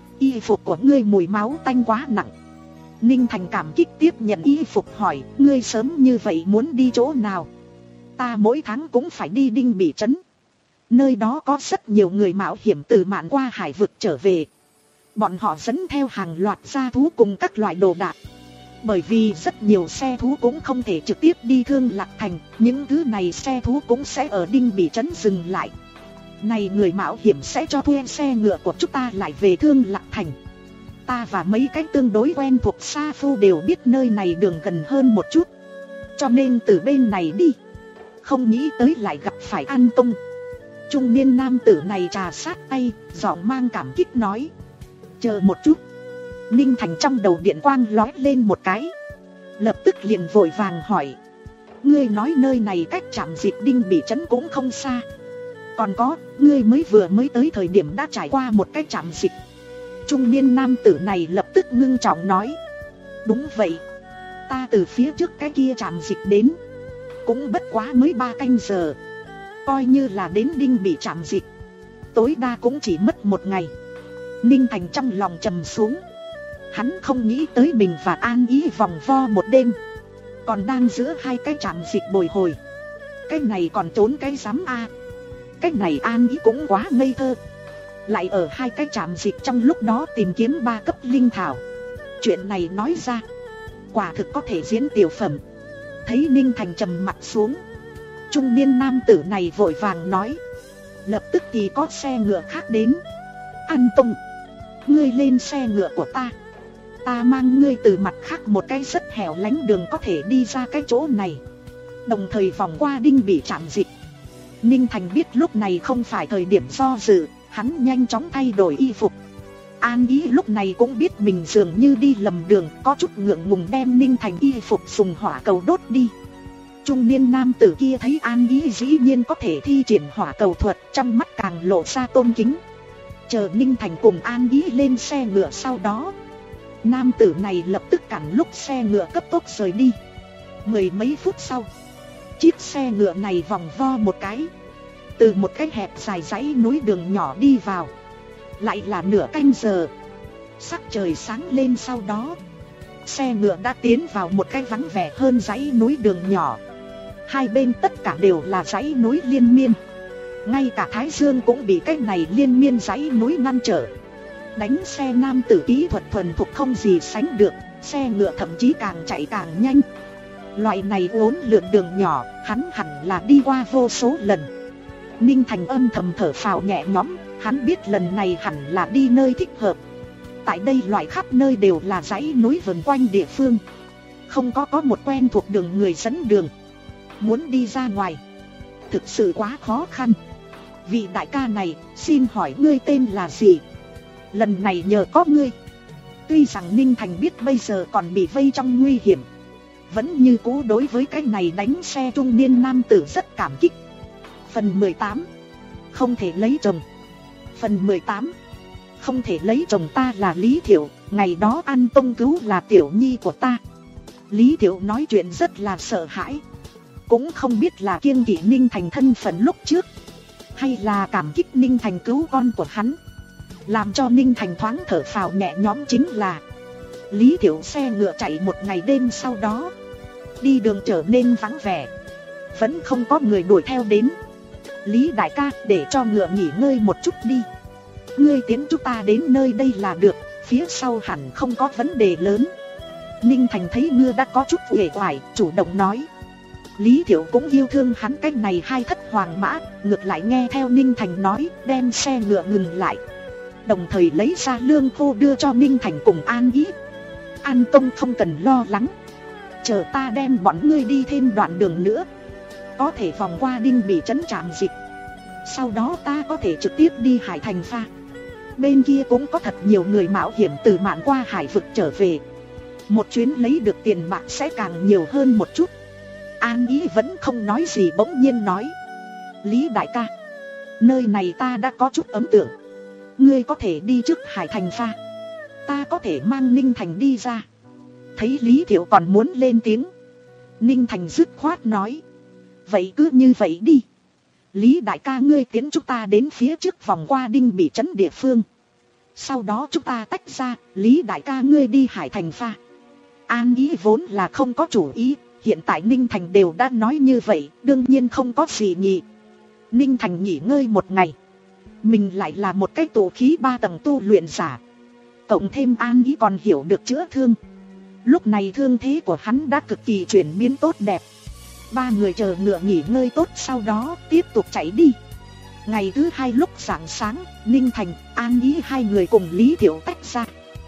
y phục của ngươi mùi máu tanh quá nặng. Ninh Thành cảm kích tiếp nhận y phục hỏi, ngươi sớm như vậy muốn đi chỗ nào? Ta mỗi tháng cũng phải đi Đinh Bị Trấn, nơi đó có rất nhiều người mạo hiểm từ mạn qua hải vực trở về. Bọn họ dẫn theo hàng loạt gia thú cùng các loại đồ đạc. Bởi vì rất nhiều xe thú cũng không thể trực tiếp đi Thương Lạc Thành, những thứ này xe thú cũng sẽ ở Đinh Bị Trấn dừng lại. Này người mạo hiểm sẽ cho thuê xe ngựa của chúng ta lại về Thương Lạc Thành. Ta và mấy cái tương đối quen thuộc sa phu đều biết nơi này đường gần hơn một chút, cho nên từ bên này đi. Không nghĩ tới lại gặp phải An Công. Trung niên nam tử này trà sát tay, giọng mang cảm kích nói, chờ một chút. Ninh Thành trong đầu điện quang lóe lên một cái, lập tức liền vội vàng hỏi, ngươi nói nơi này cách trạm dịch Đinh Bị Trấn cũng không xa. Còn có, ngươi mới vừa mới tới thời điểm đã trải qua một cái trạm dịch. Trung niên nam tử này lập tức ngưng trọng nói, đúng vậy, ta từ phía trước cái kia trạm dịch đến, cũng bất quá mới ba canh giờ. Coi như là đến Đinh Bị trạm dịch, tối đa cũng chỉ mất một ngày. Ninh Thành trong lòng trầm xuống. Hắn không nghĩ tới mình và An Ý vòng vo một đêm, còn đang giữa hai cái trạm dịch bồi hồi. Cái này còn trốn cái rắm a. Cái này An Ý cũng quá ngây thơ, lại ở hai cái trạm dịch trong lúc đó tìm kiếm ba cấp linh thảo. Chuyện này nói ra, quả thực có thể diễn tiểu phẩm. Thấy Ninh Thành trầm mặt xuống, trung niên nam tử này vội vàng nói, lập tức thì có xe ngựa khác đến. An Tông, ngươi lên xe ngựa của ta, ta mang ngươi từ mặt khác một cái rất hẻo lánh đường có thể đi ra cái chỗ này, đồng thời vòng qua Đinh Bị trạm dịch. Ninh Thành biết lúc này không phải thời điểm do dự, Hắn nhanh chóng thay đổi y phục. An Ý lúc này cũng biết mình dường như đi lầm đường, có chút ngượng ngùng đem Ninh Thành y phục dùng hỏa cầu đốt đi. Trung niên nam tử kia thấy An Ý dĩ nhiên có thể thi triển hỏa cầu thuật, trong mắt càng lộ ra tôn kính. Chờ Ninh Thành cùng An Ý lên xe ngựa sau đó, nam tử này lập tức cản lúc xe ngựa cấp tốc rời đi. Mười mấy phút sau, chiếc xe ngựa này vòng vo một cái, từ một cái hẹp dài dãy núi đường nhỏ đi vào. Lại là nửa canh giờ, sắc trời sáng lên sau đó, xe ngựa đã tiến vào một cái vắng vẻ hơn dãy núi đường nhỏ. Hai bên tất cả đều là dãy núi liên miên, ngay cả Thái Dương cũng bị cái này liên miên dãy núi ngăn trở. Đánh xe nam tử kỹ thuật thuần thục không gì sánh được, xe ngựa thậm chí càng chạy càng nhanh. Loại này uốn lượn đường nhỏ, hắn hẳn là đi qua vô số lần. Ninh Thành âm thầm thở phào nhẹ nhõm, hắn biết lần này hẳn là đi nơi thích hợp. Tại đây loại khắp nơi đều là dãy núi vần quanh địa phương, không có có một quen thuộc đường người dẫn đường. Muốn đi ra ngoài thực sự quá khó khăn. Vị đại ca này, xin hỏi ngươi tên là gì? Lần này nhờ có ngươi. Tuy rằng Ninh Thành biết bây giờ còn bị vây trong nguy hiểm, vẫn như cũ đối với cái này đánh xe trung niên nam tử rất cảm kích. Phần mười tám. Không thể lấy chồng. Phần mười tám. Không thể lấy chồng. Ta là Lý Thiệu, ngày đó An Tông cứu là tiểu nhi của ta. Lý Thiệu nói chuyện rất là sợ hãi, cũng không biết là kiêng kỵ Ninh Thành thân phận lúc trước, hay là cảm kích Ninh Thành cứu con của hắn. Làm cho Ninh Thành thoáng thở phào nhẹ nhõm chính là Lý Thiệu xe ngựa chạy một ngày đêm sau đó, đi đường trở nên vắng vẻ, vẫn không có người đuổi theo đến. Lý đại ca, để cho ngựa nghỉ ngơi một chút đi. Ngươi tiến chúng ta đến nơi đây là được, phía sau hẳn không có vấn đề lớn. Ninh Thành thấy ngựa đã có chút uể oải, chủ động nói. Lý Thiệu cũng yêu thương hắn cách này hai thất hoàng mã, ngược lại nghe theo Ninh Thành nói, đem xe ngựa ngừng lại, đồng thời lấy ra lương khô đưa cho Ninh Thành cùng An Ý. An Tông không cần lo lắng, chờ ta đem bọn ngươi đi thêm đoạn đường nữa, có thể vòng qua Đinh Bị trấn trạm dịch. Sau đó ta có thể trực tiếp đi Hải Thành Pha. Bên kia cũng có thật nhiều người mạo hiểm từ mạn qua hải vực trở về, một chuyến lấy được tiền bạc sẽ càng nhiều hơn một chút. An Ý vẫn không nói gì, bỗng nhiên nói. Lý đại ca, nơi này ta đã có chút ấn tượng, ngươi có thể đi trước Hải Thành Pha, ta có thể mang Ninh Thành đi ra. Thấy Lý Thiệu còn muốn lên tiếng, Ninh Thành dứt khoát nói. Vậy cứ như vậy đi. Lý đại ca ngươi tiến chúng ta đến phía trước vòng qua Đinh Bị trấn địa phương, sau đó chúng ta tách ra. Lý đại ca ngươi đi Hải Thành Pha. An Ý vốn là không có chủ ý, hiện tại Ninh Thành đều đã nói như vậy, đương nhiên không có gì nhị. Ninh Thành nghỉ ngơi một ngày, mình lại là một cái tụ khí ba tầng tu luyện giả, cộng thêm An Ý còn hiểu được chữa thương. Lúc này thương thế của hắn đã cực kỳ chuyển biến tốt đẹp. Ba người chờ ngựa nghỉ ngơi tốt sau đó tiếp tục chạy đi. Ngày thứ hai lúc rạng sáng, Ninh Thành, An Ý hai người cùng Lý Thiệu tách ra.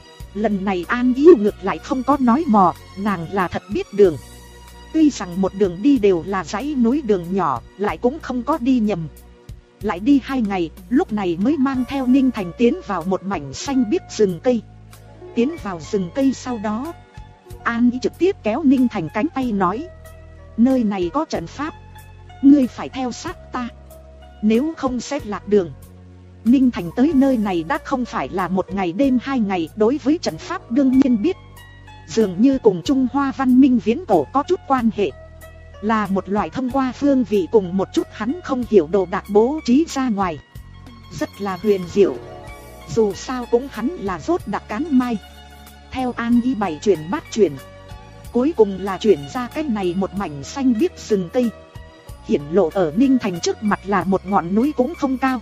Lần này An Ý ngược lại không có nói mò, nàng là thật biết đường. Tuy rằng một đường đi đều là dãy núi đường nhỏ, lại cũng không có đi nhầm. Lại đi hai ngày, lúc này mới mang theo Ninh Thành tiến vào một mảnh xanh biếc rừng cây. Tiến vào rừng cây sau đó, An Ý trực tiếp kéo Ninh Thành cánh tay nói. Nơi này có trận pháp, ngươi phải theo sát ta, nếu không sẽ lạc đường. Ninh Thành tới nơi này đã không phải là một ngày đêm hai ngày, đối với trận pháp đương nhiên biết. Dường như cùng Trung Hoa văn minh viễn cổ có chút quan hệ, là một loại thông qua phương vị cùng một chút hắn không hiểu đồ đạc bố trí ra ngoài, rất là huyền diệu. Dù sao cũng hắn là rốt đặc cán mai. Theo An Ý bảy chuyển bát chuyển, cuối cùng là chuyển ra cái này một mảnh xanh biếc rừng cây. Hiển lộ ở Ninh Thành trước mặt là một ngọn núi cũng không cao.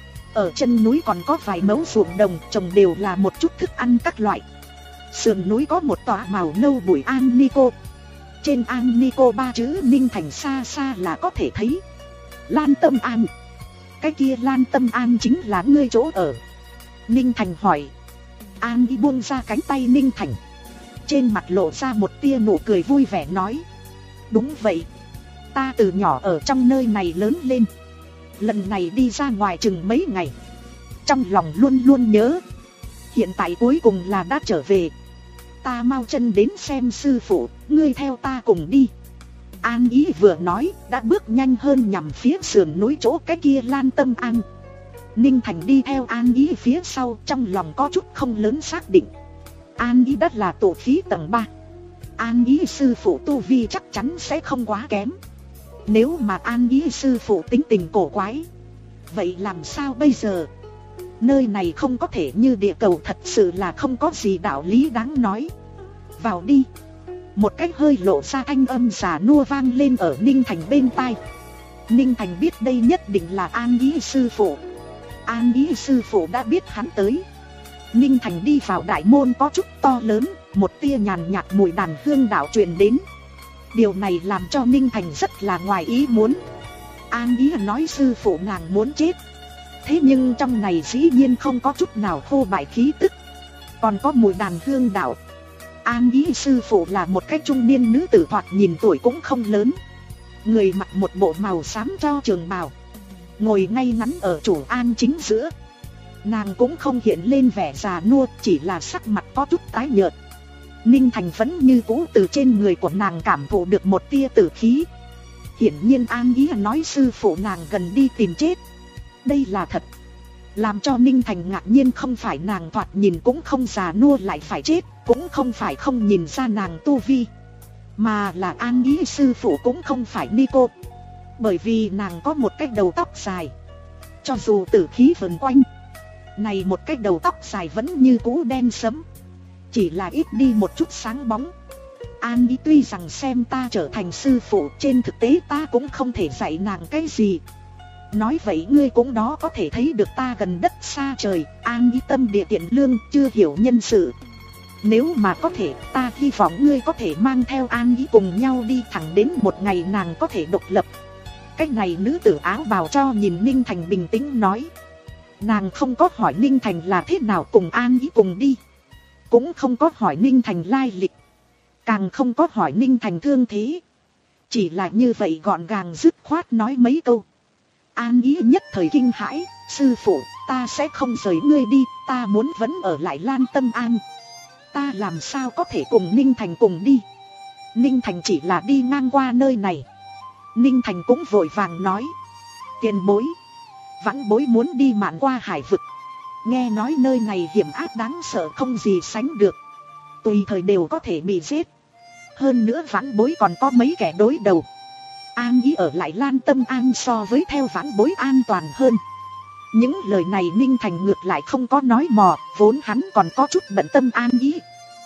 Ở chân núi còn có vài mẫu ruộng đồng, trồng đều là một chút thức ăn các loại. Sườn núi có một tòa màu nâu bụi An Nico. Trên An Nico ba chữ Ninh Thành xa xa là có thể thấy. Lan Tâm An. Cái kia Lan Tâm An chính là ngươi chỗ ở? Ninh Thành hỏi. An đi buông ra cánh tay Ninh Thành, trên mặt lộ ra một tia nụ cười vui vẻ nói. Đúng vậy, ta từ nhỏ ở trong nơi này lớn lên, lần này đi ra ngoài chừng mấy ngày, trong lòng luôn luôn nhớ. Hiện tại cuối cùng là đã trở về. Ta mau chân đến xem sư phụ, ngươi theo ta cùng đi. An Ý vừa nói, đã bước nhanh hơn nhằm phía sườn núi chỗ cái kia Lan Tâm An. Ninh Thành đi theo An Ý phía sau, trong lòng có chút không lớn xác định. An Ý đất là tổ khí tầng ba. An Ý sư phụ tu vi chắc chắn sẽ không quá kém. Nếu mà An Ý sư phụ tính tình cổ quái, vậy làm sao bây giờ? Nơi này không có thể như địa cầu, thật sự là không có gì đạo lý đáng nói. Vào đi. Một cách hơi lộ ra thanh âm già nua vang lên ở Ninh Thành bên tai. Ninh Thành biết đây nhất định là An Ý sư phụ. An Ý sư phụ đã biết hắn tới. Ninh Thành đi vào đại môn có chút to lớn, một tia nhàn nhạt mùi đàn hương đạo truyền đến. Điều này làm cho Ninh Thành rất là ngoài ý muốn. An Ý nói sư phụ nàng muốn chết. Thế nhưng trong này dĩ nhiên không có chút nào thô bại khí tức, còn có mùi đàn hương đạo. An Ý sư phụ là một cái trung niên nữ tử, thoạt nhìn tuổi cũng không lớn. Người mặc một bộ màu xám cho trường bào, ngồi ngay ngắn ở chủ An chính giữa. Nàng cũng không hiện lên vẻ già nua, chỉ là sắc mặt có chút tái nhợt. Ninh Thành vẫn như cũ từ trên người của nàng cảm thụ được một tia tử khí. Hiển nhiên An Ý nói sư phụ nàng gần đi tìm chết. Đây là thật. Làm cho Ninh Thành ngạc nhiên không phải nàng thoạt nhìn cũng không già nua lại phải chết, cũng không phải không nhìn ra nàng tu vi, mà là An Ý sư phụ cũng không phải Nico. Bởi vì nàng có một cái đầu tóc dài, cho dù tử khí vần quanh, này một cái đầu tóc dài vẫn như cũ đen sẫm, chỉ là ít đi một chút sáng bóng. An Ý tuy rằng xem ta trở thành sư phụ, trên thực tế ta cũng không thể dạy nàng cái gì. Nói vậy ngươi cũng đó có thể thấy được ta gần đất xa trời. An Ý tâm địa thiện lương, chưa hiểu nhân sự. Nếu mà có thể, ta hy vọng ngươi có thể mang theo An Ý cùng nhau đi, thẳng đến một ngày nàng có thể độc lập. Cách này nữ tử áo bào cho nhìn Ninh Thành bình tĩnh nói. Nàng không có hỏi Ninh Thành là thế nào cùng An Ý cùng đi, cũng không có hỏi Ninh Thành lai lịch, càng không có hỏi Ninh Thành thương thế. Chỉ là như vậy gọn gàng dứt khoát nói mấy câu. An Ý nhất thời kinh hãi. Sư phụ, ta sẽ không rời ngươi đi, ta muốn vẫn ở lại Lan Tâm An. Ta làm sao có thể cùng Ninh Thành cùng đi? Ninh Thành chỉ là đi ngang qua nơi này. Ninh Thành cũng vội vàng nói. Tiền bối, vãn bối muốn đi mạn qua hải vực. Nghe nói nơi này hiểm ác đáng sợ không gì sánh được, tùy thời đều có thể bị giết. Hơn nữa vãn bối còn có mấy kẻ đối đầu. An Ý ở lại Lan Tâm An so với theo vãn bối an toàn hơn. Những lời này Ninh Thành ngược lại không có nói mò, vốn hắn còn có chút bận tâm An Ý.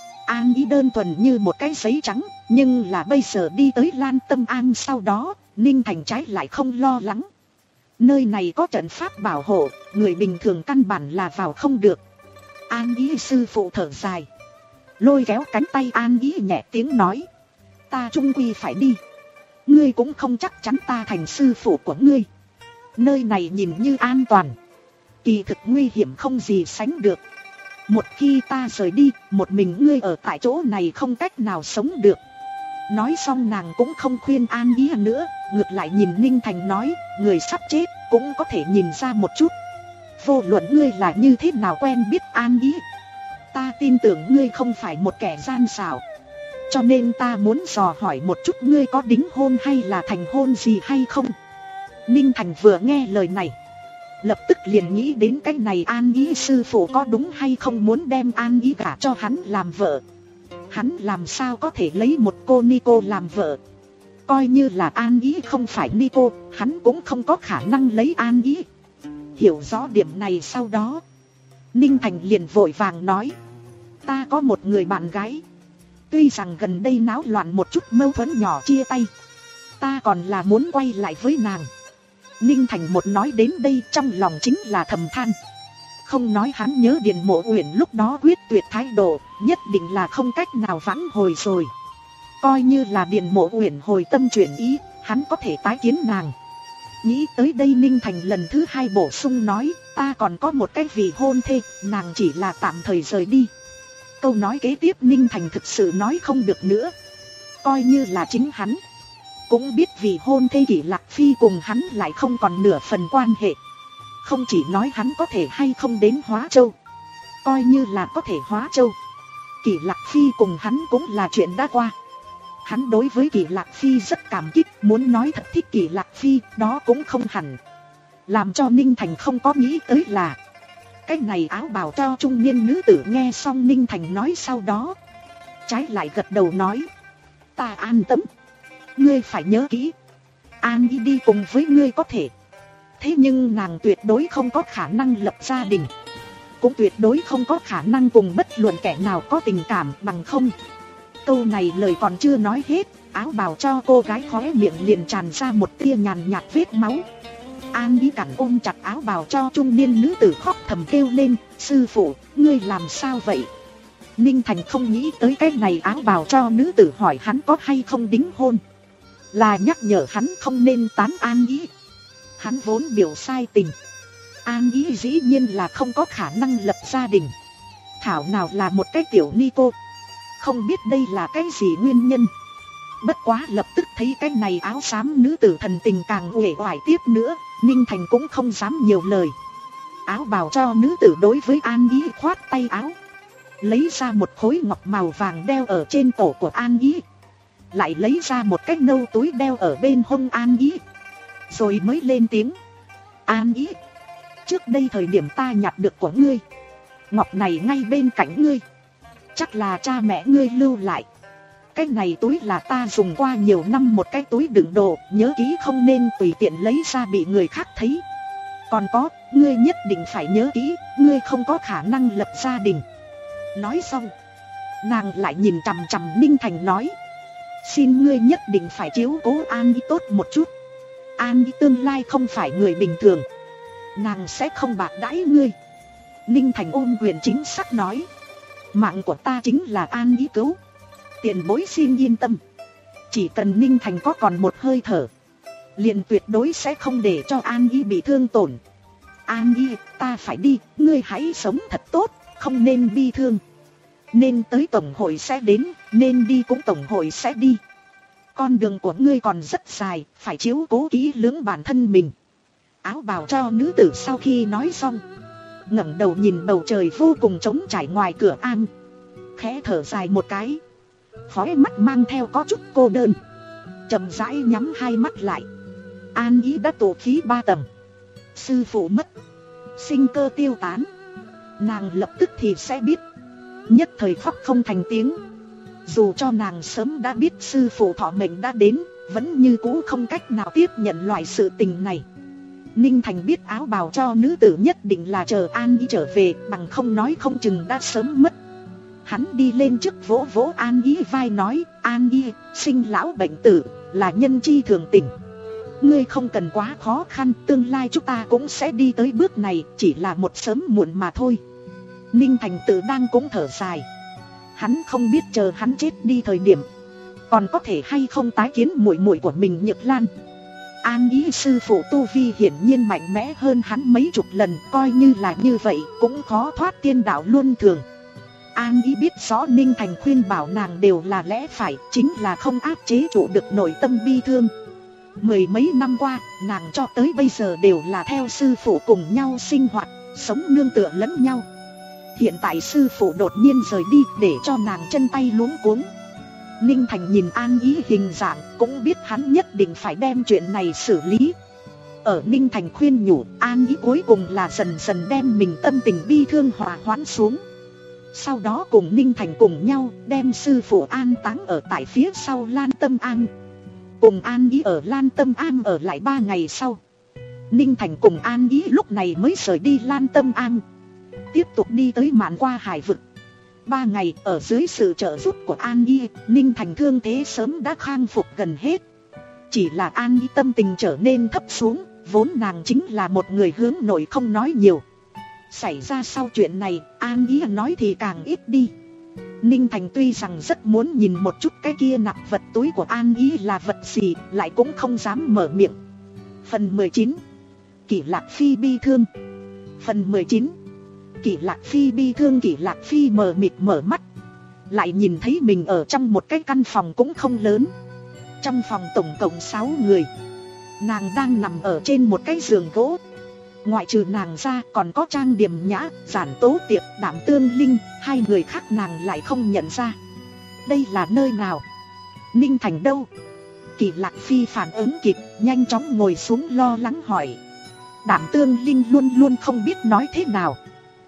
An Ý đơn thuần như một cái giấy trắng, nhưng là bây giờ đi tới Lan Tâm An sau đó, Ninh Thành trái lại không lo lắng. Nơi này có trận pháp bảo hộ, người bình thường căn bản là vào không được. An Ý sư phụ thở dài, lôi kéo cánh tay An Ý nhẹ tiếng nói. Ta chung quy phải đi. Ngươi cũng không chắc chắn ta thành sư phụ của ngươi. Nơi này nhìn như an toàn, kỳ thực nguy hiểm không gì sánh được. Một khi ta rời đi, một mình ngươi ở tại chỗ này không cách nào sống được. Nói xong nàng cũng không khuyên An Ý nữa, ngược lại nhìn Ninh Thành nói. Người sắp chết cũng có thể nhìn ra một chút. Vô luận ngươi là như thế nào quen biết An Ý, ta tin tưởng ngươi không phải một kẻ gian xảo. Cho nên ta muốn dò hỏi một chút, ngươi có đính hôn hay là thành hôn gì hay không? Ninh Thành vừa nghe lời này, lập tức liền nghĩ đến cái này An Ý sư phụ có đúng hay không muốn đem An Ý gả cho hắn làm vợ. Hắn làm sao có thể lấy một cô Nico làm vợ? Coi như là An Ý không phải Nico, hắn cũng không có khả năng lấy An Ý. Hiểu rõ điểm này sau đó, Ninh Thành liền vội vàng nói. Ta có một người bạn gái, tuy rằng gần đây náo loạn một chút mâu thuẫn nhỏ chia tay, ta còn là muốn quay lại với nàng. Ninh Thành một nói đến đây trong lòng chính là thầm than. Không nói hắn nhớ Điền Mộ Uyển lúc đó quyết tuyệt thái độ, nhất định là không cách nào vãn hồi rồi. Coi như là Điền Mộ Uyển hồi tâm chuyển ý, hắn có thể tái kiến nàng. Nghĩ tới đây Ninh Thành lần thứ hai bổ sung nói. Ta còn có một cái vị hôn thê, nàng chỉ là tạm thời rời đi. Câu nói kế tiếp Ninh Thành thực sự nói không được nữa. Coi như là chính hắn cũng biết vì hôn thê Kỷ Lạc Phi cùng hắn lại không còn nửa phần quan hệ. Không chỉ nói hắn có thể hay không đến Hóa Châu, coi như là có thể Hóa Châu, Kỷ Lạc Phi cùng hắn cũng là chuyện đã qua. Hắn đối với Kỷ Lạc Phi rất cảm kích, muốn nói thật thích Kỷ Lạc Phi đó cũng không hẳn. Làm cho Ninh Thành không có nghĩ tới là cái này áo bào cho trung niên nữ tử nghe xong Ninh Thành nói sau đó, trái lại gật đầu nói: ta an tâm, ngươi phải nhớ kỹ, An Ý đi cùng với ngươi có thể, thế nhưng nàng tuyệt đối không có khả năng lập gia đình, cũng tuyệt đối không có khả năng cùng bất luận kẻ nào có tình cảm, bằng không. Câu này lời còn chưa nói hết, áo bào cho cô gái khóe miệng liền tràn ra một tia nhàn nhạt vết máu. An Ý cản ôm chặt áo bào cho trung niên nữ tử khóc thầm kêu lên: sư phụ, ngươi làm sao vậy? Ninh Thành không nghĩ tới cái này áo bào cho nữ tử hỏi hắn có hay không đính hôn, là nhắc nhở hắn không nên tán An Ý. Hắn vốn biểu sai tình, An Ý dĩ nhiên là không có khả năng lập gia đình, thảo nào là một cái tiểu ni cô. Không biết đây là cái gì nguyên nhân. Bất quá lập tức thấy cái này áo xám nữ tử thần tình càng uể oải tiếp nữa, Ninh Thành cũng không dám nhiều lời. Áo bào cho nữ tử đối với An Ý khoát tay áo, lấy ra một khối ngọc màu vàng đeo ở trên cổ của An Ý, lại lấy ra một cái nâu túi đeo ở bên hông An Ý, rồi mới lên tiếng: An Ý, trước đây thời điểm ta nhặt được của ngươi, ngọc này ngay bên cạnh ngươi, chắc là cha mẹ ngươi lưu lại. Cái này túi là ta dùng qua nhiều năm, một cái túi đựng đồ, nhớ kỹ không nên tùy tiện lấy ra bị người khác thấy. Còn có, ngươi nhất định phải nhớ kỹ, ngươi không có khả năng lập gia đình. Nói xong, nàng lại nhìn chằm chằm Ninh Thành nói: xin ngươi nhất định phải chiếu cố An Ý tốt một chút. An Ý tương lai không phải người bình thường, nàng sẽ không bạc đãi ngươi. Ninh Thành ôm quyền chính xác nói: mạng của ta chính là An Ý cứu, tiền bối xin yên tâm. Chỉ cần Ninh Thành có còn một hơi thở, liền tuyệt đối sẽ không để cho An Ý bị thương tổn. An Ý, ta phải đi, ngươi hãy sống thật tốt, không nên bi thương. Nên tới tổng hội sẽ đến, nên đi cũng tổng hội sẽ đi. Con đường của ngươi còn rất dài, phải chiếu cố kỹ lưỡng bản thân mình. Áo bào cho nữ tử sau khi nói xong, ngẩng đầu nhìn bầu trời vô cùng trống trải ngoài cửa am, khẽ thở dài một cái, khóe mắt mang theo có chút cô đơn, chậm rãi nhắm hai mắt lại. An Ý đã tụ khí ba tầng, sư phụ mất, sinh cơ tiêu tán, nàng lập tức thì sẽ biết, nhất thời khóc không thành tiếng. Dù cho nàng sớm đã biết sư phụ thọ mệnh đã đến, vẫn như cũ không cách nào tiếp nhận loại sự tình này. Ninh Thành biết áo bào cho nữ tử nhất định là chờ An Ý trở về, bằng không nói không chừng đã sớm mất. Hắn đi lên trước vỗ vỗ An Ý vai nói: An Ý, sinh lão bệnh tử là nhân chi thường tình, ngươi không cần quá khó khăn, tương lai chúng ta cũng sẽ đi tới bước này, chỉ là một sớm muộn mà thôi. Ninh Thành tự đang cũng thở dài, hắn không biết chờ hắn chết đi thời điểm, còn có thể hay không tái kiến muội muội của mình Nhược Lan. An Ý sư phụ tu vi hiển nhiên mạnh mẽ hơn hắn mấy chục lần, coi như là như vậy cũng khó thoát tiên đạo luân thường. An Ý biết rõ Ninh Thành khuyên bảo nàng đều là lẽ phải, chính là không áp chế trụ được nội tâm bi thương. Mười mấy năm qua, nàng cho tới bây giờ đều là theo sư phụ cùng nhau sinh hoạt, sống nương tựa lẫn nhau. Hiện tại sư phụ đột nhiên rời đi để cho nàng chân tay luống cuống. Ninh Thành nhìn An Ý hình dạng cũng biết hắn nhất định phải đem chuyện này xử lý. Ở Ninh Thành khuyên nhủ, An Ý cuối cùng là dần dần đem mình tâm tình bi thương hòa hoãn xuống. Sau đó cùng Ninh Thành cùng nhau đem sư phụ an táng ở tại phía sau Lan Tâm An. Cùng An Ý ở Lan Tâm An ở lại ba ngày sau, Ninh Thành cùng An Ý lúc này mới rời đi Lan Tâm An, tiếp tục đi tới Mạn Qua Hải vực. Ba ngày ở dưới sự trợ giúp của An Ý, Ninh Thành thương thế sớm đã khang phục gần hết. Chỉ là An Ý tâm tình trở nên thấp xuống, vốn nàng chính là một người hướng nội không nói nhiều. Xảy ra sau chuyện này, An Ý nói thì càng ít đi. Ninh Thành tuy rằng rất muốn nhìn một chút cái kia nạp vật túi của An Ý là vật gì, lại cũng không dám mở miệng. Phần mười chín. Kỷ Lạc Phi bi thương. Phần mười chín. Kỷ Lạc Phi bi thương. Kỷ Lạc Phi mờ mịt mở mắt, lại nhìn thấy mình ở trong một cái căn phòng cũng không lớn. Trong phòng tổng cộng sáu người. Nàng đang nằm ở trên một cái giường gỗ, Ngoại trừ nàng ra còn có Trang Điềm Nhã, Giản Tố Tiệp, Đảm Tương Linh, hai người khác nàng lại không nhận ra. Đây là nơi nào? Ninh Thành đâu? Kỳ Lạc Phi phản ứng kịp, nhanh chóng ngồi xuống lo lắng hỏi. Đảm Tương Linh luôn luôn không biết nói thế nào.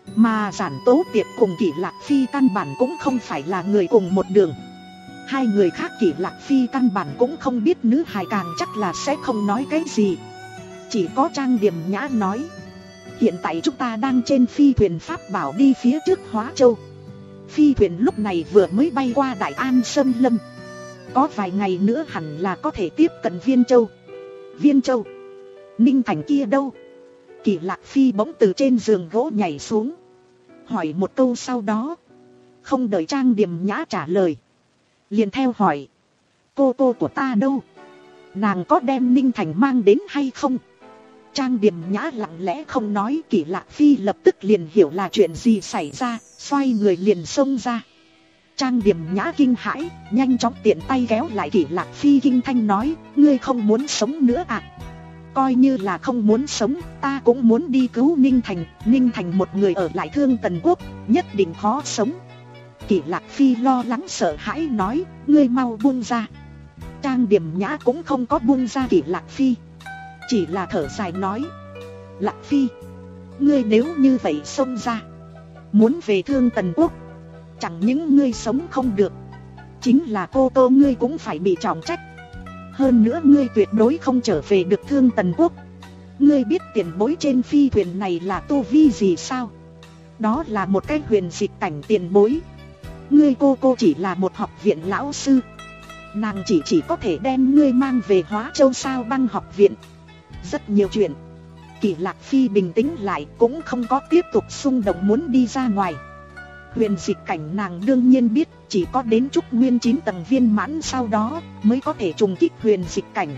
Mà Giản Tố Tiệp cùng Kỳ Lạc Phi căn bản cũng không phải là người cùng một đường. Hai người khác Kỳ Lạc Phi căn bản cũng không biết, nữ hài càng chắc là sẽ không nói cái gì. Chỉ có Trang Điềm Nhã nói. Hiện tại chúng ta đang trên phi thuyền pháp bảo đi phía trước Hóa Châu. Phi thuyền lúc này vừa mới bay qua Đại An Sâm Lâm. Có vài ngày nữa hẳn là có thể tiếp cận Viên Châu. Viên Châu? Ninh Thành kia đâu? Kỳ Lạc Phi bỗng từ trên giường gỗ nhảy xuống, hỏi một câu, sau đó không đợi Trang Điềm Nhã trả lời, liền theo hỏi. Cô cô của ta đâu? Nàng có đem Ninh Thành mang đến hay không? Trang Điềm Nhã lặng lẽ không nói. Kỳ Lạc Phi lập tức liền hiểu là chuyện gì xảy ra, xoay người liền xông ra. Trang Điềm Nhã kinh hãi, nhanh chóng tiện tay kéo lại Kỳ Lạc Phi, kinh thanh nói. Ngươi không muốn sống nữa à? Coi như là không muốn sống, ta cũng muốn đi cứu Ninh Thành. Ninh Thành một người ở lại Thương Tần Quốc, nhất định khó sống. Kỳ Lạc Phi lo lắng sợ hãi nói. Ngươi mau buông ra. Trang Điềm Nhã cũng không có buông ra Kỳ Lạc Phi, chỉ là thở dài nói. Lạc Phi, ngươi nếu như vậy xông ra, muốn về Thương Tần Quốc, chẳng những ngươi sống không được, chính là cô cô ngươi cũng phải bị trọng trách. Hơn nữa ngươi tuyệt đối không trở về được Thương Tần Quốc. Ngươi biết tiền bối trên phi thuyền này là tu vi gì sao? Đó là một cái huyền dịch cảnh tiền bối. Ngươi cô cô chỉ là một học viện lão sư, nàng chỉ chỉ có thể đem ngươi mang về Hóa Châu Sao Băng học viện. Rất nhiều chuyện. Kỳ Lạc Phi bình tĩnh lại, cũng không có tiếp tục xung động muốn đi ra ngoài. Huyền dịch cảnh nàng đương nhiên biết, chỉ có đến Trúc Nguyên chín tầng viên mãn sau đó mới có thể trùng kích huyền dịch cảnh.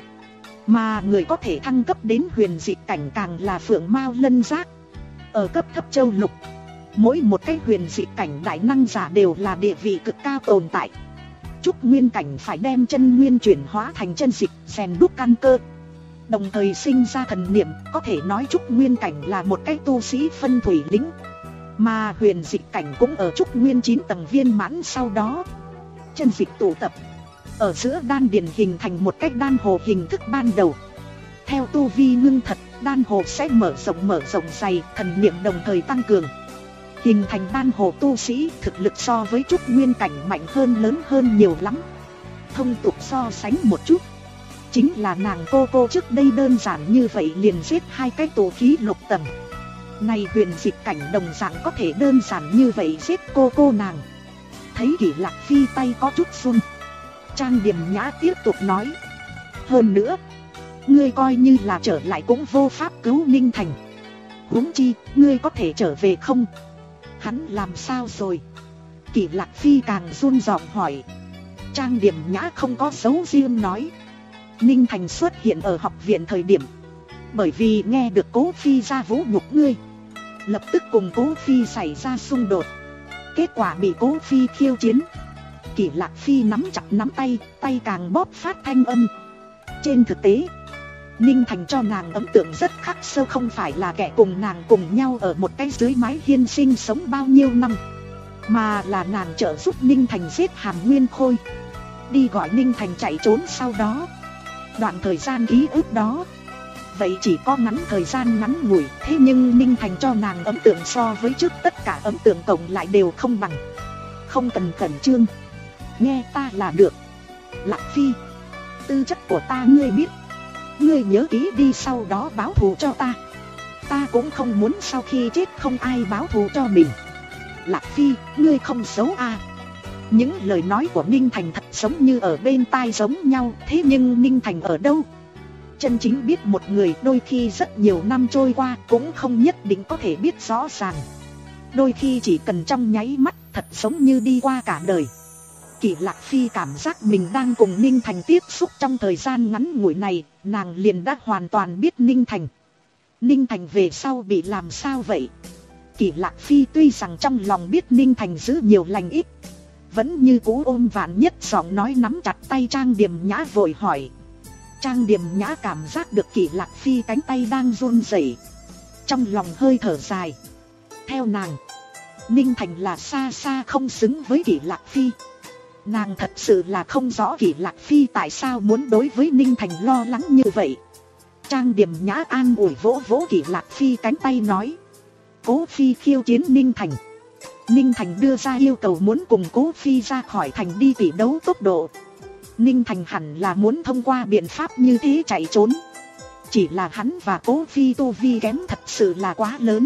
Mà người có thể thăng cấp đến huyền dịch cảnh càng là Phượng Mao Lân Giác. Ở cấp thấp châu lục, mỗi một cái huyền dịch cảnh đại năng giả đều là địa vị cực cao tồn tại. Trúc Nguyên cảnh phải đem chân nguyên chuyển hóa thành chân dịch, rèn đúc căn cơ, đồng thời sinh ra thần niệm. Có thể nói Trúc Nguyên cảnh là một cái tu sĩ phân thủy lĩnh. Mà huyền dịch cảnh cũng ở Trúc Nguyên chín tầng viên mãn sau đó. Chân dịch tụ tập ở giữa đan điền hình thành một cái đan hồ hình thức ban đầu. Theo tu vi ngưng thật, đan hồ sẽ mở rộng mở rộng dày, thần niệm đồng thời tăng cường, hình thành đan hồ tu sĩ thực lực so với Trúc Nguyên cảnh mạnh hơn, lớn hơn nhiều lắm. Thông tục so sánh một chút, chính là nàng cô cô trước đây đơn giản như vậy liền giết hai cái tù khí lục tầng. Này huyền dịch cảnh đồng dạng có thể đơn giản như vậy giết cô cô nàng. Thấy Kỳ Lạc Phi tay có chút run, Trang Điềm Nhã tiếp tục nói. Hơn nữa, ngươi coi như là trở lại cũng vô pháp cứu Ninh Thành. Huống chi, ngươi có thể trở về không? Hắn làm sao rồi? Kỳ Lạc Phi càng run giọng hỏi. Trang Điềm Nhã không có giấu riêng nói. Ninh Thành xuất hiện ở học viện thời điểm, bởi vì nghe được Cố Phi ra vũ nhục ngươi, lập tức cùng Cố Phi xảy ra xung đột, kết quả bị Cố Phi khiêu chiến. Kỳ Lạc Phi nắm chặt nắm tay, tay càng bóp phát thanh âm. Trên thực tế, Ninh Thành cho nàng ấn tượng rất khắc sâu, không phải là kẻ cùng nàng cùng nhau ở một cái dưới mái hiên sinh sống bao nhiêu năm, mà là nàng trợ giúp Ninh Thành giết Hàm Nguyên Khôi, đi gọi Ninh Thành chạy trốn. Sau đó, đoạn thời gian ký ức đó, vậy chỉ có ngắn thời gian ngắn ngủi, thế nhưng Ninh Thành cho nàng ấn tượng so với trước tất cả ấn tượng cộng lại đều không bằng. Không cần khẩn trương, nghe ta là được. Lạc Phi, tư chất của ta ngươi biết, ngươi nhớ kỹ đi, sau đó báo thù cho ta. Ta cũng không muốn sau khi chết không ai báo thù cho mình. Lạc Phi, ngươi không xấu à? Những lời nói của Ninh Thành thật giống như ở bên tai giống nhau. Thế nhưng Ninh Thành ở đâu? Chân chính biết một người đôi khi rất nhiều năm trôi qua cũng không nhất định có thể biết rõ ràng. Đôi khi chỉ cần trong nháy mắt, thật giống như đi qua cả đời. Kỳ Lạc Phi cảm giác mình đang cùng Ninh Thành tiếp xúc trong thời gian ngắn ngủi này, nàng liền đã hoàn toàn biết Ninh Thành. Ninh Thành về sau bị làm sao vậy? Kỳ Lạc Phi tuy rằng trong lòng biết Ninh Thành giữ nhiều lành ít, vẫn như cũ ôm Vạn Nhất giọng nói nắm chặt tay Trang Điềm Nhã vội hỏi. Trang Điềm Nhã cảm giác được Kỳ Lạc Phi cánh tay đang run rẩy, trong lòng hơi thở dài. Theo nàng, Ninh Thành là xa xa không xứng với Kỷ Lạc Phi. Nàng thật sự là không rõ Kỷ Lạc Phi tại sao muốn đối với Ninh Thành lo lắng như vậy. Trang Điểm Nhã an ủi vỗ vỗ Kỷ Lạc Phi cánh tay nói: Cố Phi khiêu chiến Ninh Thành. Ninh Thành đưa ra yêu cầu muốn cùng Cố Phi ra khỏi thành đi tỷ đấu tốc độ. Ninh Thành hẳn là muốn thông qua biện pháp như thế chạy trốn. Chỉ là hắn và Cố Phi tu vi kém thật sự là quá lớn.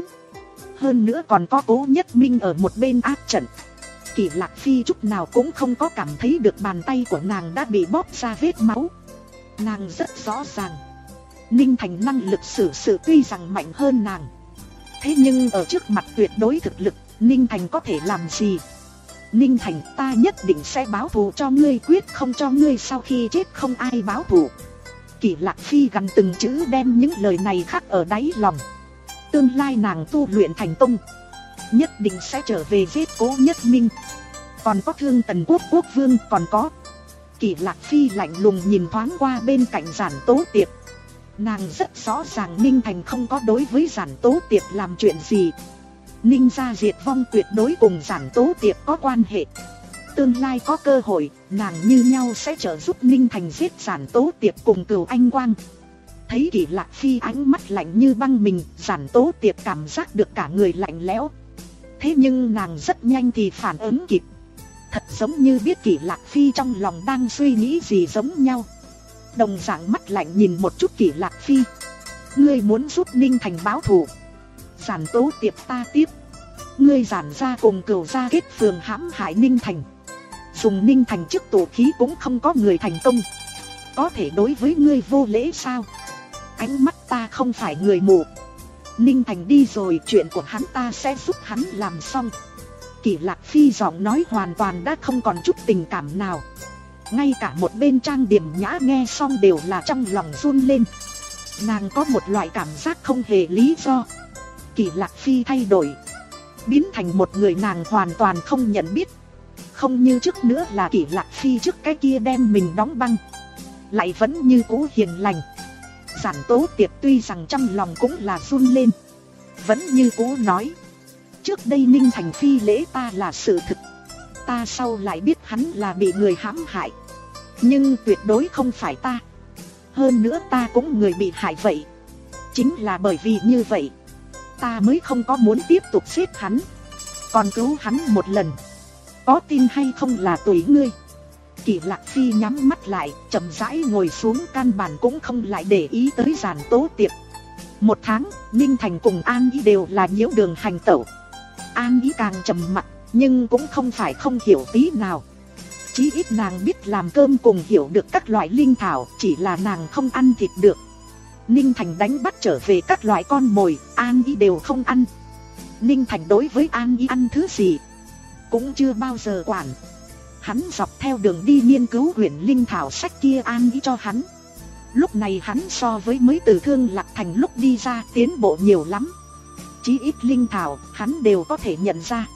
Hơn nữa còn có Cố Nhất Minh ở một bên áp trận. Kỷ Lạc Phi chút nào cũng không có cảm thấy được bàn tay của nàng đã bị bóp ra vết máu. Nàng rất rõ ràng Ninh Thành năng lực xử sự tuy rằng mạnh hơn nàng. Thế nhưng ở trước mặt tuyệt đối thực lực, Ninh Thành có thể làm gì? Ninh Thành, ta nhất định sẽ báo thù cho ngươi, quyết không cho ngươi sau khi chết không ai báo thù. Kỷ Lạc Phi gần từng chữ đem những lời này khắc ở đáy lòng. Tương lai nàng tu luyện thành công, nhất định sẽ trở về giết Cố Nhất Minh. Còn có Thương Tần Quốc quốc vương, còn có... Kỷ Lạc Phi lạnh lùng nhìn thoáng qua bên cạnh Giản Tố Tiệp. Nàng rất rõ ràng Ninh Thành không có đối với Giản Tố Tiệp làm chuyện gì. Ninh gia diệt vong tuyệt đối cùng Giản Tố Tiệp có quan hệ. Tương lai có cơ hội, nàng như nhau sẽ trợ giúp Ninh Thành giết Giản Tố Tiệp cùng Cửu Anh Quang. Thấy Kỷ Lạc Phi ánh mắt lạnh như băng mình, Giản Tố Tiệp cảm giác được cả người lạnh lẽo. Thế nhưng nàng rất nhanh thì phản ứng kịp. Thật giống như biết Kỷ Lạc Phi trong lòng đang suy nghĩ gì giống nhau. Đồng dạng mắt lạnh nhìn một chút Kỷ Lạc Phi. Ngươi muốn giúp Ninh Thành báo thù. Giản Tố Tiệp ta tiếp. Ngươi Giản gia cùng Cửu gia kết phường hãm hại Ninh Thành. Dùng Ninh Thành trước tù khí cũng không có người thành công. Có thể đối với ngươi vô lễ sao? Ánh mắt ta không phải người mù. Ninh Thành đi rồi, chuyện của hắn ta sẽ giúp hắn làm xong. Kỷ Lạc Phi giọng nói hoàn toàn đã không còn chút tình cảm nào. Ngay cả một bên Trang Điểm Nhã nghe xong đều là trong lòng run lên. Nàng có một loại cảm giác không hề lý do. Kỷ Lạc Phi thay đổi, biến thành một người nàng hoàn toàn không nhận biết. Không như trước nữa là Kỷ Lạc Phi trước cái kia đem mình đóng băng, lại vẫn như cũ hiền lành. Giản Tố Tiệp tuy rằng trong lòng cũng là run lên, vẫn như cũ nói: trước đây Ninh Thành phi lễ ta là sự thực. Ta sau lại biết hắn là bị người hãm hại, nhưng tuyệt đối không phải ta. Hơn nữa ta cũng người bị hại vậy. Chính là bởi vì như vậy, ta mới không có muốn tiếp tục giết hắn, còn cứu hắn một lần. Có tin hay không là tùy ngươi. Kỷ Lạc Phi nhắm mắt lại, chậm rãi ngồi xuống, căn bản cũng không lại để ý tới Giản Tố Tiệp. Một tháng, Ninh Thành cùng An Ý đều là nhiễu đường hành tẩu. An Ý càng trầm mặc, nhưng cũng không phải không hiểu tí nào. Chí ít nàng biết làm cơm cùng hiểu được các loại linh thảo, chỉ là nàng không ăn thịt được. Ninh Thành đánh bắt trở về các loại con mồi, An Ý đều không ăn. Ninh Thành đối với An Ý ăn thứ gì cũng chưa bao giờ quản. Hắn dọc theo đường đi nghiên cứu huyền linh thảo sách kia An Ý cho hắn. Lúc này hắn so với mới từ Thương Lạc Thành lúc đi ra tiến bộ nhiều lắm. Chí ít linh thảo hắn đều có thể nhận ra.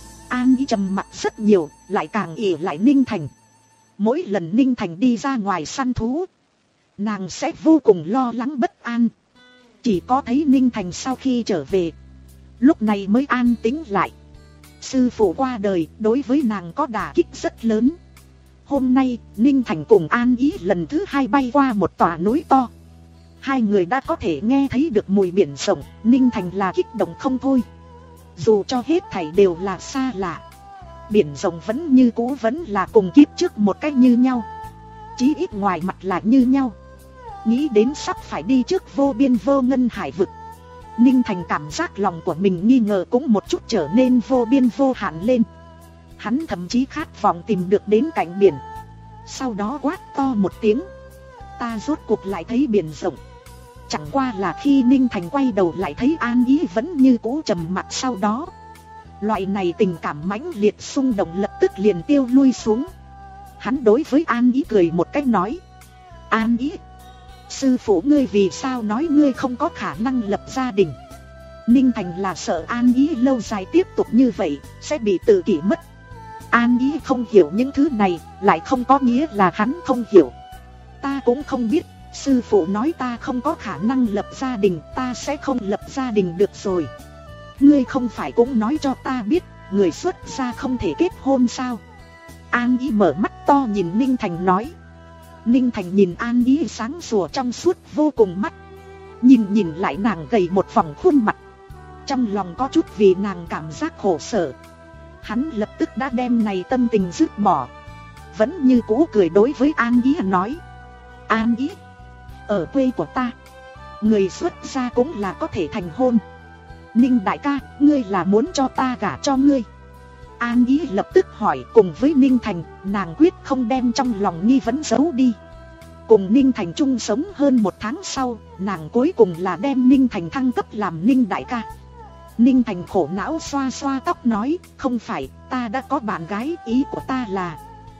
An Ý trầm mặc rất nhiều, lại càng ỷ lại Ninh Thành. Mỗi lần Ninh Thành đi ra ngoài săn thú, nàng sẽ vô cùng lo lắng bất an. Chỉ có thấy Ninh Thành sau khi trở về, lúc này mới an tĩnh lại. Sư phụ qua đời đối với nàng có đả kích rất lớn. Hôm nay Ninh Thành cùng An Ý lần thứ hai bay qua một tòa núi to. Hai người đã có thể nghe thấy được mùi biển rộng. Ninh Thành là kích động không thôi. Dù cho hết thảy đều là xa lạ, biển rộng vẫn như cũ, vẫn là cùng kiếp trước một cách như nhau. Chí ít ngoài mặt là như nhau. Nghĩ đến sắp phải đi trước vô biên vô ngân hải vực, Ninh Thành cảm giác lòng của mình nghi ngờ cũng một chút trở nên vô biên vô hạn lên. Hắn thậm chí khát vọng tìm được đến cạnh biển. Sau đó quát to một tiếng: ta rốt cuộc lại thấy biển rộng. Chẳng qua là khi Ninh Thành quay đầu lại thấy An Ý vẫn như cũ trầm mặc, sau đó loại này tình cảm mãnh liệt xung động lập tức liền tiêu lui xuống. Hắn đối với An Ý cười một cách nói: An Ý, sư phụ ngươi vì sao nói ngươi không có khả năng lập gia đình? Ninh Thành là sợ An Ý lâu dài tiếp tục như vậy sẽ bị tự kỷ mất. An Ý không hiểu những thứ này lại không có nghĩa là hắn không hiểu. Ta cũng không biết, Sư phụ nói ta không có khả năng lập gia đình, ta sẽ không lập gia đình được rồi. Ngươi không phải cũng nói cho ta biết, người xuất gia không thể kết hôn sao? An Ý mở mắt to nhìn Ninh Thành nói. Ninh Thành nhìn An Ý sáng sủa trong suốt vô cùng mắt. Nhìn nhìn lại nàng gầy một vòng khuôn mặt, trong lòng có chút vì nàng cảm giác khổ sở. Hắn lập tức đã đem này tâm tình dứt bỏ, vẫn như cũ cười đối với An Ý nói. An Ý, ở quê của ta, người xuất gia cũng là có thể thành hôn. Ninh đại ca, ngươi là muốn cho ta gả cho ngươi? An Ý lập tức hỏi. Cùng với Ninh Thành, nàng quyết không đem trong lòng nghi vấn giấu đi. Cùng Ninh Thành chung sống hơn một tháng sau, nàng cuối cùng là đem Ninh Thành thăng cấp làm Ninh đại ca. Ninh Thành khổ não xoa xoa tóc nói, không phải, ta đã có bạn gái, ý của ta là...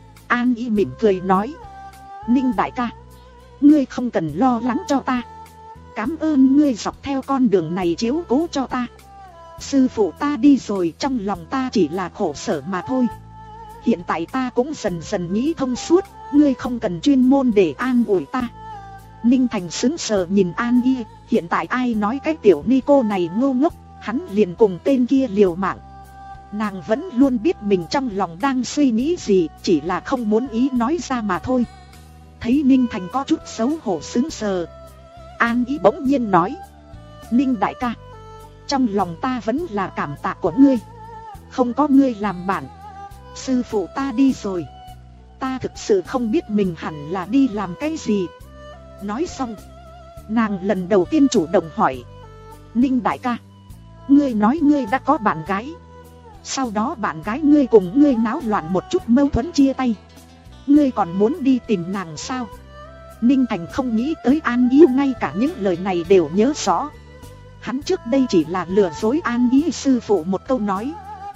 An Ý mỉm cười nói, Ninh đại ca, ngươi không cần lo lắng cho ta. Cảm ơn ngươi dọc theo con đường này chiếu cố cho ta. Sư phụ ta đi rồi, trong lòng ta chỉ là khổ sở mà thôi. Hiện tại ta cũng dần dần nghĩ thông suốt, ngươi không cần chuyên môn để an ủi ta. Ninh Thành sững sờ nhìn An Ý, hiện tại ai nói cái tiểu ni cô này ngu ngốc, hắn liền cùng tên kia liều mạng. Nàng vẫn luôn biết mình trong lòng đang suy nghĩ gì, chỉ là không muốn ý nói ra mà thôi. Thấy Ninh Thành có chút xấu hổ sững sờ, An Ý bỗng nhiên nói, Ninh đại ca, trong lòng ta vẫn là cảm tạ của ngươi. Không có ngươi làm bạn, sư phụ ta đi rồi, ta thực sự không biết mình hẳn là đi làm cái gì. Nói xong, nàng lần đầu tiên chủ động hỏi, Ninh đại ca, ngươi nói ngươi đã có bạn gái, sau đó bạn gái ngươi cùng ngươi náo loạn một chút mâu thuẫn chia tay, ngươi còn muốn đi tìm nàng sao? Ninh Thành không nghĩ tới An Ý ngay cả những lời này đều nhớ rõ. Hắn trước đây chỉ là lừa dối An Ý sư phụ một câu nói,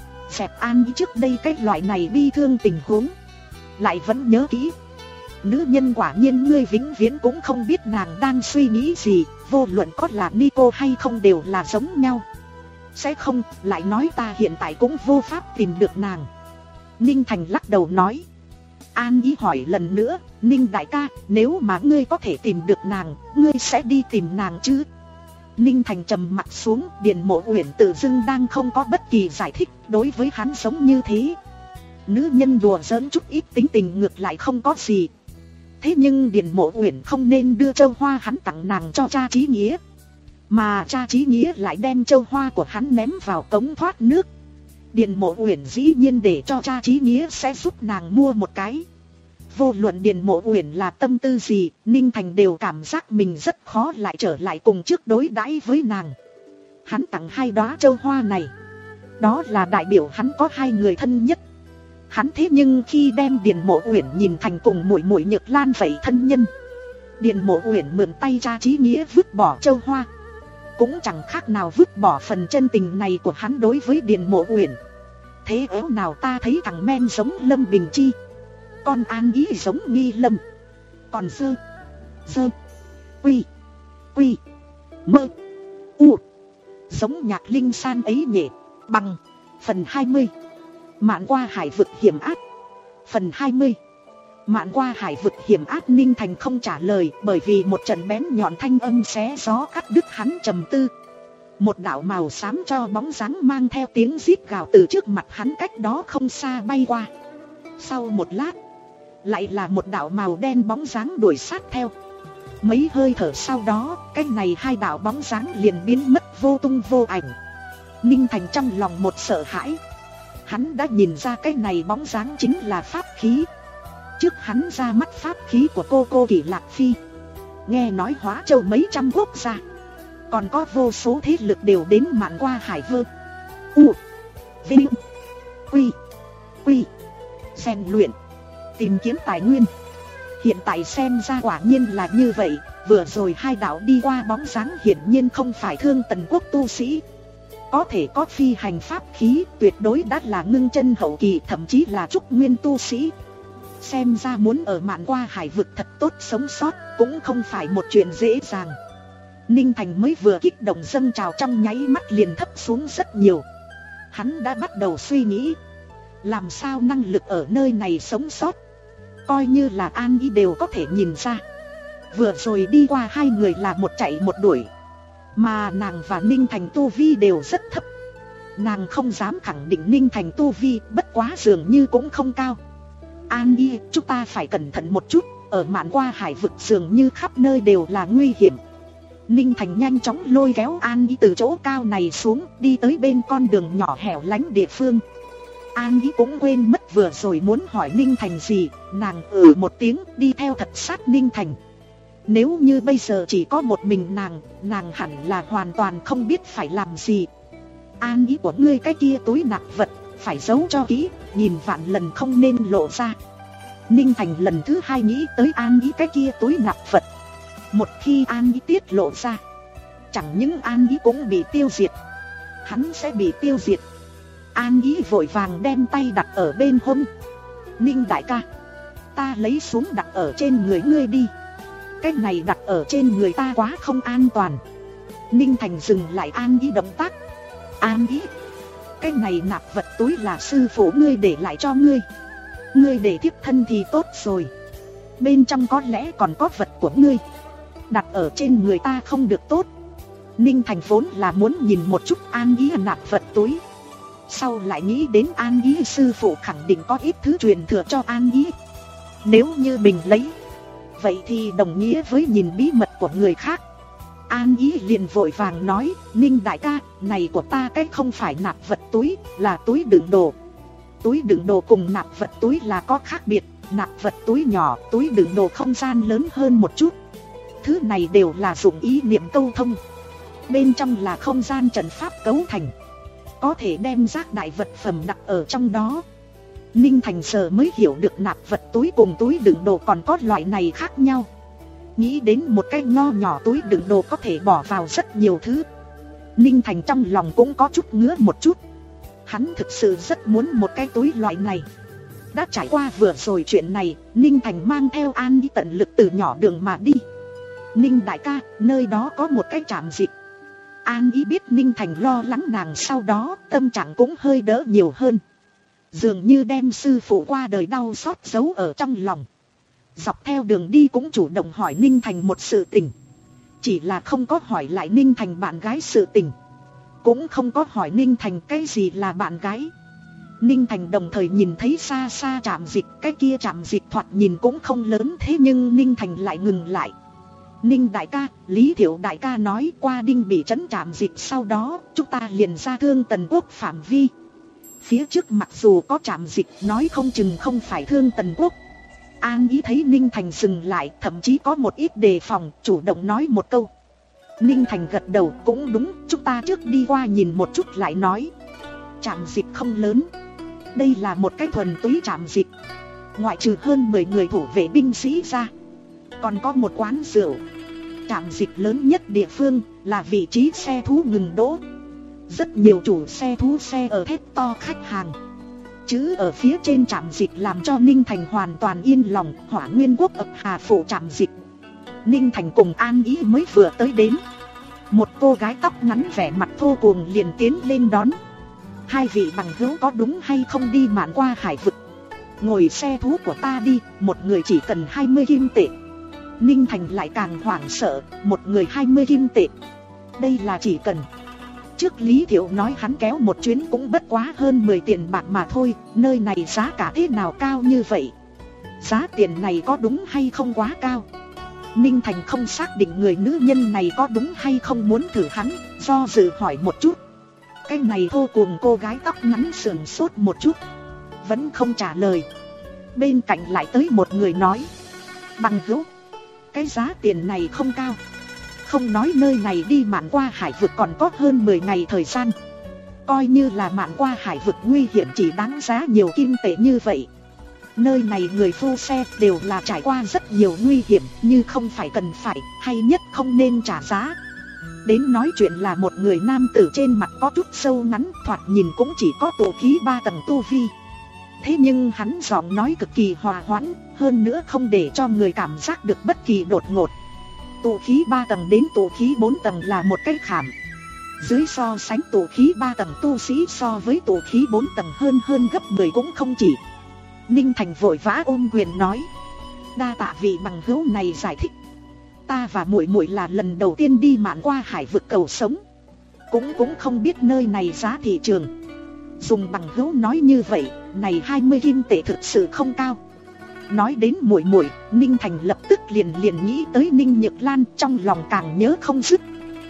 dẹp An Ý trước đây cái loại này bi thương tình huống, lại vẫn nhớ kỹ. Nữ nhân quả nhiên ngươi vĩnh viễn cũng không biết nàng đang suy nghĩ gì, vô luận có là Nico hay không đều là giống nhau. Sẽ không, lại nói ta hiện tại cũng vô pháp tìm được nàng. Ninh Thành lắc đầu nói. An Ý hỏi lần nữa, Ninh đại ca, nếu mà ngươi có thể tìm được nàng, ngươi sẽ đi tìm nàng chứ? Ninh Thành trầm mặt xuống, Điền Mộ Uyển tự dưng đang không có bất kỳ giải thích, đối với hắn sống như thế. Nữ nhân đùa giỡn chút ít tính tình ngược lại không có gì. Thế nhưng Điền Mộ Uyển không nên đưa châu hoa hắn tặng nàng cho cha Chí Nghĩa, mà cha Chí Nghĩa lại đem châu hoa của hắn ném vào cống thoát nước. Điền Mộ Uyển dĩ nhiên để cho cha Chí Nghĩa sẽ giúp nàng mua một cái. Vô luận Điền Mộ Uyển là tâm tư gì, Ninh Thành đều cảm giác mình rất khó lại trở lại cùng trước đối đãi với nàng. Hắn tặng hai đóa châu hoa này, đó là đại biểu hắn có hai người thân nhất. Hắn thế nhưng khi đem Điền Mộ Uyển nhìn thành cùng muội muội Nhược Lan vậy thân nhân. Điền Mộ Uyển mượn tay cha Chí Nghĩa vứt bỏ châu hoa, cũng chẳng khác nào vứt bỏ phần chân tình này của hắn đối với Điền Mộ Uyển. Thế ếu nào ta thấy thằng Men giống Lâm Bình Chi, con An Ý giống Nghi Lâm, còn Sơ Sơ Quy Quy Mơ U giống Nhạc Linh San ấy nhỉ. Bằng. Phần hai mươi. Mạn qua hải vực hiểm ác. Phần hai mươi. Mạn qua hải vực hiểm ác. Ninh Thành không trả lời, bởi vì một trận bén nhọn thanh âm xé gió cắt đứt hắn trầm tư. Một đạo màu xám cho bóng dáng mang theo tiếng rít gào từ trước mặt hắn cách đó không xa bay qua. Sau một lát, lại là một đạo màu đen bóng dáng đuổi sát theo. Mấy hơi thở sau đó, cái này hai đạo bóng dáng liền biến mất vô tung vô ảnh. Ninh Thành trong lòng một sợ hãi. Hắn đã nhìn ra cái này bóng dáng chính là pháp khí. Trước hắn ra mắt pháp khí của cô cô Kỷ Lạc Phi, nghe nói Hóa Châu mấy trăm quốc gia, còn có vô số thế lực đều đến mạn qua hải vơ U Vinh Quy Quy rèn luyện, tìm kiếm tài nguyên. Hiện tại xem ra quả nhiên là như vậy. Vừa rồi hai đạo đi qua bóng dáng hiển nhiên không phải Thương Tần quốc tu sĩ. Có thể có phi hành pháp khí, tuyệt đối đã là ngưng chân hậu kỳ, thậm chí là trúc nguyên tu sĩ. Xem ra muốn ở mạn qua hải vực thật tốt sống sót cũng không phải một chuyện dễ dàng. Ninh Thành mới vừa kích động dâng trào trong nháy mắt liền thấp xuống rất nhiều. Hắn đã bắt đầu suy nghĩ, làm sao năng lực ở nơi này sống sót. Coi như là An Ý đều có thể nhìn ra, Vừa rồi đi qua hai người là một chạy một đuổi, mà nàng và Ninh Thành tu vi đều rất thấp. Nàng không dám khẳng định Ninh Thành tu vi, bất quá dường như cũng không cao. An Nhi, chúng ta phải cẩn thận một chút, ở mạn qua hải vực dường như khắp nơi đều là nguy hiểm. Ninh Thành nhanh chóng lôi kéo An Nhi từ chỗ cao này xuống, đi tới bên con đường nhỏ hẻo lánh địa phương. An Nhi cũng quên mất vừa rồi muốn hỏi Ninh Thành gì, nàng ừ một tiếng đi theo thật sát Ninh Thành. Nếu như bây giờ chỉ có một mình nàng, nàng hẳn là hoàn toàn không biết phải làm gì. An Nhi của ngươi cái kia túi nạp vật, phải giấu cho kỹ, nhìn vạn lần không nên lộ ra. Ninh Thành lần thứ hai nghĩ tới An Nhi cái kia túi nạp vật. Một khi An Nhi tiết lộ ra, chẳng những An Nhi cũng bị tiêu diệt, hắn sẽ bị tiêu diệt. An Nhi vội vàng đem tay đặt ở bên hông. Ninh đại ca, ta lấy xuống đặt ở trên người ngươi đi. Cái này đặt ở trên người ta quá không an toàn. Ninh Thành dừng lại An Nhi động tác. An Nhi, cái này nạp vật túi là sư phụ ngươi để lại cho ngươi. Ngươi để thiếp thân thì tốt rồi, bên trong có lẽ còn có vật của ngươi, đặt ở trên người ta không được tốt. Ninh Thành vốn là muốn nhìn một chút An Nhi nạp vật túi, sau lại nghĩ đến An Nhi sư phụ khẳng định có ít thứ truyền thừa cho An Nhi. Nếu như mình lấy, vậy thì đồng nghĩa với nhìn bí mật của người khác. An Nhi liền vội vàng nói, Ninh đại ca, này của ta cái không phải nạp vật túi, là túi đựng đồ. Túi đựng đồ cùng nạp vật túi là có khác biệt, nạp vật túi nhỏ, túi đựng đồ không gian lớn hơn một chút. Thứ này đều là dụng ý niệm câu thông, bên trong là không gian trận pháp cấu thành, có thể đem rác đại vật phẩm đặt ở trong đó. Ninh Thành giờ mới hiểu được nạp vật túi cùng túi đựng đồ còn có loại này khác nhau. Nghĩ đến một cái nho nhỏ túi đựng đồ có thể bỏ vào rất nhiều thứ, Ninh Thành trong lòng cũng có chút ngứa một chút. Hắn thực sự rất muốn một cái túi loại này. Đã trải qua vừa rồi chuyện này, Ninh Thành mang theo An Nhi tận lực từ nhỏ đường mà đi. Ninh đại ca, nơi đó có một cái trạm dịch. An Nhi biết Ninh Thành lo lắng nàng, sau đó tâm trạng cũng hơi đỡ nhiều hơn, dường như đem sư phụ qua đời đau xót giấu ở trong lòng. Dọc theo đường đi cũng chủ động hỏi Ninh Thành một sự tình, chỉ là không có hỏi lại Ninh Thành bạn gái sự tình, cũng không có hỏi Ninh Thành cái gì là bạn gái. Ninh Thành đồng thời nhìn thấy xa xa trạm dịch, cái kia trạm dịch thoạt nhìn cũng không lớn, thế nhưng Ninh Thành lại ngừng lại. Ninh đại ca, Lý Thiệu đại ca nói qua Đinh bị trấn trạm dịch sau đó, chúng ta liền ra Thương Tần Quốc phạm vi. Phía trước mặc dù có trạm dịch, nói không chừng không phải Thương Tần Quốc. An Ý thấy Ninh Thành dừng lại, thậm chí có một ít đề phòng, chủ động nói một câu. Ninh Thành gật đầu, cũng đúng, chúng ta trước đi qua nhìn một chút lại nói. Trạm dịch không lớn, đây là một cái thuần túy trạm dịch, ngoại trừ hơn mười người thủ vệ binh sĩ ra, còn có một quán rượu. Trạm dịch lớn nhất địa phương là vị trí xe thú ngừng đỗ. Rất nhiều chủ xe thú xe ở thét to khách hàng. Chữ ở phía trên trạm dịch làm cho Ninh Thành hoàn toàn yên lòng. Hỏa Nguyên Quốc ập Hà phụ trạm dịch. Ninh Thành cùng An Ý mới vừa tới đến, một cô gái tóc ngắn vẻ mặt thô cuồng liền tiến lên đón. Hai vị bằng hữu có đúng hay không đi mạn qua hải vực? Ngồi xe thú của ta đi, một người chỉ cần hai mươi kim tệ. Ninh Thành lại càng hoảng sợ, một người hai mươi kim tệ. Đây là chỉ cần. Trước Lý Thiệu nói hắn kéo một chuyến cũng bất quá hơn mười tiền bạc mà thôi, nơi này giá cả thế nào cao như vậy? Giá tiền này có đúng hay không quá cao? Ninh Thành không xác định người nữ nhân này có đúng hay không muốn thử hắn, do dự hỏi một chút. Cái này thô cuồng cô gái tóc ngắn sườn sốt một chút, vẫn không trả lời. Bên cạnh lại tới một người nói, bằng hữu, cái giá tiền này không cao. Không nói nơi này đi mạn qua hải vực còn có hơn mười ngày thời gian, coi như là mạn qua hải vực nguy hiểm chỉ đáng giá nhiều kim tệ như vậy. Nơi này người phu xe đều là trải qua rất nhiều nguy hiểm, như không phải cần phải, hay nhất không nên trả giá. Đến nói chuyện là một người nam tử trên mặt có chút sâu ngắn, thoạt nhìn cũng chỉ có tổ khí ba tầng tu vi. Thế nhưng hắn giọng nói cực kỳ hòa hoãn, hơn nữa không để cho người cảm giác được bất kỳ đột ngột. Tụ khí ba tầng đến tụ khí bốn tầng là một cái khảm. Dưới so sánh tụ khí ba tầng tu sĩ so với tụ khí bốn tầng hơn hơn gấp mười cũng không chỉ. Ninh Thành vội vã ôm quyền nói, đa tạ vị bằng hữu này giải thích. Ta và muội muội là lần đầu tiên đi mạn qua hải vực cầu sống, Cũng cũng không biết nơi này giá thị trường. Dùng bằng hữu nói như vậy, này hai mươi kim tệ thực sự không cao. Nói đến muội muội, Ninh Thành lập tức liền liền nghĩ tới Ninh Nhược Lan, trong lòng càng nhớ không dứt.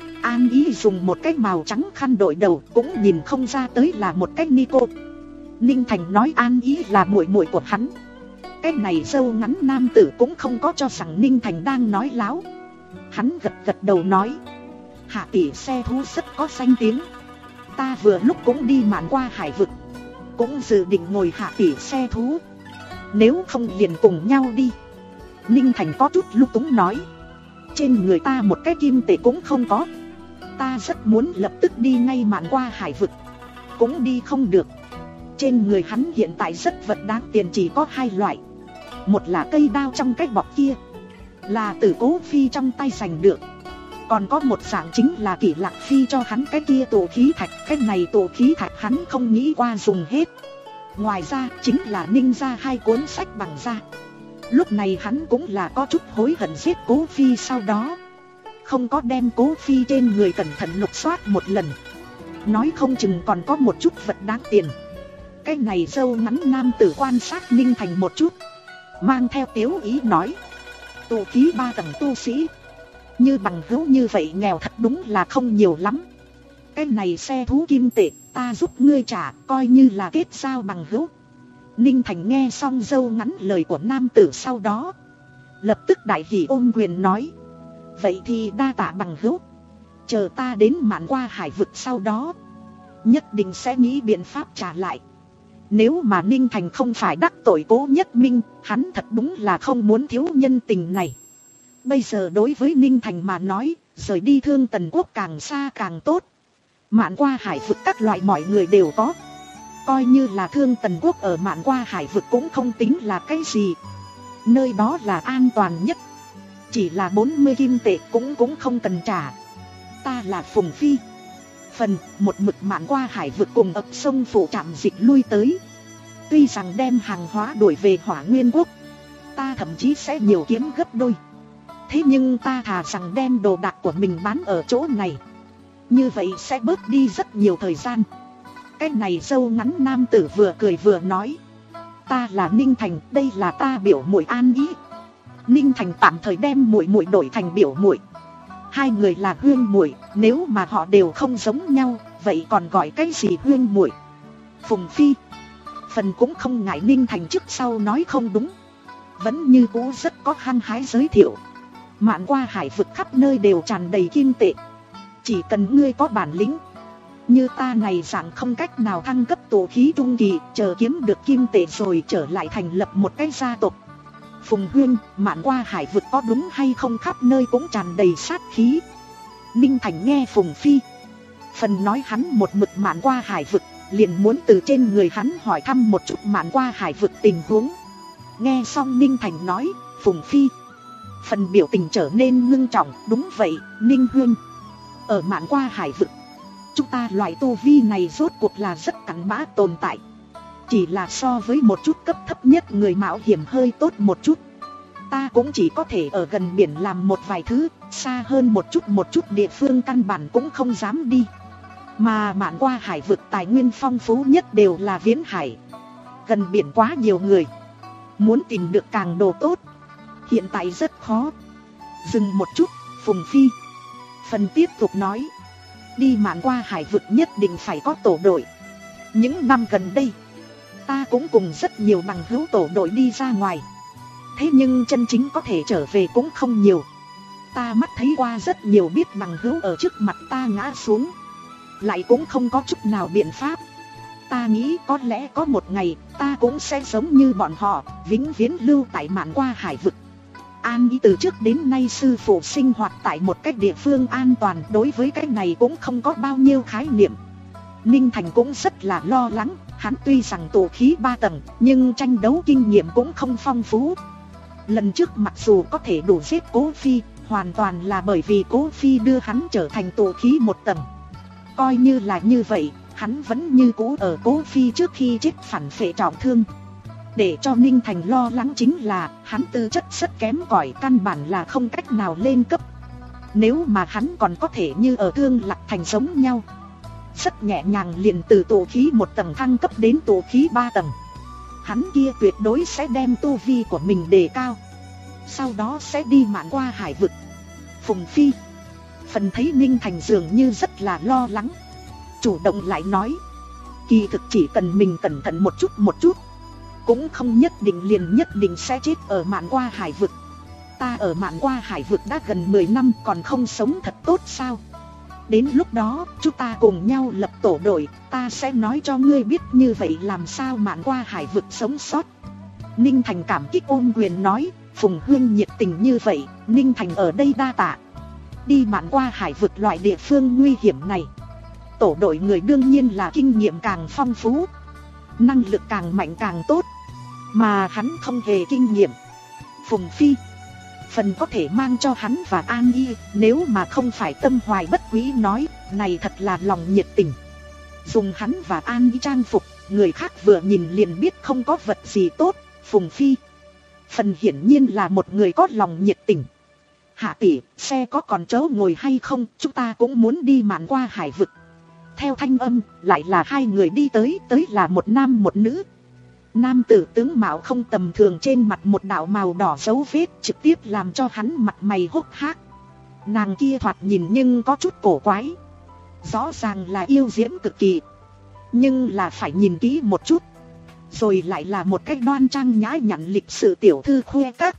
An Ý dùng một cái màu trắng khăn đội đầu, cũng nhìn không ra tới là một cái Nico. Ninh Thành nói An Ý là muội muội của hắn. Cái này râu ngắn nam tử cũng không có cho rằng Ninh Thành đang nói láo. Hắn gật gật đầu nói, Hạ tỷ xe thú rất có danh tiếng. Ta vừa lúc cũng đi mạn qua hải vực, cũng dự định ngồi hạ tỷ xe thú. Nếu không liền cùng nhau đi. Ninh Thành có chút lúc túng nói, trên người ta một cái kim tệ cũng không có. Ta rất muốn lập tức đi ngay mạn qua hải vực, cũng đi không được. Trên người hắn hiện tại rất vật đáng tiền chỉ có hai loại. Một là cây đao trong cái bọc kia, là từ Cố Phi trong tay giành được. Còn có một dạng chính là Kỷ Lạc Phi cho hắn cái kia tổ khí thạch. Cái này tổ khí thạch hắn không nghĩ qua dùng hết. Ngoài ra chính là ninh ra hai cuốn sách bằng da. Lúc này hắn cũng là có chút hối hận giết Cố Phi sau đó, không có đem Cố Phi trên người cẩn thận lục soát một lần. Nói không chừng còn có một chút vật đáng tiền. Cái này râu ngắn nam tử quan sát Ninh Thành một chút, mang theo tiếu ý nói, tụ khí ba tầng tu sĩ, như bằng hữu như vậy nghèo thật đúng là không nhiều lắm. Cái này xe thú kim tệ, ta giúp ngươi trả, coi như là kết giao bằng hữu. Ninh Thành nghe xong râu ngắn lời của nam tử sau đó, lập tức đại hỉ ôm quyền nói, vậy thì đa tạ bằng hữu. Chờ ta đến mạn qua hải vực sau đó, nhất định sẽ nghĩ biện pháp trả lại. Nếu mà Ninh Thành không phải đắc tội Cố Nhất Minh, hắn thật đúng là không muốn thiếu nhân tình này. Bây giờ đối với Ninh Thành mà nói, rời đi Thương Tần Quốc càng xa càng tốt. Mạn qua hải vực các loại mọi người đều có. Coi như là Thương Tần Quốc ở mạn qua hải vực cũng không tính là cái gì. Nơi đó là an toàn nhất. Chỉ là bốn mươi kim tệ cũng cũng không cần trả. Ta là Phùng Phi. Phần một mực mạn qua hải vực cùng ập sông phụ trạm dịch lui tới. Tuy rằng đem hàng hóa đuổi về Hỏa Nguyên Quốc, ta thậm chí sẽ nhiều kiếm gấp đôi. Thế nhưng ta thà rằng đem đồ đạc của mình bán ở chỗ này, như vậy sẽ bớt đi rất nhiều thời gian. Cái này râu ngắn nam tử vừa cười vừa nói, ta là Ninh Thành, đây là ta biểu muội An Ý. Ninh Thành tạm thời đem muội muội đổi thành biểu muội. Hai người là huyên muội, nếu mà họ đều không giống nhau, vậy còn gọi cái gì huyên muội? Phùng Phi phần cũng không ngại Ninh Thành trước sau nói không đúng, vẫn như cũ rất có hăng hái giới thiệu. Mạn qua hải vực khắp nơi đều tràn đầy kim tệ. Chỉ cần ngươi có bản lĩnh, như ta này dạng không cách nào thăng cấp tổ khí trung kỳ, chờ kiếm được kim tệ rồi trở lại thành lập một cái gia tộc. Phùng Huyên, mạn qua hải vực có đúng hay không khắp nơi cũng tràn đầy sát khí. Ninh Thành nghe Phùng Phi phần nói hắn một mực mạn qua hải vực, liền muốn từ trên người hắn hỏi thăm một chút mạn qua hải vực tình huống. Nghe xong Ninh Thành nói, Phùng Phi phần biểu tình trở nên ngưng trọng. Đúng vậy, Ninh Huyên, ở mạn qua hải vực, chúng ta loại tu vi này rốt cuộc là rất cặn bã tồn tại. Chỉ là so với một chút cấp thấp nhất người mạo hiểm hơi tốt một chút. Ta cũng chỉ có thể ở gần biển làm một vài thứ, xa hơn một chút một chút địa phương căn bản cũng không dám đi. Mà mạn qua hải vực tài nguyên phong phú nhất đều là Viễn Hải. Gần biển quá nhiều người, muốn tìm được càng đồ tốt hiện tại rất khó. Dừng một chút, Phùng Phi phần tiếp tục nói, đi mạn qua hải vực nhất định phải có tổ đội. Những năm gần đây, ta cũng cùng rất nhiều bằng hữu tổ đội đi ra ngoài. Thế nhưng chân chính có thể trở về cũng không nhiều. Ta mắt thấy qua rất nhiều biết bằng hữu ở trước mặt ta ngã xuống, lại cũng không có chút nào biện pháp. Ta nghĩ có lẽ có một ngày ta cũng sẽ giống như bọn họ, vĩnh viễn lưu tại mạn qua hải vực. An Ý từ trước đến nay sư phụ sinh hoạt tại một cái địa phương an toàn, đối với cái này cũng không có bao nhiêu khái niệm. Ninh Thành cũng rất là lo lắng, hắn tuy rằng tổ khí ba tầng, nhưng tranh đấu kinh nghiệm cũng không phong phú. Lần trước mặc dù có thể đủ giết Cố Phi, hoàn toàn là bởi vì Cố Phi đưa hắn trở thành tổ khí một tầng. Coi như là như vậy, hắn vẫn như cũ ở Cố Phi trước khi chết phản phệ trọng thương. Để cho Ninh Thành lo lắng chính là hắn tư chất rất kém cỏi, căn bản là không cách nào lên cấp. Nếu mà hắn còn có thể như ở Thương Lạc Thành giống nhau, rất nhẹ nhàng liền từ tụ khí một tầng thăng cấp đến tụ khí ba tầng, hắn kia tuyệt đối sẽ đem tu vi của mình đề cao. Sau đó sẽ đi mạn qua hải vực. Phùng Phi phần thấy Ninh Thành dường như rất là lo lắng, chủ động lại nói, kỳ thực chỉ cần mình cẩn thận một chút một chút, cũng không nhất định liền nhất định sẽ chết ở mạn qua hải vực. Ta ở mạn qua hải vực đã gần mười năm còn không sống thật tốt sao? Đến lúc đó chúng ta cùng nhau lập tổ đội, ta sẽ nói cho ngươi biết như vậy làm sao mạn qua hải vực sống sót. Ninh Thành cảm kích ôm quyền nói, Phùng Huynh nhiệt tình như vậy, Ninh Thành ở đây đa tạ. Đi mạn qua hải vực loại địa phương nguy hiểm này, tổ đội người đương nhiên là kinh nghiệm càng phong phú, năng lực càng mạnh càng tốt. Mà hắn không hề kinh nghiệm, Phùng Phi phần có thể mang cho hắn và An Y, nếu mà không phải tâm hoài bất quý nói, này thật là lòng nhiệt tình. Dùng hắn và An Y trang phục, người khác vừa nhìn liền biết không có vật gì tốt. Phùng Phi phần hiển nhiên là một người có lòng nhiệt tình. Hạ tỷ, xe có còn chỗ ngồi hay không, chúng ta cũng muốn đi mạn qua hải vực. Theo thanh âm, lại là hai người đi tới, tới là một nam một nữ. Nam tử tướng mạo không tầm thường, trên mặt một đạo màu đỏ dấu vết trực tiếp làm cho hắn mặt mày hốc hác. Nàng kia thoạt nhìn nhưng có chút cổ quái, rõ ràng là yêu diễm cực kỳ, nhưng là phải nhìn kỹ một chút, rồi lại là một cách đoan trang nhã nhặn lịch sự tiểu thư khuê các.